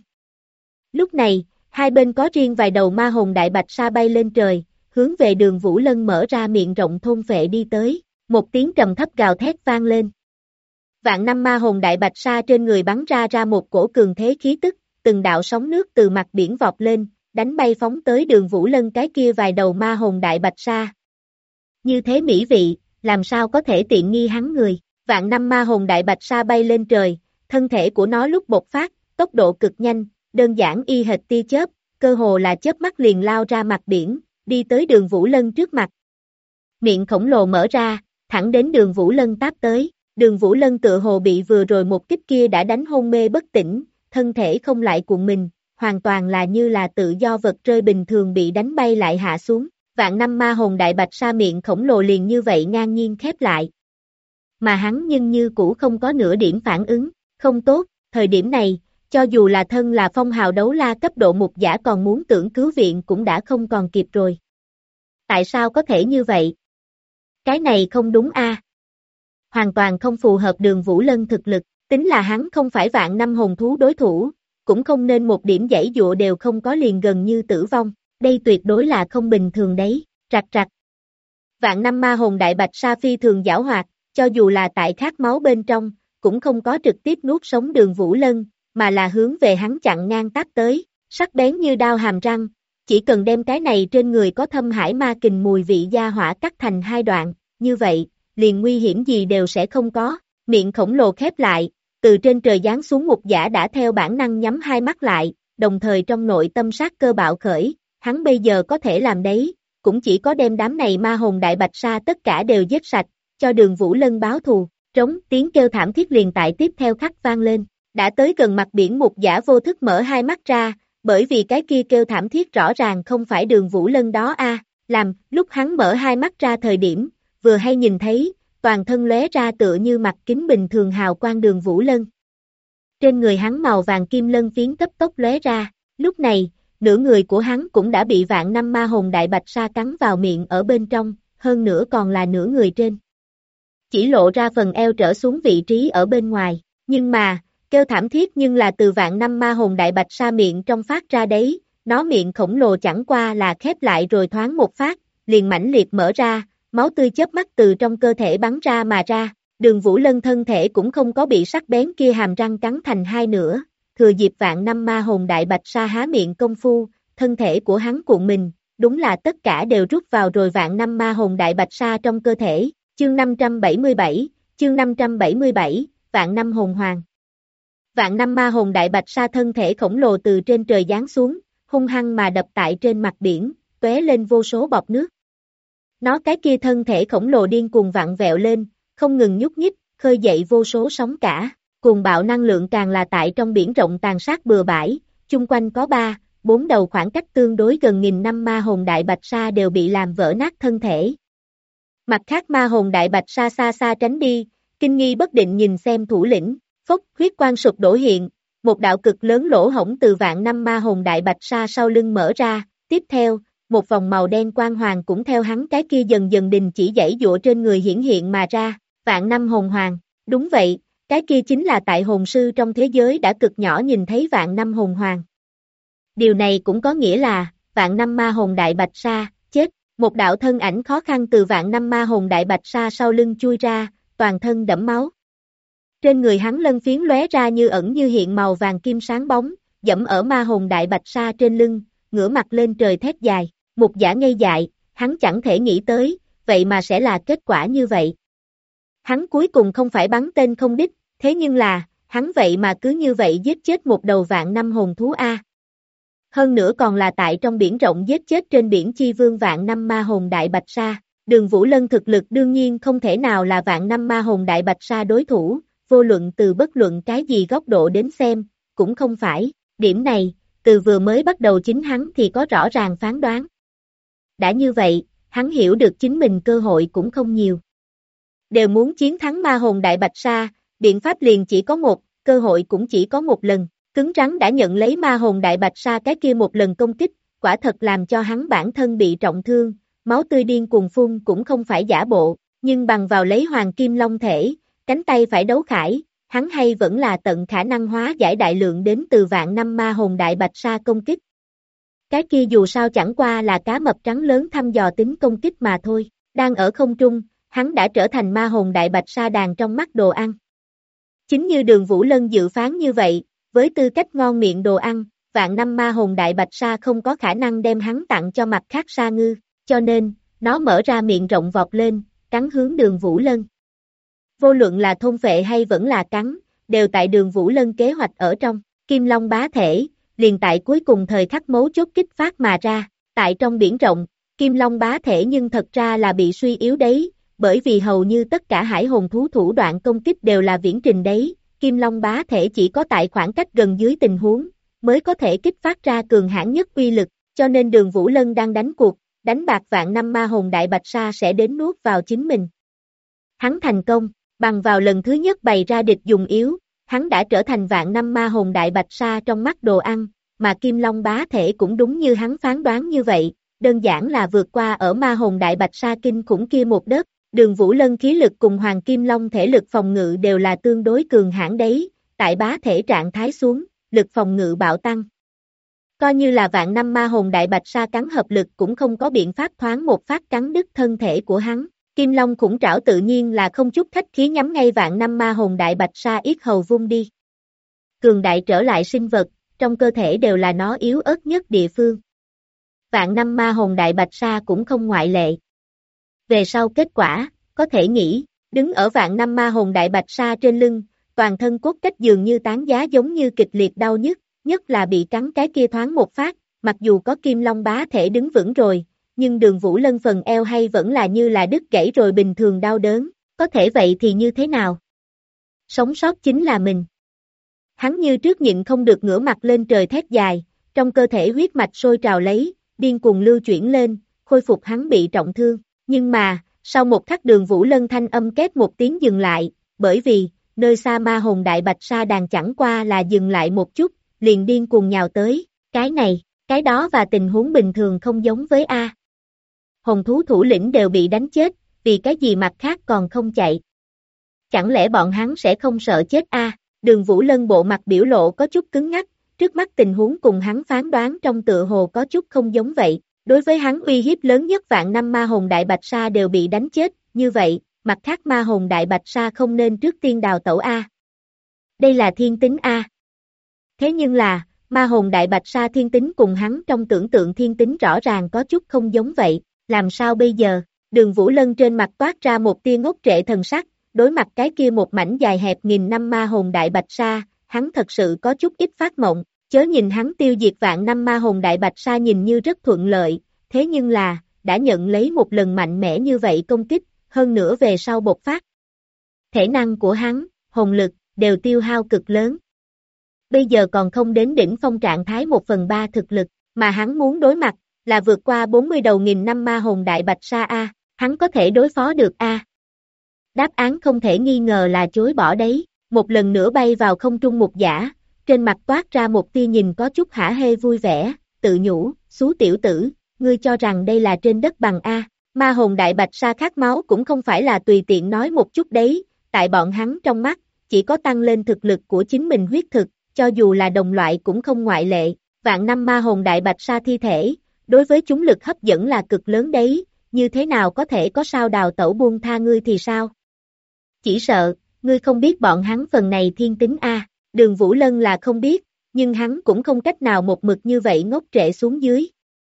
Lúc này, hai bên có riêng vài đầu ma hồn đại bạch sa bay lên trời, hướng về Đường Vũ Lân mở ra miệng rộng thôn phệ đi tới, một tiếng trầm thấp gào thét vang lên. Vạn năm ma hồn đại bạch sa trên người bắn ra một cổ cường thế khí tức, từng đạo sóng nước từ mặt biển vọt lên, đánh bay phóng tới Đường Vũ Lân cái kia vài đầu ma hồn đại bạch sa. Như thế mỹ vị, làm sao có thể tiện nghi hắn người, vạn năm ma hồn đại bạch sa bay lên trời, thân thể của nó lúc bộc phát, tốc độ cực nhanh, đơn giản y hệt tia chớp, cơ hồ là chớp mắt liền lao ra mặt biển, đi tới Đường Vũ Lân trước mặt. Miệng khổng lồ mở ra, thẳng đến Đường Vũ Lân táp tới, Đường Vũ Lân tựa hồ bị vừa rồi một kích kia đã đánh hôn mê bất tỉnh, thân thể không lại cuộn mình, hoàn toàn là như là tự do vật rơi bình thường bị đánh bay lại hạ xuống, vạn năm ma hồn đại bạch sa miệng khổng lồ liền như vậy ngang nhiên khép lại. Mà hắn nhưng như cũ không có nửa điểm phản ứng, Không tốt, thời điểm này, cho dù là thân là phong hào đấu la cấp độ mục giả còn muốn tưởng cứu viện cũng đã không còn kịp rồi. Tại sao có thể như vậy? Cái này không đúng a. Hoàn toàn không phù hợp Đường Vũ Lân thực lực, tính là hắn không phải vạn năm hồn thú đối thủ, cũng không nên một điểm giãy dụa đều không có liền gần như tử vong, đây tuyệt đối là không bình thường đấy, rạc rạc. Vạn năm ma hồn đại bạch sa phi thường giảo hoạt, cho dù là tại khát máu bên trong, cũng không có trực tiếp nuốt sống Đường Vũ Lân, mà là hướng về hắn chặn ngang táp tới, sắc bén như đao hàm răng, chỉ cần đem cái này trên người có thâm hải ma kình mùi vị gia hỏa cắt thành hai đoạn, như vậy, liền nguy hiểm gì đều sẽ không có, miệng khổng lồ khép lại, từ trên trời giáng xuống ngục giả đã theo bản năng nhắm hai mắt lại, đồng thời trong nội tâm sát cơ bạo khởi, hắn bây giờ có thể làm đấy, cũng chỉ có đem đám này ma hồn đại bạch sa tất cả đều giết sạch, cho Đường Vũ Lân báo thù, trống tiếng kêu thảm thiết liền tại tiếp theo khắc vang lên, đã tới gần mặt biển ngục giả vô thức mở hai mắt ra, bởi vì cái kia kêu thảm thiết rõ ràng không phải Đường Vũ Lân đó a, lúc hắn mở hai mắt ra thời điểm, vừa hay nhìn thấy, toàn thân lóe ra tựa như mặt kính bình thường hào quang Đường Vũ Lân. Trên người hắn màu vàng kim lân phiến cấp tốc lóe ra, lúc này, nửa người của hắn cũng đã bị vạn năm ma hồn đại bạch sa cắn vào miệng ở bên trong, hơn nữa còn là nửa người trên. Chỉ lộ ra phần eo trở xuống vị trí ở bên ngoài, nhưng mà, kêu thảm thiết nhưng là từ vạn năm ma hồn đại bạch sa miệng trong phát ra đấy, nó miệng khổng lồ chẳng qua là khép lại rồi thoáng một phát, liền mãnh liệt mở ra, máu tươi chớp mắt từ trong cơ thể bắn ra mà ra, Đường Vũ Lân thân thể cũng không có bị sắc bén kia hàm răng cắn thành hai nửa, thừa dịp vạn năm ma hồn đại bạch sa há miệng công phu, thân thể của hắn cuộn mình, đúng là tất cả đều rút vào rồi vạn năm ma hồn đại bạch sa trong cơ thể, chương 577, vạn năm hồn hoàng. Vạn năm ma hồn đại bạch sa thân thể khổng lồ từ trên trời giáng xuống, hung hăng mà đập tại trên mặt biển, tóe lên vô số bọt nước. Nó cái kia thân thể khổng lồ điên cuồng vặn vẹo lên, không ngừng nhúc nhích, khơi dậy vô số sóng cả, cuồng bạo năng lượng càng là tại trong biển rộng tàn sát bừa bãi, chung quanh có 4 đầu khoảng cách tương đối gần nghìn năm ma hồn đại bạch sa đều bị làm vỡ nát thân thể. Mặt khác ma hồn đại bạch sa xa xa tránh đi, kinh nghi bất định nhìn xem thủ lĩnh, phốc huyết quang sụp đổ hiện, một đạo cực lớn lỗ hổng từ vạn năm ma hồn đại bạch sa sau lưng mở ra, tiếp theo, một vòng màu đen quang hoàng cũng theo hắn cái kia dần dần đình chỉ giãy giụa trên người hiển hiện mà ra, vạn năm hồn hoàng, đúng vậy, cái kia chính là tại hồn sư trong thế giới đã cực nhỏ nhìn thấy vạn năm hồn hoàng. Điều này cũng có nghĩa là, vạn năm ma hồn đại bạch sa, chết, một đạo thân ảnh khó khăn từ vạn năm ma hồn đại bạch sa sau lưng chui ra, toàn thân đẫm máu. Trên người hắn lân phiến lóe ra như ẩn như hiện màu vàng kim sáng bóng, dẫm ở ma hồn đại bạch sa trên lưng, ngửa mặt lên trời thét dài, mục giả ngây dại, hắn chẳng thể nghĩ tới, vậy mà sẽ là kết quả như vậy. Hắn cuối cùng không phải bắn tên không đích, thế nhưng là, hắn vậy mà cứ như vậy giết chết một đầu vạn năm hồn thú A. Hơn nữa còn là tại trong biển rộng giết chết trên biển chi vương vạn năm ma hồn đại bạch sa. Đường Vũ Lân thực lực đương nhiên không thể nào là vạn năm ma hồn đại bạch sa đối thủ, vô luận từ bất luận cái gì góc độ đến xem, cũng không phải, điểm này, từ vừa mới bắt đầu chính hắn thì có rõ ràng phán đoán. Đã như vậy, hắn hiểu được chính mình cơ hội cũng không nhiều. Đều muốn chiến thắng ma hồn đại bạch sa, biện pháp liền chỉ có một, cơ hội cũng chỉ có một lần, cứng rắn đã nhận lấy ma hồn đại bạch sa cái kia một lần công kích, quả thật làm cho hắn bản thân bị trọng thương, máu tươi điên cuồng phun cũng không phải giả bộ, nhưng bằng vào lấy hoàng kim long thể, cánh tay phải đấu khải, hắn hay vẫn là tận khả năng hóa giải đại lượng đến từ vạn năm ma hồn đại bạch sa công kích. Cái kia dù sao chẳng qua là cá mập trắng lớn thăm dò tính công kích mà thôi, đang ở không trung, hắn đã trở thành ma hồn đại bạch sa đàn trong mắt đồ ăn. Chính như Đường Vũ Lân dự phán như vậy, với tư cách ngon miệng đồ ăn, vạn năm ma hồn đại bạch sa không có khả năng đem hắn tặng cho mặt khác sa ngư, cho nên, nó mở ra miệng rộng vọt lên, cắn hướng Đường Vũ Lân. Vô luận là thôn phệ hay vẫn là cắn, đều tại Đường Vũ Lân kế hoạch ở trong, Kim Long bá thể, liền tại cuối cùng thời khắc mấu chốt kích phát mà ra, tại trong biển rộng, Kim Long bá thể nhưng thật ra là bị suy yếu đấy, bởi vì hầu như tất cả hải hồn thú thủ đoạn công kích đều là viễn trình đấy, Kim Long bá thể chỉ có tại khoảng cách gần dưới tình huống, mới có thể kích phát ra cường hãn nhất uy lực, cho nên Đường Vũ Lân đang đánh cuộc, đánh bạc vạn năm ma hồn đại bạch sa sẽ đến nuốt vào chính mình. Hắn thành công, bằng vào lần thứ nhất bày ra địch dùng yếu, hắn đã trở thành vạn năm ma hồn đại bạch sa trong mắt đồ ăn, mà Kim Long bá thể cũng đúng như hắn phán đoán như vậy, đơn giản là vượt qua ở ma hồn đại bạch sa kinh khủng kia một đớp. Đường Vũ Lân khí lực cùng Hoàng Kim Long thể lực phòng ngự đều là tương đối cường hãn đấy, tại bá thể trạng thái xuống, lực phòng ngự bạo tăng. Coi như là vạn năm ma hồn đại bạch sa cắn hợp lực cũng không có biện pháp thoáng một phát cắn đứt thân thể của hắn. Kim Long khủng trảo tự nhiên là không chút khách khí nhắm ngay vạn năm ma hồn đại bạch sa yết hầu vung đi. Cường đại trở lại sinh vật, trong cơ thể đều là nó yếu ớt nhất địa phương. Vạn năm ma hồn đại bạch sa cũng không ngoại lệ. Về sau kết quả, có thể nghĩ, đứng ở vạn năm ma hồn đại bạch sa trên lưng, toàn thân cốt cách dường như tán giá giống như kịch liệt đau nhức, nhất là bị cắn cái kia thoáng một phát, mặc dù có Kim Long bá thể đứng vững rồi, nhưng Đường Vũ Lân phần eo hay vẫn là như là đứt gãy rồi bình thường đau đớn, có thể vậy thì như thế nào? Sống sót chính là mình. Hắn như trước nhịn không được ngửa mặt lên trời thét dài, trong cơ thể huyết mạch sôi trào lấy, điên cuồng lưu chuyển lên, khôi phục hắn bị trọng thương, nhưng mà, sau một khắc Đường Vũ Lân thanh âm két một tiếng dừng lại, bởi vì, nơi xa ma hồn đại bạch sa đàn chẳng qua là dừng lại một chút, liền điên cuồng nhào tới, cái này, cái đó và tình huống bình thường không giống với A. Hồn thú thủ lĩnh đều bị đánh chết, vì cái gì mặt khác còn không chạy. Chẳng lẽ bọn hắn sẽ không sợ chết A? Đường Vũ Lân bộ mặt biểu lộ có chút cứng ngắc, trước mắt tình huống cùng hắn phán đoán trong tựa hồ có chút không giống vậy. Đối với hắn uy hiếp lớn nhất vạn năm ma hồn đại bạch sa đều bị đánh chết, như vậy, mặt khác ma hồn đại bạch sa không nên trước tiên đào tẩu A. Đây là thiên tính A. Thế nhưng là, ma hồn đại bạch sa thiên tính cùng hắn trong tưởng tượng thiên tính rõ ràng có chút không giống vậy, làm sao bây giờ? Đường Vũ Lân trên mặt toát ra một tia ngốc trệ thần sắc, đối mặt cái kia một mảnh dài hẹp nghìn năm ma hồn đại bạch sa, hắn thật sự có chút ít phát mộng, chớ nhìn hắn tiêu diệt vạn năm ma hồn đại bạch sa nhìn như rất thuận lợi, thế nhưng là, đã nhận lấy một lần mạnh mẽ như vậy công kích, hơn nữa về sau bộc phát. Thể năng của hắn, hồn lực, đều tiêu hao cực lớn. Bây giờ còn không đến đỉnh phong trạng thái 1/3 thực lực, mà hắn muốn đối mặt, là vượt qua 40 đầu nghìn năm ma hồn đại bạch sa A, hắn có thể đối phó được A. Đáp án không thể nghi ngờ là chối bỏ đấy, một lần nữa bay vào không trung một giả, trên mặt toát ra một tia nhìn có chút hả hê vui vẻ, tự nhủ, xú tiểu tử, ngươi cho rằng đây là trên đất bằng A, ma hồn đại bạch sa khát máu cũng không phải là tùy tiện nói một chút đấy, tại bọn hắn trong mắt, chỉ có tăng lên thực lực của chính mình huyết thực, cho dù là đồng loại cũng không ngoại lệ, vạn năm ma hồn đại bạch sa thi thể, đối với chúng lực hấp dẫn là cực lớn đấy, như thế nào có thể có sao đào tẩu buông tha ngươi thì sao? Chỉ sợ, ngươi không biết bọn hắn phần này thiên tính A, Đường Vũ Lân là không biết, nhưng hắn cũng không cách nào một mực như vậy ngốc trệ xuống dưới.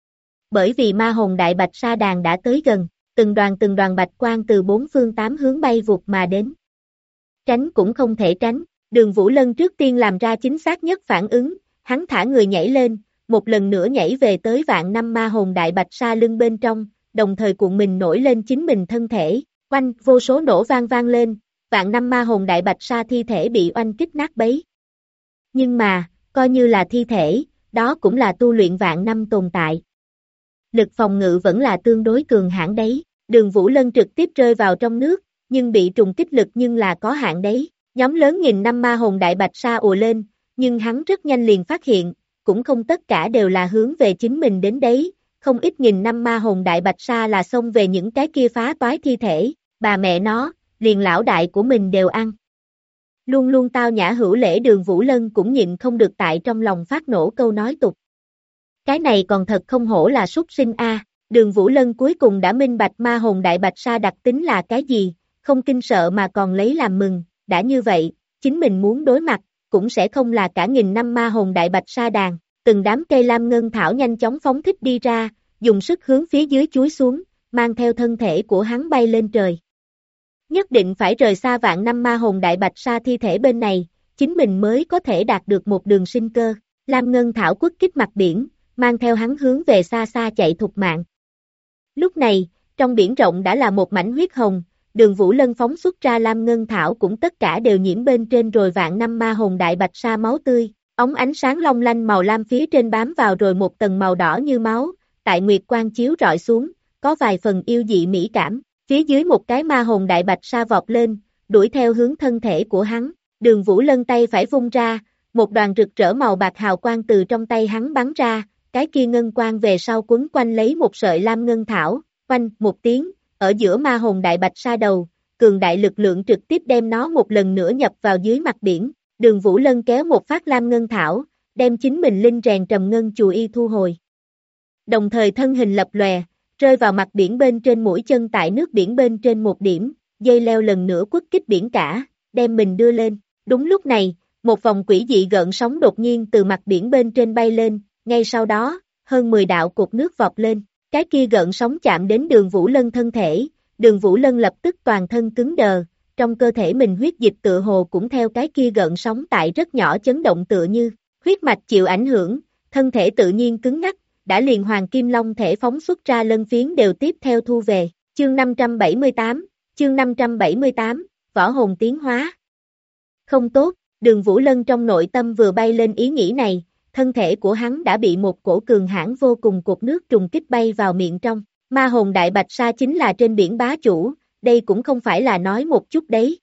Bởi vì ma hồn đại bạch sa đàn đã tới gần, từng đoàn bạch quang từ bốn phương tám hướng bay vụt mà đến. Tránh cũng không thể tránh, Đường Vũ Lân trước tiên làm ra chính xác nhất phản ứng, hắn thả người nhảy lên, một lần nữa nhảy về tới vạn năm ma hồn đại bạch sa lưng bên trong, đồng thời cuộn mình nổi lên chính mình thân thể, oanh, vô số nổ vang lên, vạn năm ma hồn đại bạch sa thi thể bị oanh kích nát bấy. Nhưng mà, coi như là thi thể, đó cũng là tu luyện vạn năm tồn tại. Lực phòng ngự vẫn là tương đối cường hãn đấy, Đường Vũ Lân trực tiếp rơi vào trong nước, nhưng bị trùng kích lực nhưng là có hạn đấy. Nhóm lớn nghìn năm ma hồn đại bạch sa ùa lên, nhưng hắn rất nhanh liền phát hiện, cũng không tất cả đều là hướng về chính mình đến đấy, không ít nghìn năm ma hồn đại bạch sa là xông về những cái kia phá toái thi thể, bà mẹ nó, liền lão đại của mình đều ăn. Luôn luôn tao nhã hữu lễ Đường Vũ Lân cũng nhịn không được tại trong lòng phát nổ câu nói tục. Cái này còn thật không hổ là súc sinh A, Đường Vũ Lân cuối cùng đã minh bạch ma hồn đại bạch sa đặc tính là cái gì, không kinh sợ mà còn lấy làm mừng, đã như vậy, chính mình muốn đối mặt, cũng sẽ không là cả nghìn năm ma hồn đại bạch sa đàn, từng đám cây lam ngân thảo nhanh chóng phóng thích đi ra, dùng sức hướng phía dưới chúi xuống, mang theo thân thể của hắn bay lên trời. Nhất định phải rời xa vạn năm ma hồn đại bạch sa thi thể bên này, chính mình mới có thể đạt được một đường sinh cơ, lam ngân thảo quất kích mặt biển, mang theo hắn hướng về xa xa chạy thục mạng. Lúc này, trong biển rộng đã là một mảnh huyết hồng, Đường Vũ Lân phóng xuất ra lam ngân thảo cũng tất cả đều nhiễm bên trên rồi vạn năm ma hồn đại bạch sa máu tươi, ống ánh sáng long lanh màu lam phía trên bám vào rồi một tầng màu đỏ như máu, tại nguyệt quang chiếu rọi xuống, có vài phần yêu dị mỹ cảm, phía dưới một cái ma hồn đại bạch sa vọt lên, đuổi theo hướng thân thể của hắn, Đường Vũ Lân tay phải vung ra, một đoàn rực rỡ màu bạc hào quang từ trong tay hắn bắn ra, cái kia ngân quang về sau quấn quanh lấy một sợi lam ngân thảo, quanh một tiếng, ở giữa ma hồn đại bạch sa đầu, cường đại lực lượng trực tiếp đem nó một lần nữa nhập vào dưới mặt biển. Đường Vũ Lân kéo một phát lam ngân thảo, đem chính mình linh rèn trầm ngân chù y thu hồi. Đồng thời thân hình lập lòe, rơi vào mặt biển bên trên mũi chân tại nước biển bên trên một điểm, dây leo lần nữa quất kích biển cả, đem mình đưa lên. Đúng lúc này, một vòng quỷ dị gợn sóng đột nhiên từ mặt biển bên trên bay lên, ngay sau đó, hơn 10 đạo cột nước vọt lên, cái kia gợn sóng chạm đến Đường Vũ Lân thân thể, Đường Vũ Lân lập tức toàn thân cứng đờ, trong cơ thể mình huyết dịch tựa hồ cũng theo cái kia gợn sóng tại rất nhỏ chấn động tựa như, huyết mạch chịu ảnh hưởng, thân thể tự nhiên cứng ngắc, đã liền hoàng kim long thể phóng xuất ra lân phiến đều tiếp theo thu về, chương 578, võ hồn tiến hóa. Không tốt, Đường Vũ Lân trong nội tâm vừa bay lên ý nghĩ này, thân thể của hắn đã bị một cổ cường hãn vô cùng cột nước trùng kích bay vào miệng trong, ma hồn đại bạch sa chính là trên biển bá chủ, đây cũng không phải là nói một chút đấy.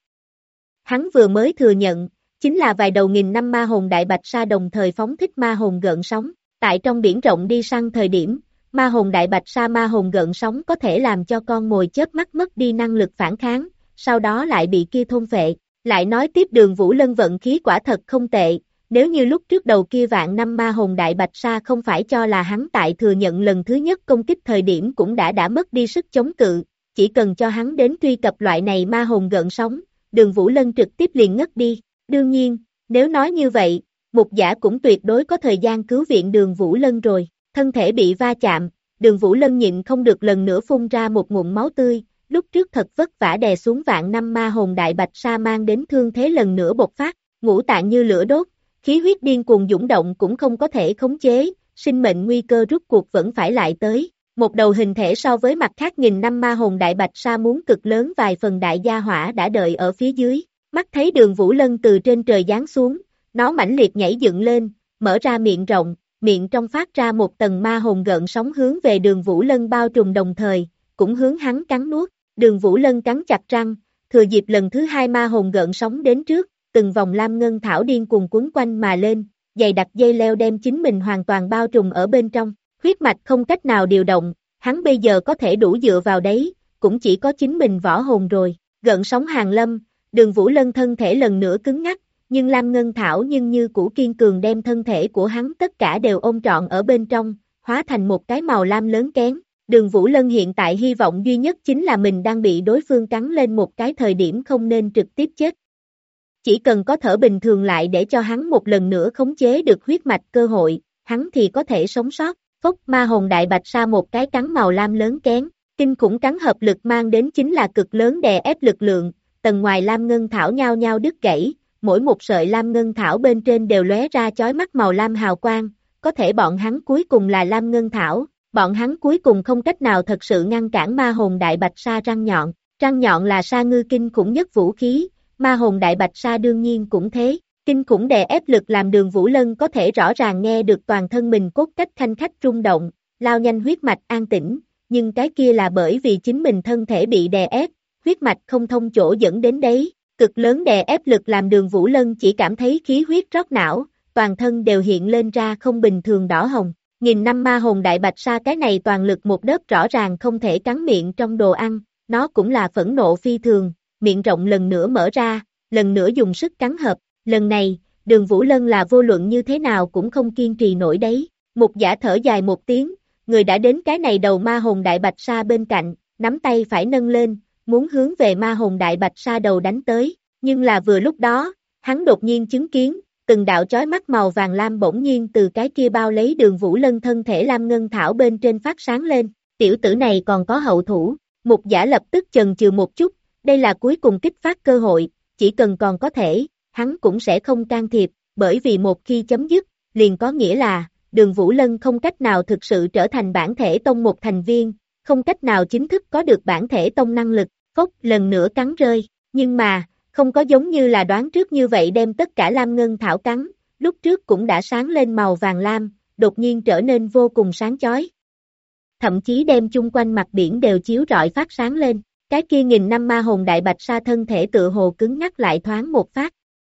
Hắn vừa mới thừa nhận, chính là vài đầu nghìn năm ma hồn đại bạch sa đồng thời phóng thích ma hồn gợn sóng, tại trong biển rộng đi săn thời điểm, ma hồn đại bạch sa ma hồn gợn sóng có thể làm cho con mồi chớp mắt mất đi năng lực phản kháng, sau đó lại bị kia thôn phệ. Lại nói tiếp Đường Vũ Lân vận khí quả thật không tệ, nếu như lúc trước đầu kia vạn năm ma hồn đại bạch sa không phải cho là hắn tại thừa nhận lần thứ nhất công kích thời điểm cũng đã mất đi sức chống cự, chỉ cần cho hắn đến truy cập loại này ma hồn gợn sóng, Đường Vũ Lân trực tiếp liền ngất đi. Đương nhiên, nếu nói như vậy, Mục Giả cũng tuyệt đối có thời gian cứu viện Đường Vũ Lân rồi, thân thể bị va chạm, Đường Vũ Lân nhịn không được lần nữa phun ra một ngụm máu tươi, lúc trước thật vất vả đè xuống vạn năm ma hồn đại bạch sa mang đến thương thế lần nữa bộc phát, ngũ tạng như lửa đốt, khí huyết điên cuồng dũng động cũng không có thể khống chế, sinh mệnh nguy cơ rút cuộc vẫn phải lại tới. Một đầu hình thể so với mặt khác nghìn năm ma hồn đại bạch sa muốn cực lớn vài phần đại gia hỏa đã đợi ở phía dưới, mắt thấy Đường Vũ Lân từ trên trời giáng xuống, nó mãnh liệt nhảy dựng lên, mở ra miệng rộng, miệng trong phát ra một tầng ma hồn gợn sóng hướng về Đường Vũ Lân bao trùm đồng thời, cũng hướng hắn cắn nuốt. Đường Vũ Lân cắn chặt răng, thừa dịp lần thứ hai ma hồn gợn sóng đến trước, từng vòng lam ngân thảo điên cuồng quấn quanh mà lên, dày đặc dây leo đem chính mình hoàn toàn bao trùm ở bên trong, huyết mạch không cách nào điều động, hắn bây giờ có thể đủ dựa vào đấy, cũng chỉ có chính mình võ hồn rồi. Gợn sóng hàng lâm, Đường Vũ Lân thân thể lần nữa cứng ngắc, nhưng lam ngân thảo nhưng như cũ kiên cường đem thân thể của hắn tất cả đều ôm trọn ở bên trong, hóa thành một cái màu lam lớn kén. Đường Vũ Lân hiện tại hy vọng duy nhất chính là mình đang bị đối phương cắn lên một cái thời điểm không nên trực tiếp chết. Chỉ cần có thở bình thường lại để cho hắn một lần nữa khống chế được huyết mạch cơ hội, hắn thì có thể sống sót. Phốc ma hồn đại bạch sa một cái cắn màu lam lớn kén, kinh khủng cắn hợp lực mang đến chính là cực lớn đè ép lực lượng, tầng ngoài lam ngân thảo nhao nhao đứt gãy, mỗi một sợi lam ngân thảo bên trên đều lóe ra chói mắt màu lam hào quang, có thể bọn hắn cuối cùng là lam ngân thảo. Bọn hắn cuối cùng không cách nào thật sự ngăn cản ma hồn đại bạch sa răng nhọn là sa ngư kinh khủng nhất vũ khí, ma hồn đại bạch sa đương nhiên cũng thế, kinh khủng đè ép lực làm Đường Vũ Lân có thể rõ ràng nghe được toàn thân mình cốt cách khanh khách rung động, lao nhanh huyết mạch an tĩnh, nhưng cái kia là bởi vì chính mình thân thể bị đè ép, huyết mạch không thông chỗ dẫn đến đấy, cực lớn đè ép lực làm Đường Vũ Lân chỉ cảm thấy khí huyết rót não, toàn thân đều hiện lên ra không bình thường đỏ hồng. Nghìn năm ma hồn đại bạch sa cái này toàn lực một đớp rõ ràng không thể cắn miệng trong đồ ăn, nó cũng là phẫn nộ phi thường, miệng rộng lần nữa mở ra, lần nữa dùng sức cắn hợp, lần này, Đường Vũ Lân là vô luận như thế nào cũng không kiên trì nổi đấy. Mục Giả thở dài một tiếng, người đã đến cái này đầu ma hồn đại bạch sa bên cạnh, nắm tay phải nâng lên, muốn hướng về ma hồn đại bạch sa đầu đánh tới, nhưng là vừa lúc đó, hắn đột nhiên chứng kiến, từng đạo chói mắt màu vàng lam bỗng nhiên từ cái kia bao lấy Đường Vũ Lân thân thể lam ngân thảo bên trên phát sáng lên, tiểu tử này còn có hậu thủ. Mục Giả lập tức chần chừ một chút, đây là cuối cùng kích phát cơ hội, chỉ cần còn có thể, hắn cũng sẽ không can thiệp, bởi vì một khi chấm dứt, liền có nghĩa là, Đường Vũ Lân không cách nào thực sự trở thành bản thể tông một thành viên, không cách nào chính thức có được bản thể tông năng lực, phốc lần nữa cắn rơi, nhưng mà, không có giống như là đoán trước như vậy đem tất cả lam ngân thảo cắn, lúc trước cũng đã sáng lên màu vàng lam, đột nhiên trở nên vô cùng sáng chói. Thậm chí đem chung quanh mặt biển đều chiếu rọi phát sáng lên, cái kia nghìn năm ma hồn đại bạch sa thân thể tựa hồ cứng ngắc lại thoáng một phát.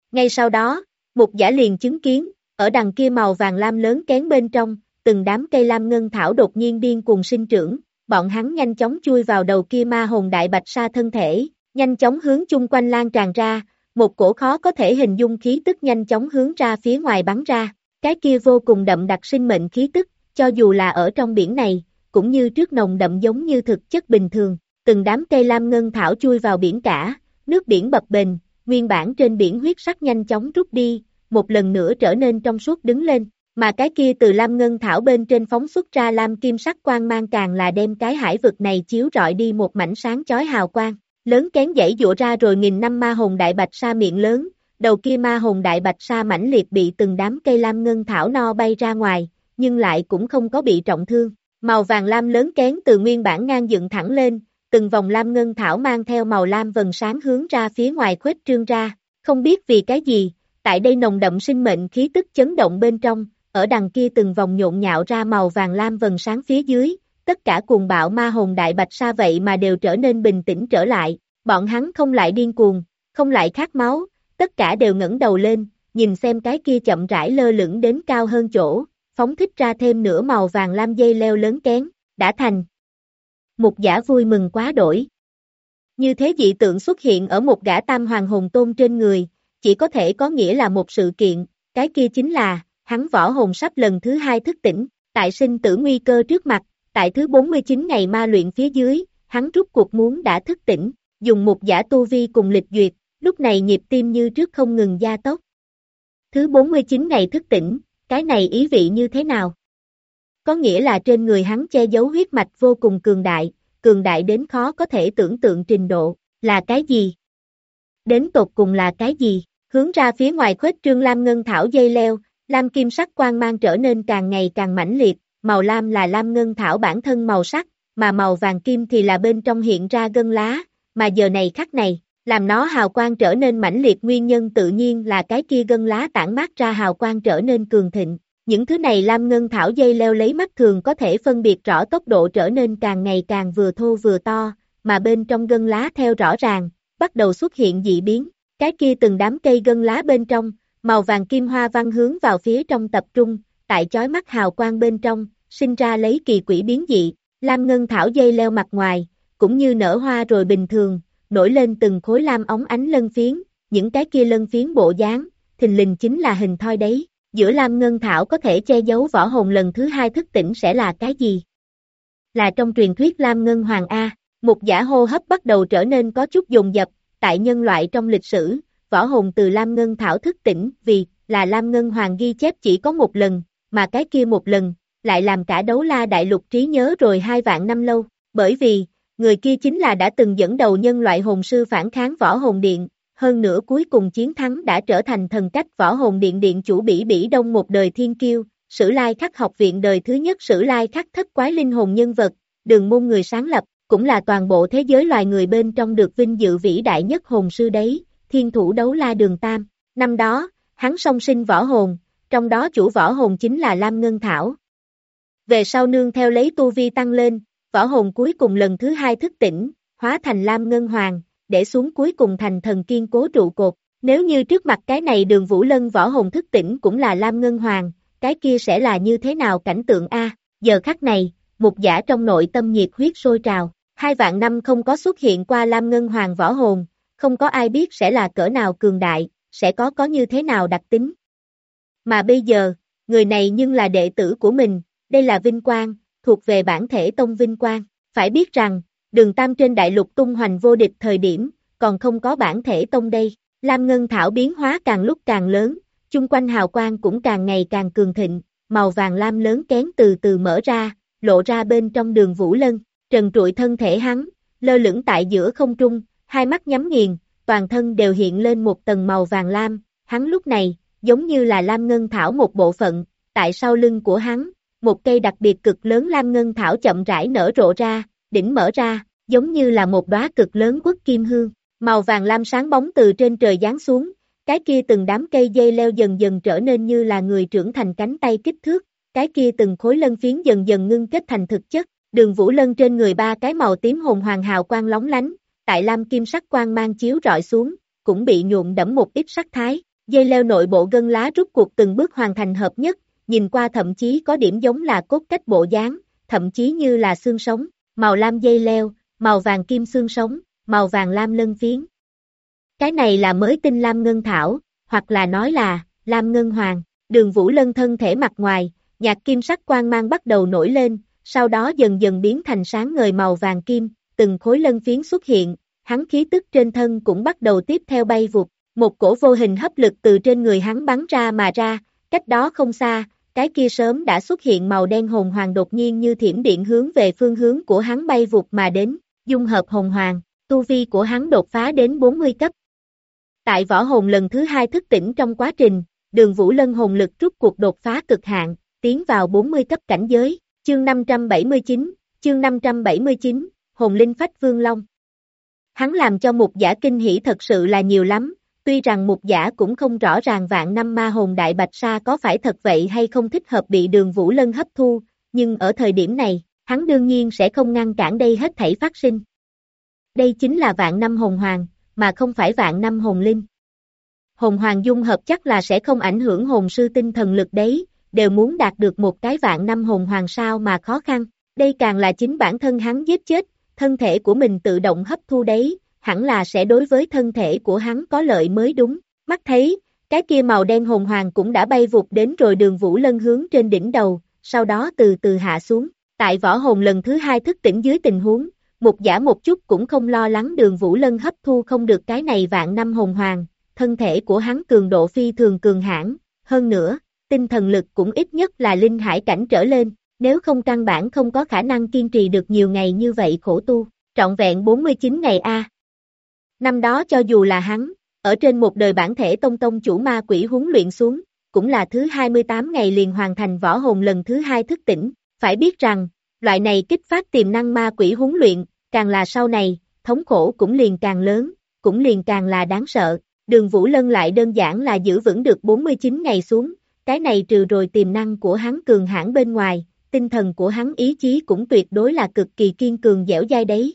Ngay sau đó, Mục Giả liền chứng kiến, ở đằng kia màu vàng lam lớn kén bên trong, từng đám cây lam ngân thảo đột nhiên điên cuồng sinh trưởng, bọn hắn nhanh chóng chui vào đầu kia ma hồn đại bạch sa thân thể, nhanh chóng hướng chung quanh lan tràn ra, một cổ khó có thể hình dung khí tức nhanh chóng hướng ra phía ngoài bắn ra, cái kia vô cùng đậm đặc sinh mệnh khí tức, cho dù là ở trong biển này, cũng như trước nồng đậm giống như thực chất bình thường, từng đám cây lam ngân thảo chui vào biển cả, nước biển bập bềnh, nguyên bản trên biển huyết sắc nhanh chóng rút đi, một lần nữa trở nên trong suốt đứng lên, mà cái kia từ lam ngân thảo bên trên phóng xuất ra lam kim sắc quang mang càng là đem cái hải vực này chiếu rọi đi một mảnh sáng chói hào quang, lớn kén dãy dụa ra rồi nghìn năm ma hồn đại bạch sa miệng lớn, đầu kia ma hồn đại bạch sa mãnh liệt bị từng đám cây lam ngân thảo no bay ra ngoài, nhưng lại cũng không có bị trọng thương, màu vàng lam lớn kén từ nguyên bản ngang dựng thẳng lên, từng vòng lam ngân thảo mang theo màu lam vầng sáng hướng ra phía ngoài khuếch trương ra, không biết vì cái gì, tại đây nồng đậm sinh mệnh khí tức chấn động bên trong, ở đằng kia từng vòng nhộn nhạo ra màu vàng lam vầng sáng phía dưới, tất cả cuồng bạo ma hồn đại bạch sa vậy mà đều trở nên bình tĩnh trở lại, bọn hắn không lại điên cuồng, không lại khát máu, tất cả đều ngẩng đầu lên, nhìn xem cái kia chậm rãi lơ lửng đến cao hơn chỗ, phóng thích ra thêm nửa màu vàng lam dây leo lớn kén, đã thành. Mục Giả vui mừng quá đổi. Như thế dị tượng xuất hiện ở một gã tam hoàng hồn tôn trên người, chỉ có thể có nghĩa là một sự kiện, cái kia chính là, hắn võ hồn sắp lần thứ 2 thức tỉnh, tại sinh tử nguy cơ trước mặt, tại thứ 49 ngày ma luyện phía dưới, hắn rút cuộc muốn đã thức tỉnh, dùng Mục Giả tu vi cùng lịch duyệt, lúc này nhịp tim như trước không ngừng gia tốc. Thứ 49 ngày thức tỉnh, cái này ý vị như thế nào? Có nghĩa là trên người hắn che giấu huyết mạch vô cùng cường đại đến khó có thể tưởng tượng trình độ, là cái gì? Đến tột cùng là cái gì? Hướng ra phía ngoài khuếch trương lam ngân thảo dây leo, lam kim sắc quang mang trở nên càng ngày càng mãnh liệt, màu lam là lam ngân thảo bản thân màu sắc, mà màu vàng kim thì là bên trong hiện ra gân lá, mà giờ này khắc này, làm nó hào quang trở nên mãnh liệt nguyên nhân tự nhiên là cái kia gân lá tản mát ra hào quang trở nên cường thịnh. Những thứ này lam ngân thảo dây leo lấy mắt thường có thể phân biệt rõ tốc độ trở nên càng ngày càng vừa thô vừa to, mà bên trong gân lá theo rõ ràng, bắt đầu xuất hiện dị biến, cái kia từng đám cây gân lá bên trong, màu vàng kim hoa văn hướng vào phía trong tập trung, tại chói mắt hào quang bên trong, sinh ra lấy kỳ quỷ biến dị, lam ngân thảo dây leo mặt ngoài, cũng như nở hoa rồi bình thường, nổi lên từng khối lam óng ánh lân phiến, những cái kia lân phiến bộ dáng, thình lình chính là hình thoi đấy. Giữa lam ngân thảo có thể che giấu võ hồn lần thứ 2 thức tỉnh sẽ là cái gì? Là trong truyền thuyết lam ngân hoàng A, Mục Giả hô hấp bắt đầu trở nên có chút dồn dập, tại nhân loại trong lịch sử, võ hồn từ lam ngân thảo thức tỉnh vì là lam ngân hoàng ghi chép chỉ có một lần, mà cái kia một lần, lại làm cả đấu la đại lục trí nhớ rồi 2 vạn năm lâu, bởi vì, người kia chính là đã từng dẫn đầu nhân loại hồn sư phản kháng võ hồn điện. Hơn nữa cuối cùng chiến thắng đã trở thành thần cách võ hồn điện điện chủ Bỉ Bỉ Đông một đời thiên kiêu, Sử Lai Khắc học viện đời thứ nhất Sử Lai Khắc thất quái linh hồn nhân vật, đường môn người sáng lập, cũng là toàn bộ thế giới loài người bên trong được vinh dự vĩ đại nhất hồn sư đấy, thiên thủ đấu la Đường Tam. Năm đó, hắn song sinh võ hồn, trong đó chủ võ hồn chính là Lam Ngân Thảo. Về sau nương theo lấy tu vi tăng lên, võ hồn cuối cùng lần thứ 2 thức tỉnh, hóa thành Lam Ngân Hoàng, để xuống cuối cùng thành thần kiên cố trụ cột. Nếu như trước mặt cái này Đường Vũ Lân võ hồn thức tỉnh cũng là Lam Ngân Hoàng, cái kia sẽ là như thế nào cảnh tượng A? Giờ khắc này, Mục Giả trong nội tâm nhiệt huyết sôi trào, 2 vạn năm không có xuất hiện qua Lam Ngân Hoàng võ hồn, không có ai biết sẽ là cỡ nào cường đại, sẽ có như thế nào đặc tính. Mà bây giờ, người này nhưng là đệ tử của mình, đây là vinh quang, thuộc về bản thể tông vinh quang. Phải biết rằng, Đường Tam trên đại lục tung hoành vô địch thời điểm, còn không có bản thể tông đây. Lam Ngân Thảo biến hóa càng lúc càng lớn, chung quanh hào quang cũng càng ngày càng cường thịnh, màu vàng lam lớn kén từ từ mở ra, lộ ra bên trong Đường Vũ Lân, trần trụi thân thể hắn, lơ lửng tại giữa không trung, hai mắt nhắm nghiền, toàn thân đều hiện lên một tầng màu vàng lam, hắn lúc này, giống như là Lam Ngân Thảo một bộ phận, tại sau lưng của hắn, một cây đặc biệt cực lớn Lam Ngân Thảo chậm rãi nở rộ ra, đỉnh mở ra, giống như là một đóa cực lớn quất kim hương, màu vàng lam sáng bóng từ trên trời giáng xuống, cái kia từng đám cây dây leo dần dần trở nên như là người trưởng thành cánh tay kích thước, cái kia từng khối lân phiến dần dần ngưng kết thành thực chất, Đường Vũ Lân trên người 3 cái màu tím hồn hoàng hào quang lóng lánh, tại lam kim sắc quang mang chiếu rọi xuống, cũng bị nhuộm đẫm một ít sắc thái, Dây leo nội bộ gân lá rút cuộc từng bước hoàn thành hợp nhất, nhìn qua thậm chí có điểm giống là cốt cách bộ dáng, thậm chí như là xương sống, màu lam dây leo, màu vàng kim xương sống, màu vàng lam lân phiến. Cái này là mới tinh lam ngân thảo, hoặc là nói là lam ngân hoàng. Đường Vũ Lân thân thể mặt ngoài, nhạt kim sắc quang mang bắt đầu nổi lên, sau đó dần dần biến thành sáng ngời màu vàng kim, từng khối lân phiến xuất hiện, hắn khí tức trên thân cũng bắt đầu tiếp theo bay vụt, một cổ vô hình hấp lực từ trên người hắn bắn ra mà ra, cách đó không xa, cái kia sớm đã xuất hiện màu đen hồn hoàng đột nhiên như thiểm điện hướng về phương hướng của hắn bay vụt mà đến, dung hợp hồn hoàng, tu vi của hắn đột phá đến 40 cấp. Tại võ hồn lần thứ 2 thức tỉnh trong quá trình, Đường Vũ Lân hồn lực rút cuộc đột phá cực hạn, tiến vào 40 cấp cảnh giới, chương 579, hồn linh phách vương long. Hắn làm cho mục giả kinh hỉ thật sự là nhiều lắm, tuy rằng mục giả cũng không rõ ràng vạn năm ma hồn đại bạch sa có phải thật vậy hay không thích hợp bị Đường Vũ Lân hấp thu, nhưng ở thời điểm này, hắn đương nhiên sẽ không ngăn cản đây hết thảy phát sinh. Đây chính là vạn năm hồn hoàng, mà không phải vạn năm hồn linh. Hồn hoàng dung hợp chắc là sẽ không ảnh hưởng hồn sư tinh thần lực đấy, đều muốn đạt được một cái vạn năm hồn hoàng sao mà khó khăn, đây càng là chính bản thân hắn giết chết, thân thể của mình tự động hấp thu đấy, hẳn là sẽ đối với thân thể của hắn có lợi mới đúng, mắt thấy, cái kia màu đen hồn hoàng cũng đã bay vụt đến rồi Đường Vũ Lân hướng trên đỉnh đầu, sau đó từ từ hạ xuống, tại võ hồn lần thứ 2 thức tỉnh dưới tình huống, mục giả một chút cũng không lo lắng Đường Vũ Lân hấp thu không được cái này vạn năm hồn hoàng, thân thể của hắn cường độ phi thường cường hãn, hơn nữa, tinh thần lực cũng ít nhất là linh hải cảnh trở lên, nếu không căn bản không có khả năng kiên trì được nhiều ngày như vậy khổ tu, trọn vẹn 49 ngày a. Năm đó cho dù là hắn, ở trên một đời bản thể tông chủ ma quỷ huấn luyện xuống, cũng là thứ 28 ngày liền hoàn thành võ hồn lần thứ 2 thức tỉnh, phải biết rằng, loại này kích phát tiềm năng ma quỷ huấn luyện, càng là sau này, thống khổ cũng liền càng lớn, cũng liền càng là đáng sợ. Đường Vũ Lân lại đơn giản là giữ vững được 49 ngày xuống, cái này trừ rồi tiềm năng của hắn cường hãn bên ngoài, tinh thần của hắn ý chí cũng tuyệt đối là cực kỳ kiên cường dẻo dai đấy.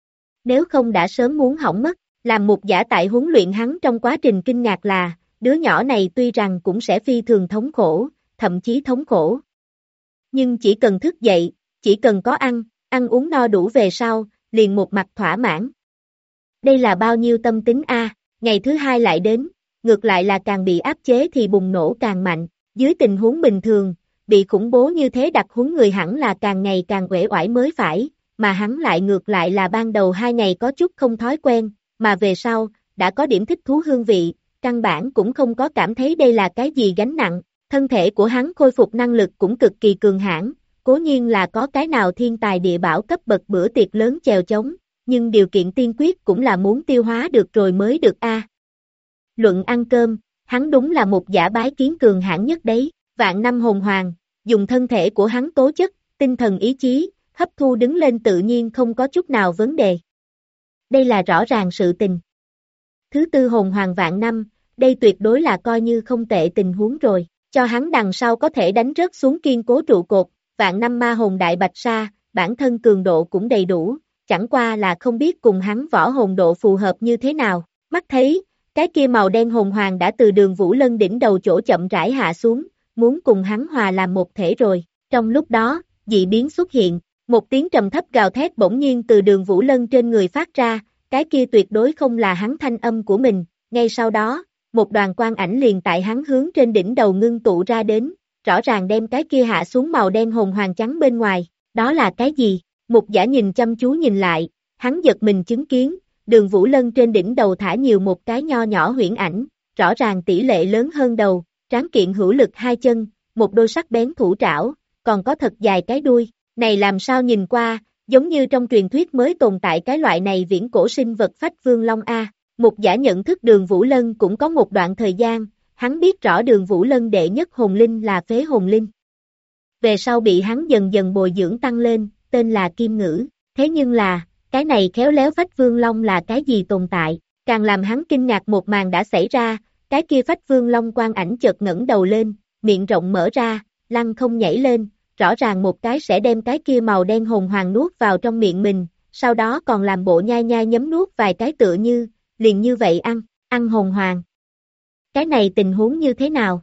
Nếu không đã sớm muốn hỏng mất, làm một giả tại huấn luyện hắn trong quá trình kinh ngạc là, đứa nhỏ này tuy rằng cũng sẽ phi thường thống khổ, thậm chí thống khổ. Nhưng chỉ cần thức dậy, chỉ cần có ăn uống no đủ về sau, liền một mặt thỏa mãn. Đây là bao nhiêu tâm tính a? Ngày thứ 2 lại đến, ngược lại là càng bị áp chế thì bùng nổ càng mạnh, dưới tình huống bình thường, bị khủng bố như thế đặc huấn người hẳn là càng ngày càng uể oải mới phải, mà hắn lại ngược lại là ban đầu 2 ngày có chút không thói quen, mà về sau, đã có điểm thích thú hương vị, căn bản cũng không có cảm thấy đây là cái gì gánh nặng, thân thể của hắn khôi phục năng lực cũng cực kỳ cường hãn, cố nhiên là có cái nào thiên tài địa bảo cấp bậc bữa tiệc lớn chèo chống, nhưng điều kiện tiên quyết cũng là muốn tiêu hóa được rồi mới được a. Luận ăn cơm, hắn đúng là một giả bái kiến cường hãn nhất đấy, vạn năm hồn hoàng, dùng thân thể của hắn tố chất, tinh thần ý chí, hấp thu đứng lên tự nhiên không có chút nào vấn đề. Đây là rõ ràng sự tình. Thứ 4 hồn hoàng vạn năm, đây tuyệt đối là coi như không tệ tình huống rồi, cho hắn đằng sau có thể đánh rớt xuống kiên cố trụ cột, vạn năm ma hồn đại bạch sa, bản thân cường độ cũng đầy đủ, chẳng qua là không biết cùng hắn võ hồn độ phù hợp như thế nào, mắt thấy, cái kia màu đen hồn hoàng đã từ Đường Vũ Lân đỉnh đầu chỗ chậm rãi hạ xuống, muốn cùng hắn hòa làm một thể rồi, trong lúc đó, dị biến xuất hiện, một tiếng trầm thấp gào thét bỗng nhiên từ Đường Vũ Lân trên người phát ra, cái kia tuyệt đối không là hắn thanh âm của mình, ngay sau đó, một đoàn quang ảnh liền tại hắn hướng trên đỉnh đầu ngưng tụ ra đến, rõ ràng đem cái kia hạ xuống màu đen hồn hoàng trắng bên ngoài, đó là cái gì? Mục giả nhìn chăm chú nhìn lại, hắn giật mình chứng kiến, Đường Vũ Lân trên đỉnh đầu thả nhiều một cái nho nhỏ huyễn ảnh, rõ ràng tỷ lệ lớn hơn đầu, tráng kiện hữu lực 2 chân, một đôi sắc bén thủ trảo, còn có thật dài cái đuôi, này làm sao nhìn qua, giống như trong truyền thuyết mới tồn tại cái loại này viễn cổ sinh vật phách vương long a. Mục giả nhận thức Đường Vũ Lân cũng có một đoạn thời gian, hắn biết rõ Đường Vũ Lân đệ nhất hồn linh là phế hồn linh. Về sau bị hắn dần dần bồi dưỡng tăng lên, tên là Kim Ngữ, thế nhưng là, cái này khéo léo phách vương long là cái gì tồn tại, càng làm hắn kinh ngạc một màn đã xảy ra, cái kia phách vương long quang ảnh chợt ngẩng đầu lên, miệng rộng mở ra, lăng không nhảy lên, rõ ràng một cái sẽ đem cái kia màu đen hồn hoàng nuốt vào trong miệng mình, sau đó còn làm bộ nhai nhai nhấm nuốt vài cái tựa như, liền như vậy ăn hồn hoàng. Cái này tình huống như thế nào?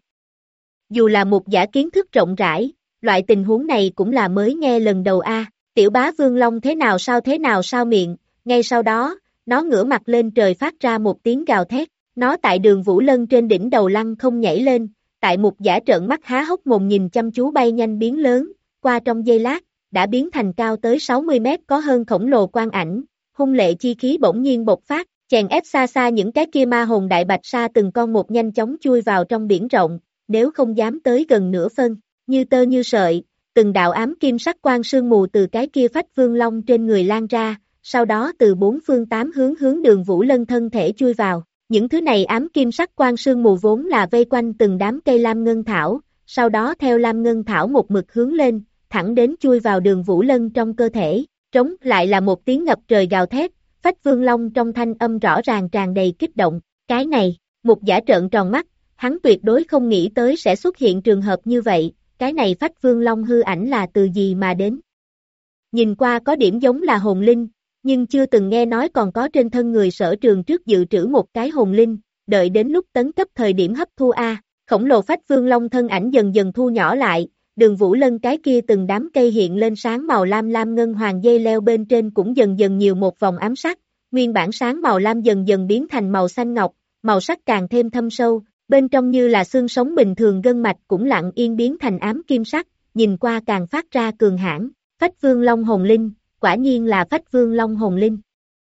Dù là một giả kiến thức rộng rãi, loại tình huống này cũng là mới nghe lần đầu a. Tiểu bá Vương Long thế nào sao miệng, ngay sau đó, nó ngửa mặt lên trời phát ra một tiếng gào thét, nó tại Đường Vũ Lân trên đỉnh đầu lăng không nhảy lên, tại một giả trợn mắt há hốc mồm nhìn chăm chú bay nhanh biến lớn, qua trong giây lát, đã biến thành cao tới 60 mét có hơn khổng lồ quang ảnh, hung lệ chi khí bỗng nhiên bộc phát, chèn ép xa xa những cái kia ma hồn đại bạch sa từng con một nhanh chóng chui vào trong biển rộng, nếu không dám tới gần nửa phân, như tơ như sợi, từng đạo ám kim sắc quang sương mù từ cái kia Phách Vương Long trên người lan ra, sau đó từ bốn phương tám hướng Đường Vũ Lân thân thể chui vào. Những thứ này ám kim sắc quang sương mù vốn là vây quanh từng đám cây lam ngân thảo, sau đó theo lam ngân thảo một mực hướng lên, thẳng đến chui vào Đường Vũ Lân trong cơ thể, trống lại là một tiếng ngập trời gào thét, Phách Vương Long trong thanh âm rõ ràng tràn đầy kích động, cái này, một giả trợn tròn mắt, hắn tuyệt đối không nghĩ tới sẽ xuất hiện trường hợp như vậy, cái này Phách Vương Long hư ảnh là từ gì mà đến. Nhìn qua có điểm giống là hồn linh, nhưng chưa từng nghe nói còn có trên thân người Sở Trường trước dự trữ một cái hồn linh, đợi đến lúc tấn cấp thời điểm hấp thu A, khổng lồ Phách Vương Long thân ảnh dần dần thu nhỏ lại, Đường Vũ Lân cái kia từng đám cây hiện lên sáng màu lam ngân hoàng dây leo bên trên cũng dần dần nhiều một vòng ám sắc, nguyên bản sáng màu lam dần dần biến thành màu xanh ngọc, màu sắc càng thêm thâm sâu, bên trong như là xương sống bình thường gân mạch cũng lặng yên biến thành ám kim sắc, nhìn qua càng phát ra cường hãn, Phách Vương Long hồn linh, quả nhiên là Phách Vương Long hồn linh.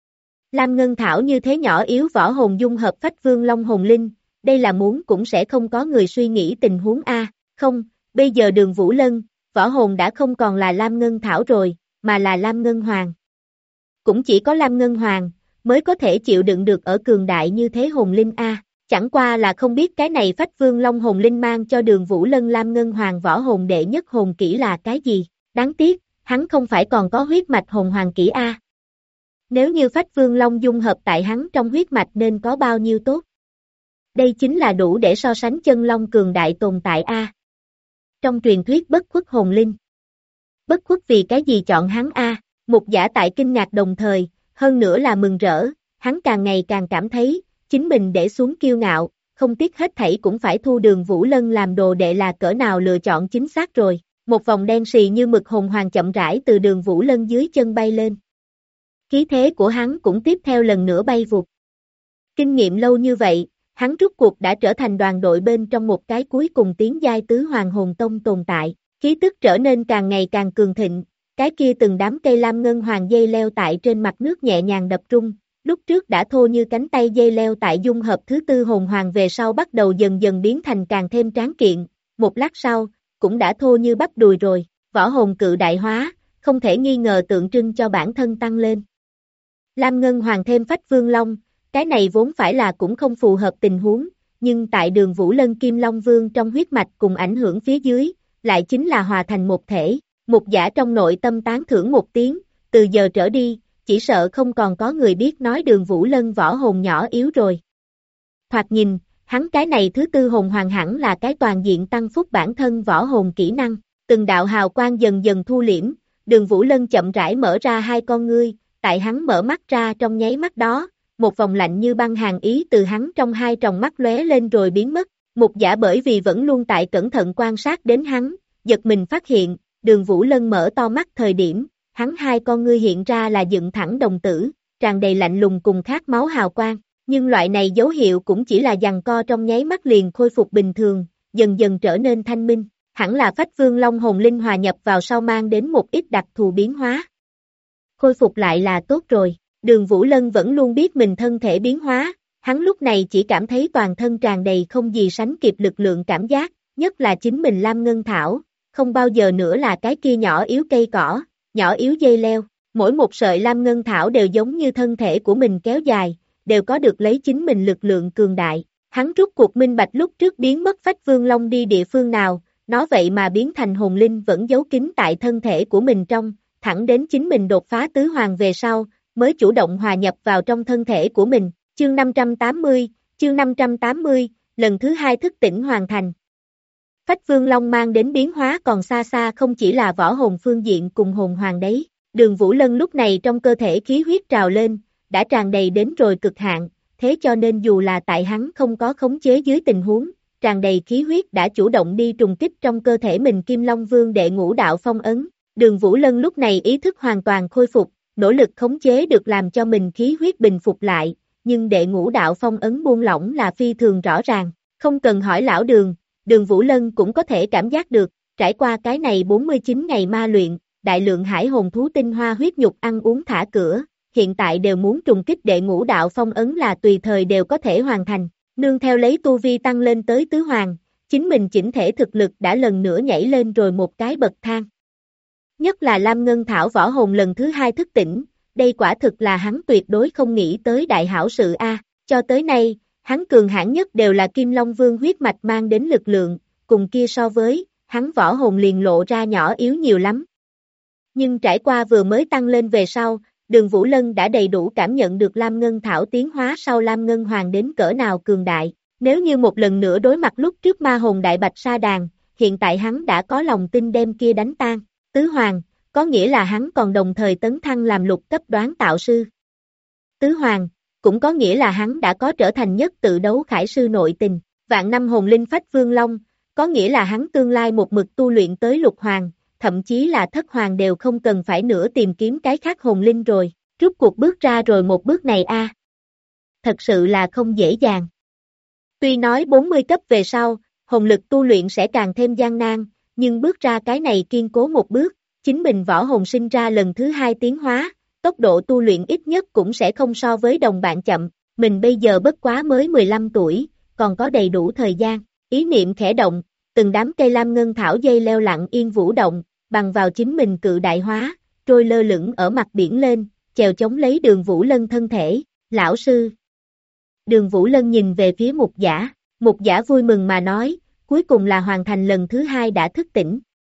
Lam Ngân Thảo như thế nhỏ yếu võ hồn dung hợp Phách Vương Long hồn linh, đây là muốn cũng sẽ không có người suy nghĩ tình huống A, không, bây giờ Đường Vũ Lân, võ hồn đã không còn là Lam Ngân Thảo rồi, mà là Lam Ngân Hoàng. Cũng chỉ có Lam Ngân Hoàng, mới có thể chịu đựng được ở cường đại như thế hồn linh A, chẳng qua là không biết cái này Phách Vương Long hồn linh mang cho Đường Vũ Lân Lam Ngân Hoàng võ hồn đệ nhất hồn kỹ là cái gì, đáng tiếc, hắn không phải còn có huyết mạch hồn hoàng kỹ A. Nếu như Phách Vương Long dung hợp tại hắn trong huyết mạch nên có bao nhiêu tốt. Đây chính là đủ để so sánh chân long cường đại tồn tại A. Trong truyền thuyết bất khuất hồn linh. Bất khuất vì cái gì chọn hắn A, Mục Giả tại kinh ngạc đồng thời, hơn nữa là mừng rỡ, hắn càng ngày càng cảm thấy, chính mình để xuống kiêu ngạo, không tiếc hết thảy cũng phải thu Đường Vũ Lân làm đồ đệ là cỡ nào lựa chọn chính xác rồi. Một vòng đen xì như mực hồn hoàng chậm rãi từ Đường Vũ Lân dưới chân bay lên. Khí thế của hắn cũng tiếp theo lần nữa bay vụt. Kinh nghiệm lâu như vậy, hắn rút cuộc đã trở thành đoàn đội bên trong một cái cuối cùng tiến giai tứ hoàng hồn tông tồn tại. Khí tức trở nên càng ngày càng cường thịnh, cái kia từng đám cây lam ngân hoàng dây leo tại trên mặt nước nhẹ nhàng đập rung. Lúc trước đã thô như cánh tay dây leo tại dung hợp thứ tư hồn hoàng về sau bắt đầu dần dần biến thành càng thêm tráng kiện. Một lát sau, cũng đã thô như bắp đùi rồi, võ hồn cự đại hóa, không thể nghi ngờ tượng trưng cho bản thân tăng lên. Lam Ngân Hoàng thêm Phách Vương Long, cái này vốn phải là cũng không phù hợp tình huống, nhưng tại Đường Vũ Lân Kim Long Vương trong huyết mạch cùng ảnh hưởng phía dưới, lại chính là hòa thành một thể. Mục Giả trong nội tâm tán thưởng một tiếng, từ giờ trở đi, chỉ sợ không còn có người biết nói Đường Vũ Lân võ hồn nhỏ yếu rồi. Thoạt nhìn, hắn cái này thứ tư hồn hoàng hẳn là cái toàn diện tăng phúc bản thân võ hồn kỹ năng, từng đạo hào quang dần dần thu liễm, Đường Vũ Lân chậm rãi mở ra hai con ngươi, tại hắn mở mắt ra trong nháy mắt đó, một vòng lạnh như băng hàn ý từ hắn trong hai tròng mắt lóe lên rồi biến mất. Mục Giả bởi vì vẫn luôn tại cẩn thận quan sát đến hắn, giật mình phát hiện, Đường Vũ Lân mở to mắt thời điểm, hắn hai con ngươi hiện ra là dựng thẳng đồng tử, tràn đầy lạnh lùng cùng khát máu hào quang, nhưng loại này dấu hiệu cũng chỉ là giằng co trong nháy mắt liền khôi phục bình thường, dần dần trở nên thanh minh, hẳn là Phách Vương Long hồn linh hòa nhập vào sau mang đến một ít đặc thù biến hóa. Khôi phục lại là tốt rồi, Đường Vũ Lân vẫn luôn biết mình thân thể biến hóa, hắn lúc này chỉ cảm thấy toàn thân tràn đầy không gì sánh kịp lực lượng cảm giác, nhất là chính mình Lam Ngân Thảo, không bao giờ nữa là cái kia nhỏ yếu cây cỏ, nhỏ yếu dây leo, mỗi một sợi Lam Ngân Thảo đều giống như thân thể của mình kéo dài, đều có được lấy chính mình lực lượng cường đại. Hắn rút cuộc minh bạch lúc trước biến mất Phách Vương Long đi địa phương nào, nó vậy mà biến thành hồn linh vẫn giấu kín tại thân thể của mình trong, thẳng đến chính mình đột phá tứ hoàng về sau, mới chủ động hòa nhập vào trong thân thể của mình. Chương 580, lần thứ hai thức tỉnh hoàn thành. Phách Vương Long mang đến biến hóa còn xa xa không chỉ là võ hồn phương diện cùng hồn hoàng đấy. Đường Vũ Lân lúc này trong cơ thể khí huyết trào lên, đã tràn đầy đến rồi cực hạn, thế cho nên dù là tại hắn không có khống chế dưới tình huống, tràn đầy khí huyết đã chủ động đi trùng kích trong cơ thể mình Kim Long Vương đệ ngũ đạo phong ấn. Đường Vũ Lân lúc này ý thức hoàn toàn khôi phục, nỗ lực khống chế được làm cho mình khí huyết bình phục lại, nhưng đệ ngũ đạo phong ấn buông lỏng là phi thường rõ ràng, không cần hỏi lão Đường, Đường Vũ Lân cũng có thể cảm giác được, trải qua cái này 49 ngày ma luyện, đại lượng hải hồn thú tinh hoa huyết nhục ăn uống thả cửa, hiện tại đều muốn trùng kích đệ ngũ đạo phong ấn là tùy thời đều có thể hoàn thành, nương theo lấy tu vi tăng lên tới tứ hoàng, chính mình chỉnh thể thực lực đã lần nữa nhảy lên rồi một cái bậc thang. Nhất là Lam Ngân Thảo võ hồn lần thứ 2 thức tỉnh, đây quả thực là hắn tuyệt đối không nghĩ tới đại hảo sự a. Cho tới nay, hắn cường hãn nhất đều là Kim Long Vương huyết mạch mang đến lực lượng, cùng kia so với, hắn võ hồn liền lộ ra nhỏ yếu nhiều lắm. Nhưng trải qua vừa mới tăng lên về sau, Đường Vũ Lân đã đầy đủ cảm nhận được Lam Ngân Thảo tiến hóa sau Lam Ngân Hoàng đến cỡ nào cường đại. Nếu như một lần nữa đối mặt lúc trước ma hồn đại bạch sa đàn, hiện tại hắn đã có lòng tin đem kia đánh tan. Tứ Hoàng, có nghĩa là hắn còn đồng thời tấn thăng làm lục cấp đoán tạo sư. Tứ Hoàng, cũng có nghĩa là hắn đã có trở thành nhất tự đấu khải sư nội tình. Vạn năm hồn linh phách vương long, có nghĩa là hắn tương lai một mực tu luyện tới lục hoàng, thậm chí là thất hoàng đều không cần phải nữa tìm kiếm cái khác hồn linh rồi. Rút cuộc bước ra rồi một bước này a, thật sự là không dễ dàng. Tuy nói 40 cấp về sau, hồn lực tu luyện sẽ càng thêm gian nan, nhưng bước ra cái này kiên cố một bước, chính mình võ hồn sinh ra lần thứ 2 tiến hóa, tốc độ tu luyện ít nhất cũng sẽ không so với đồng bạn chậm, mình bây giờ bất quá mới 15 tuổi, còn có đầy đủ thời gian, ý niệm khẽ động, từng đám cây lam ngân thảo dây leo lặng yên vũ động, bằng vào chính mình cự đại hóa, trôi lơ lửng ở mặt biển lên, chèo chống lấy Đường Vũ Lân thân thể, lão sư. Đường Vũ Lân nhìn về phía Mục Giả vui mừng mà nói, cuối cùng là hoàn thành lần thứ 2 đã thức tỉnh.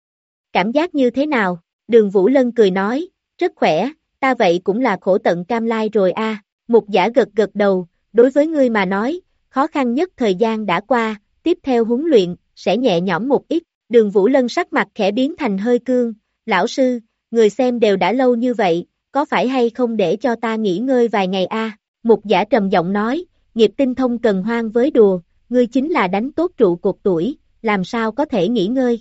Cảm giác như thế nào? Đường Vũ Lân cười nói, rất khỏe, ta vậy cũng là khổ tận cam lai rồi a. Mục Giả gật gật đầu, đối với ngươi mà nói, khó khăn nhất thời gian đã qua, tiếp theo huấn luyện, sẽ nhẹ nhõm một ít. Đường Vũ Lân sắc mặt khẽ biến thành hơi cương, lão sư, người xem đều đã lâu như vậy, có phải hay không để cho ta nghỉ ngơi vài ngày a? Mục Giả trầm giọng nói, nghiệp tinh thông cần hoang với đùa, ngươi chính là đánh tốt trụ cột tuổi, làm sao có thể nghỉ ngơi?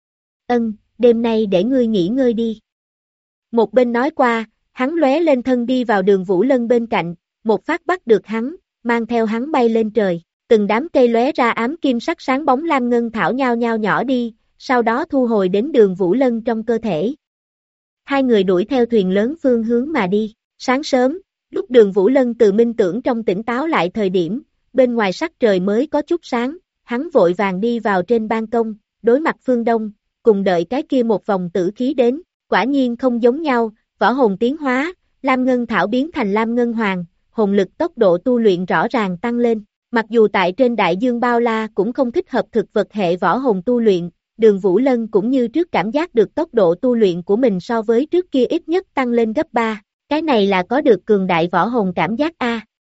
Đêm nay để ngươi nghỉ ngơi đi. Một bên nói qua, hắn lóe lên thân đi vào Đường Vũ Lân bên cạnh, một phát bắt được hắn, mang theo hắn bay lên trời, từng đám cây lóe ra ám kim sắc sáng bóng lam ngân thảo nhao nhao nhỏ đi, sau đó thu hồi đến Đường Vũ Lân trong cơ thể. Hai người đuổi theo thuyền lớn phương hướng mà đi, sáng sớm, lúc Đường Vũ Lân từ minh tưởng trong tỉnh táo lại thời điểm, bên ngoài sắc trời mới có chút sáng, hắn vội vàng đi vào trên ban công, đối mặt phương đông, cùng đợi cái kia một vòng tử khí đến, quả nhiên không giống nhau, võ hồn tiến hóa, lam ngân thảo biến thành lam ngân hoàng, hồn lực tốc độ tu luyện rõ ràng tăng lên, mặc dù tại trên đại dương bao la cũng không thích hợp thực vật hệ võ hồn tu luyện, Đường Vũ Lân cũng như trước cảm giác được tốc độ tu luyện của mình so với trước kia ít nhất tăng lên gấp 3, cái này là có được cường đại võ hồn cảm giác a.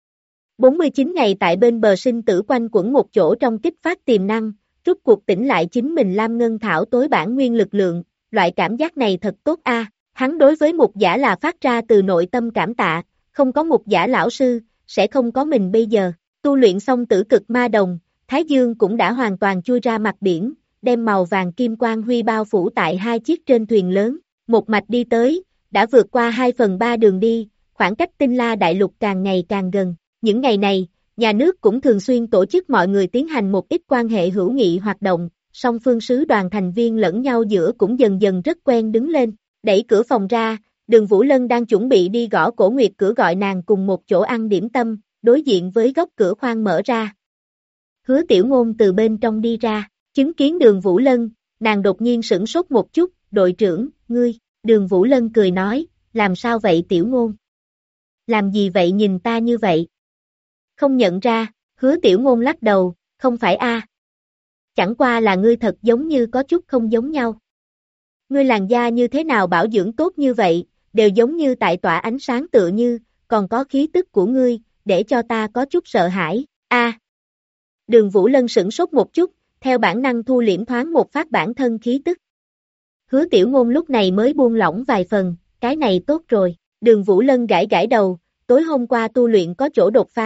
49 ngày tại bên bờ sinh tử quanh quẩn một chỗ trong kích phát tiềm năng, rút cuộc tỉnh lại chính mình lam ngân thảo tối bản nguyên lực lượng, loại cảm giác này thật tốt a. Hắn đối với Mục Giả là phát ra từ nội tâm cảm tạ, không có Mục Giả lão sư, sẽ không có mình bây giờ. Tu luyện xong tử cực ma đồng, Thái Dương cũng đã hoàn toàn chui ra mặt biển, đem màu vàng kim quang huy bao phủ tại hai chiếc trên thuyền lớn, một mạch đi tới, đã vượt qua 2/3 đường đi, khoảng cách Tinh La Đại Lục càng ngày càng gần. Những ngày này, nhà nước cũng thường xuyên tổ chức mọi người tiến hành một ít quan hệ hữu nghị hoạt động, song phương sứ đoàn thành viên lẫn nhau giữa cũng dần dần rất quen đứng lên, đẩy cửa phòng ra, Đường Vũ Lân đang chuẩn bị đi gõ cổ nguyệt cửa gọi nàng cùng một chỗ ăn điểm tâm, đối diện với góc cửa khoang mở ra. Hứa Tiểu Ngôn từ bên trong đi ra, chứng kiến Đường Vũ Lân, nàng đột nhiên sửng sốt một chút, đội trưởng, ngươi, Đường Vũ Lân cười nói, làm sao vậy Tiểu Ngôn? Làm gì vậy nhìn ta như vậy? Không nhận ra, Hứa Tiểu Ngôn lắc đầu, không phải a. Chẳng qua là ngươi thật giống như có chút không giống nhau. Ngươi làn da như thế nào bảo dưỡng tốt như vậy, đều giống như tại tỏa ánh sáng tựa như, còn có khí tức của ngươi, để cho ta có chút sợ hãi, a. Đường Vũ Lân sửng sốt một chút, theo bản năng thu liễm thoáng một phát bản thân khí tức. Hứa Tiểu Ngôn lúc này mới buông lỏng vài phần, cái này tốt rồi, Đường Vũ Lân gãi gãi đầu, tối hôm qua tu luyện có chỗ đột phá,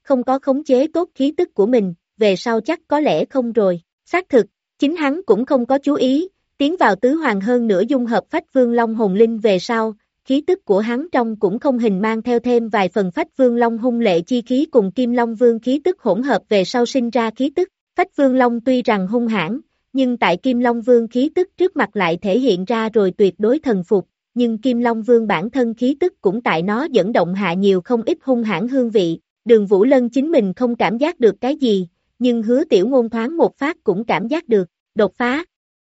không có khống chế tốt khí tức của mình, về sau chắc có lẽ không rồi. Xác thực, chính hắn cũng không có chú ý, tiến vào tứ hoàng hơn nữa dung hợp Phách Vương Long hồn linh về sau, khí tức của hắn trong cũng không hình mang theo thêm vài phần Phách Vương Long hung lệ chi khí cùng Kim Long Vương khí tức hỗn hợp về sau sinh ra khí tức. Phách Vương Long tuy rằng hung hãn, nhưng tại Kim Long Vương khí tức trước mặt lại thể hiện ra rồi tuyệt đối thần phục, nhưng Kim Long Vương bản thân khí tức cũng tại nó dẫn động hạ nhiều không ít hung hãn hương vị. Đường Vũ Lân chính mình không cảm giác được cái gì, nhưng Hứa Tiểu Ngôn thoáng một phát cũng cảm giác được, đột phá.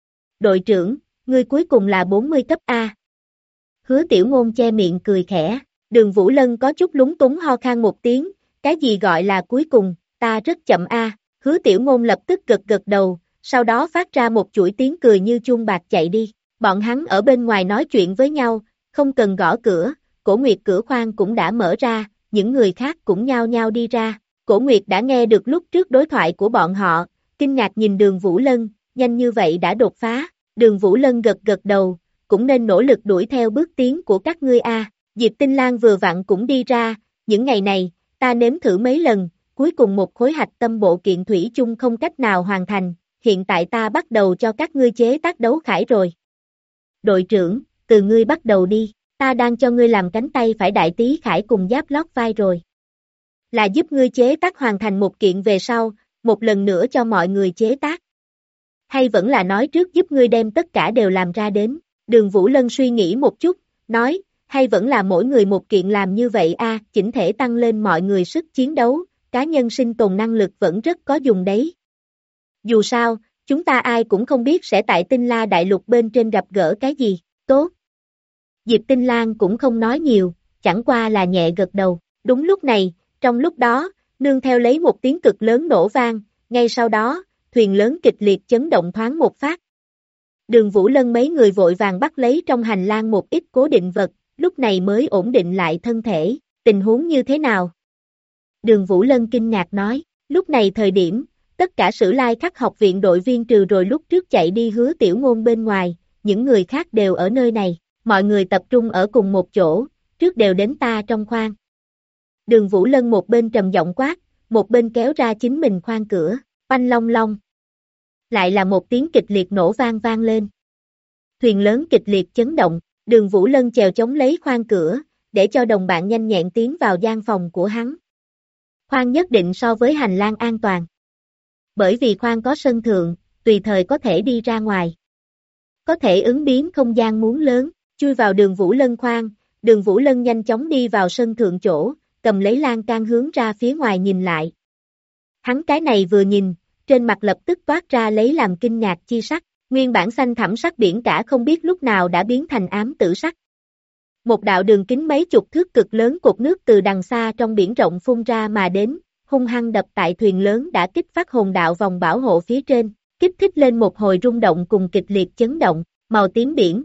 Đội trưởng, ngươi cuối cùng là 40 cấp A. Hứa Tiểu Ngôn che miệng cười khẽ, Đường Vũ Lân có chút lúng túng ho khan một tiếng, cái gì gọi là cuối cùng, ta rất chậm A. Hứa Tiểu Ngôn lập tức gật gật đầu, sau đó phát ra một chuỗi tiếng cười như chuông bạc chạy đi. Bọn hắn ở bên ngoài nói chuyện với nhau, không cần gõ cửa, Cổ Nguyệt cửa khoang cũng đã mở ra, những người khác cũng nhao nhao đi ra. Cổ Nguyệt đã nghe được lúc trước đối thoại của bọn họ, kinh ngạc nhìn Đường Vũ Lân, nhanh như vậy đã đột phá. Đường Vũ Lân gật gật đầu, cũng nên nỗ lực đuổi theo bước tiến của các ngươi a. Diệp Tinh Lang vừa vặn cũng đi ra, những ngày này, ta nếm thử mấy lần, cuối cùng một khối hạch tâm bộ kiện thủy chung không cách nào hoàn thành, hiện tại ta bắt đầu cho các ngươi chế tác đấu khải rồi. Đội trưởng, từ ngươi bắt đầu đi, ta đang cho ngươi làm cánh tay phải đại tí khải cùng giáp lót vai rồi. Là giúp ngươi chế tác hoàn thành một kiện về sau, một lần nữa cho mọi người chế tác. Hay vẫn là nói trước giúp ngươi đem tất cả đều làm ra đến. Đường Vũ Lân suy nghĩ một chút, nói, hay vẫn là mỗi người một kiện làm như vậy a, chỉnh thể tăng lên mọi người sức chiến đấu, cá nhân sinh tồn năng lực vẫn rất có dùng đấy. Dù sao, chúng ta ai cũng không biết sẽ tại Tinh La Đại Lục bên trên gặp gỡ cái gì, tốt. Diệp Tinh Lang cũng không nói nhiều, chẳng qua là nhẹ gật đầu. Đúng lúc này, trong lúc đó, nương theo lấy một tiếng cực lớn nổ vang, ngay sau đó, thuyền lớn kịch liệt chấn động thoáng một phát. Đường Vũ Lân mấy người vội vàng bắt lấy trong hành lang một ít cố định vật, lúc này mới ổn định lại thân thể, tình huống như thế nào? Đường Vũ Lân kinh ngạc nói, lúc này thời điểm, tất cả Sử Lai Khắc học viện đội viên trừ rồi lúc trước chạy đi Hứa Tiểu Ngôn bên ngoài, những người khác đều ở nơi này, mọi người tập trung ở cùng một chỗ, trước đều đến ta trong khoang. Đường Vũ Lân một bên trầm giọng quát, một bên kéo ra chính mình khoang cửa, oanh long long. Lại là một tiếng kịch liệt nổ vang vang lên. Thuyền lớn kịch liệt chấn động, Đường Vũ Lân chèo chống lấy khoang cửa, để cho đồng bạn nhanh nhẹn tiến vào gian phòng của hắn. Khoang nhất định so với hành lang an toàn. Bởi vì khoang có sân thượng, tùy thời có thể đi ra ngoài. Có thể ứng biến không gian muốn lớn, chui vào Đường Vũ Lân khoang, Đường Vũ Lân nhanh chóng đi vào sân thượng chỗ, cầm lấy lan can hướng ra phía ngoài nhìn lại. Hắn cái này vừa nhìn, trên mặt lập tức toát ra lấy làm kinh ngạc chi sắc, nguyên bản xanh thẳm sắc biển cả không biết lúc nào đã biến thành ám tử sắc. Một đạo đường kính mấy chục thước cực lớn cột nước từ đằng xa trong biển rộng phun ra mà đến, hung hăng đập tại thuyền lớn đã kích phát hồn đạo vòng bảo hộ phía trên, kích thích lên một hồi rung động cùng kịch liệt chấn động, màu tím biển.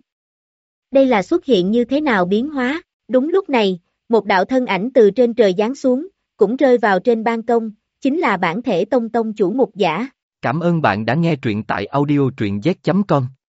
Đây là xuất hiện như thế nào biến hóa? Đúng lúc này, một đạo thân ảnh từ trên trời giáng xuống, cũng rơi vào trên ban công, chính là bản thể Tông Tông chủ Mục Giả. Cảm ơn bạn đã nghe truyện tại audio truyện z.com.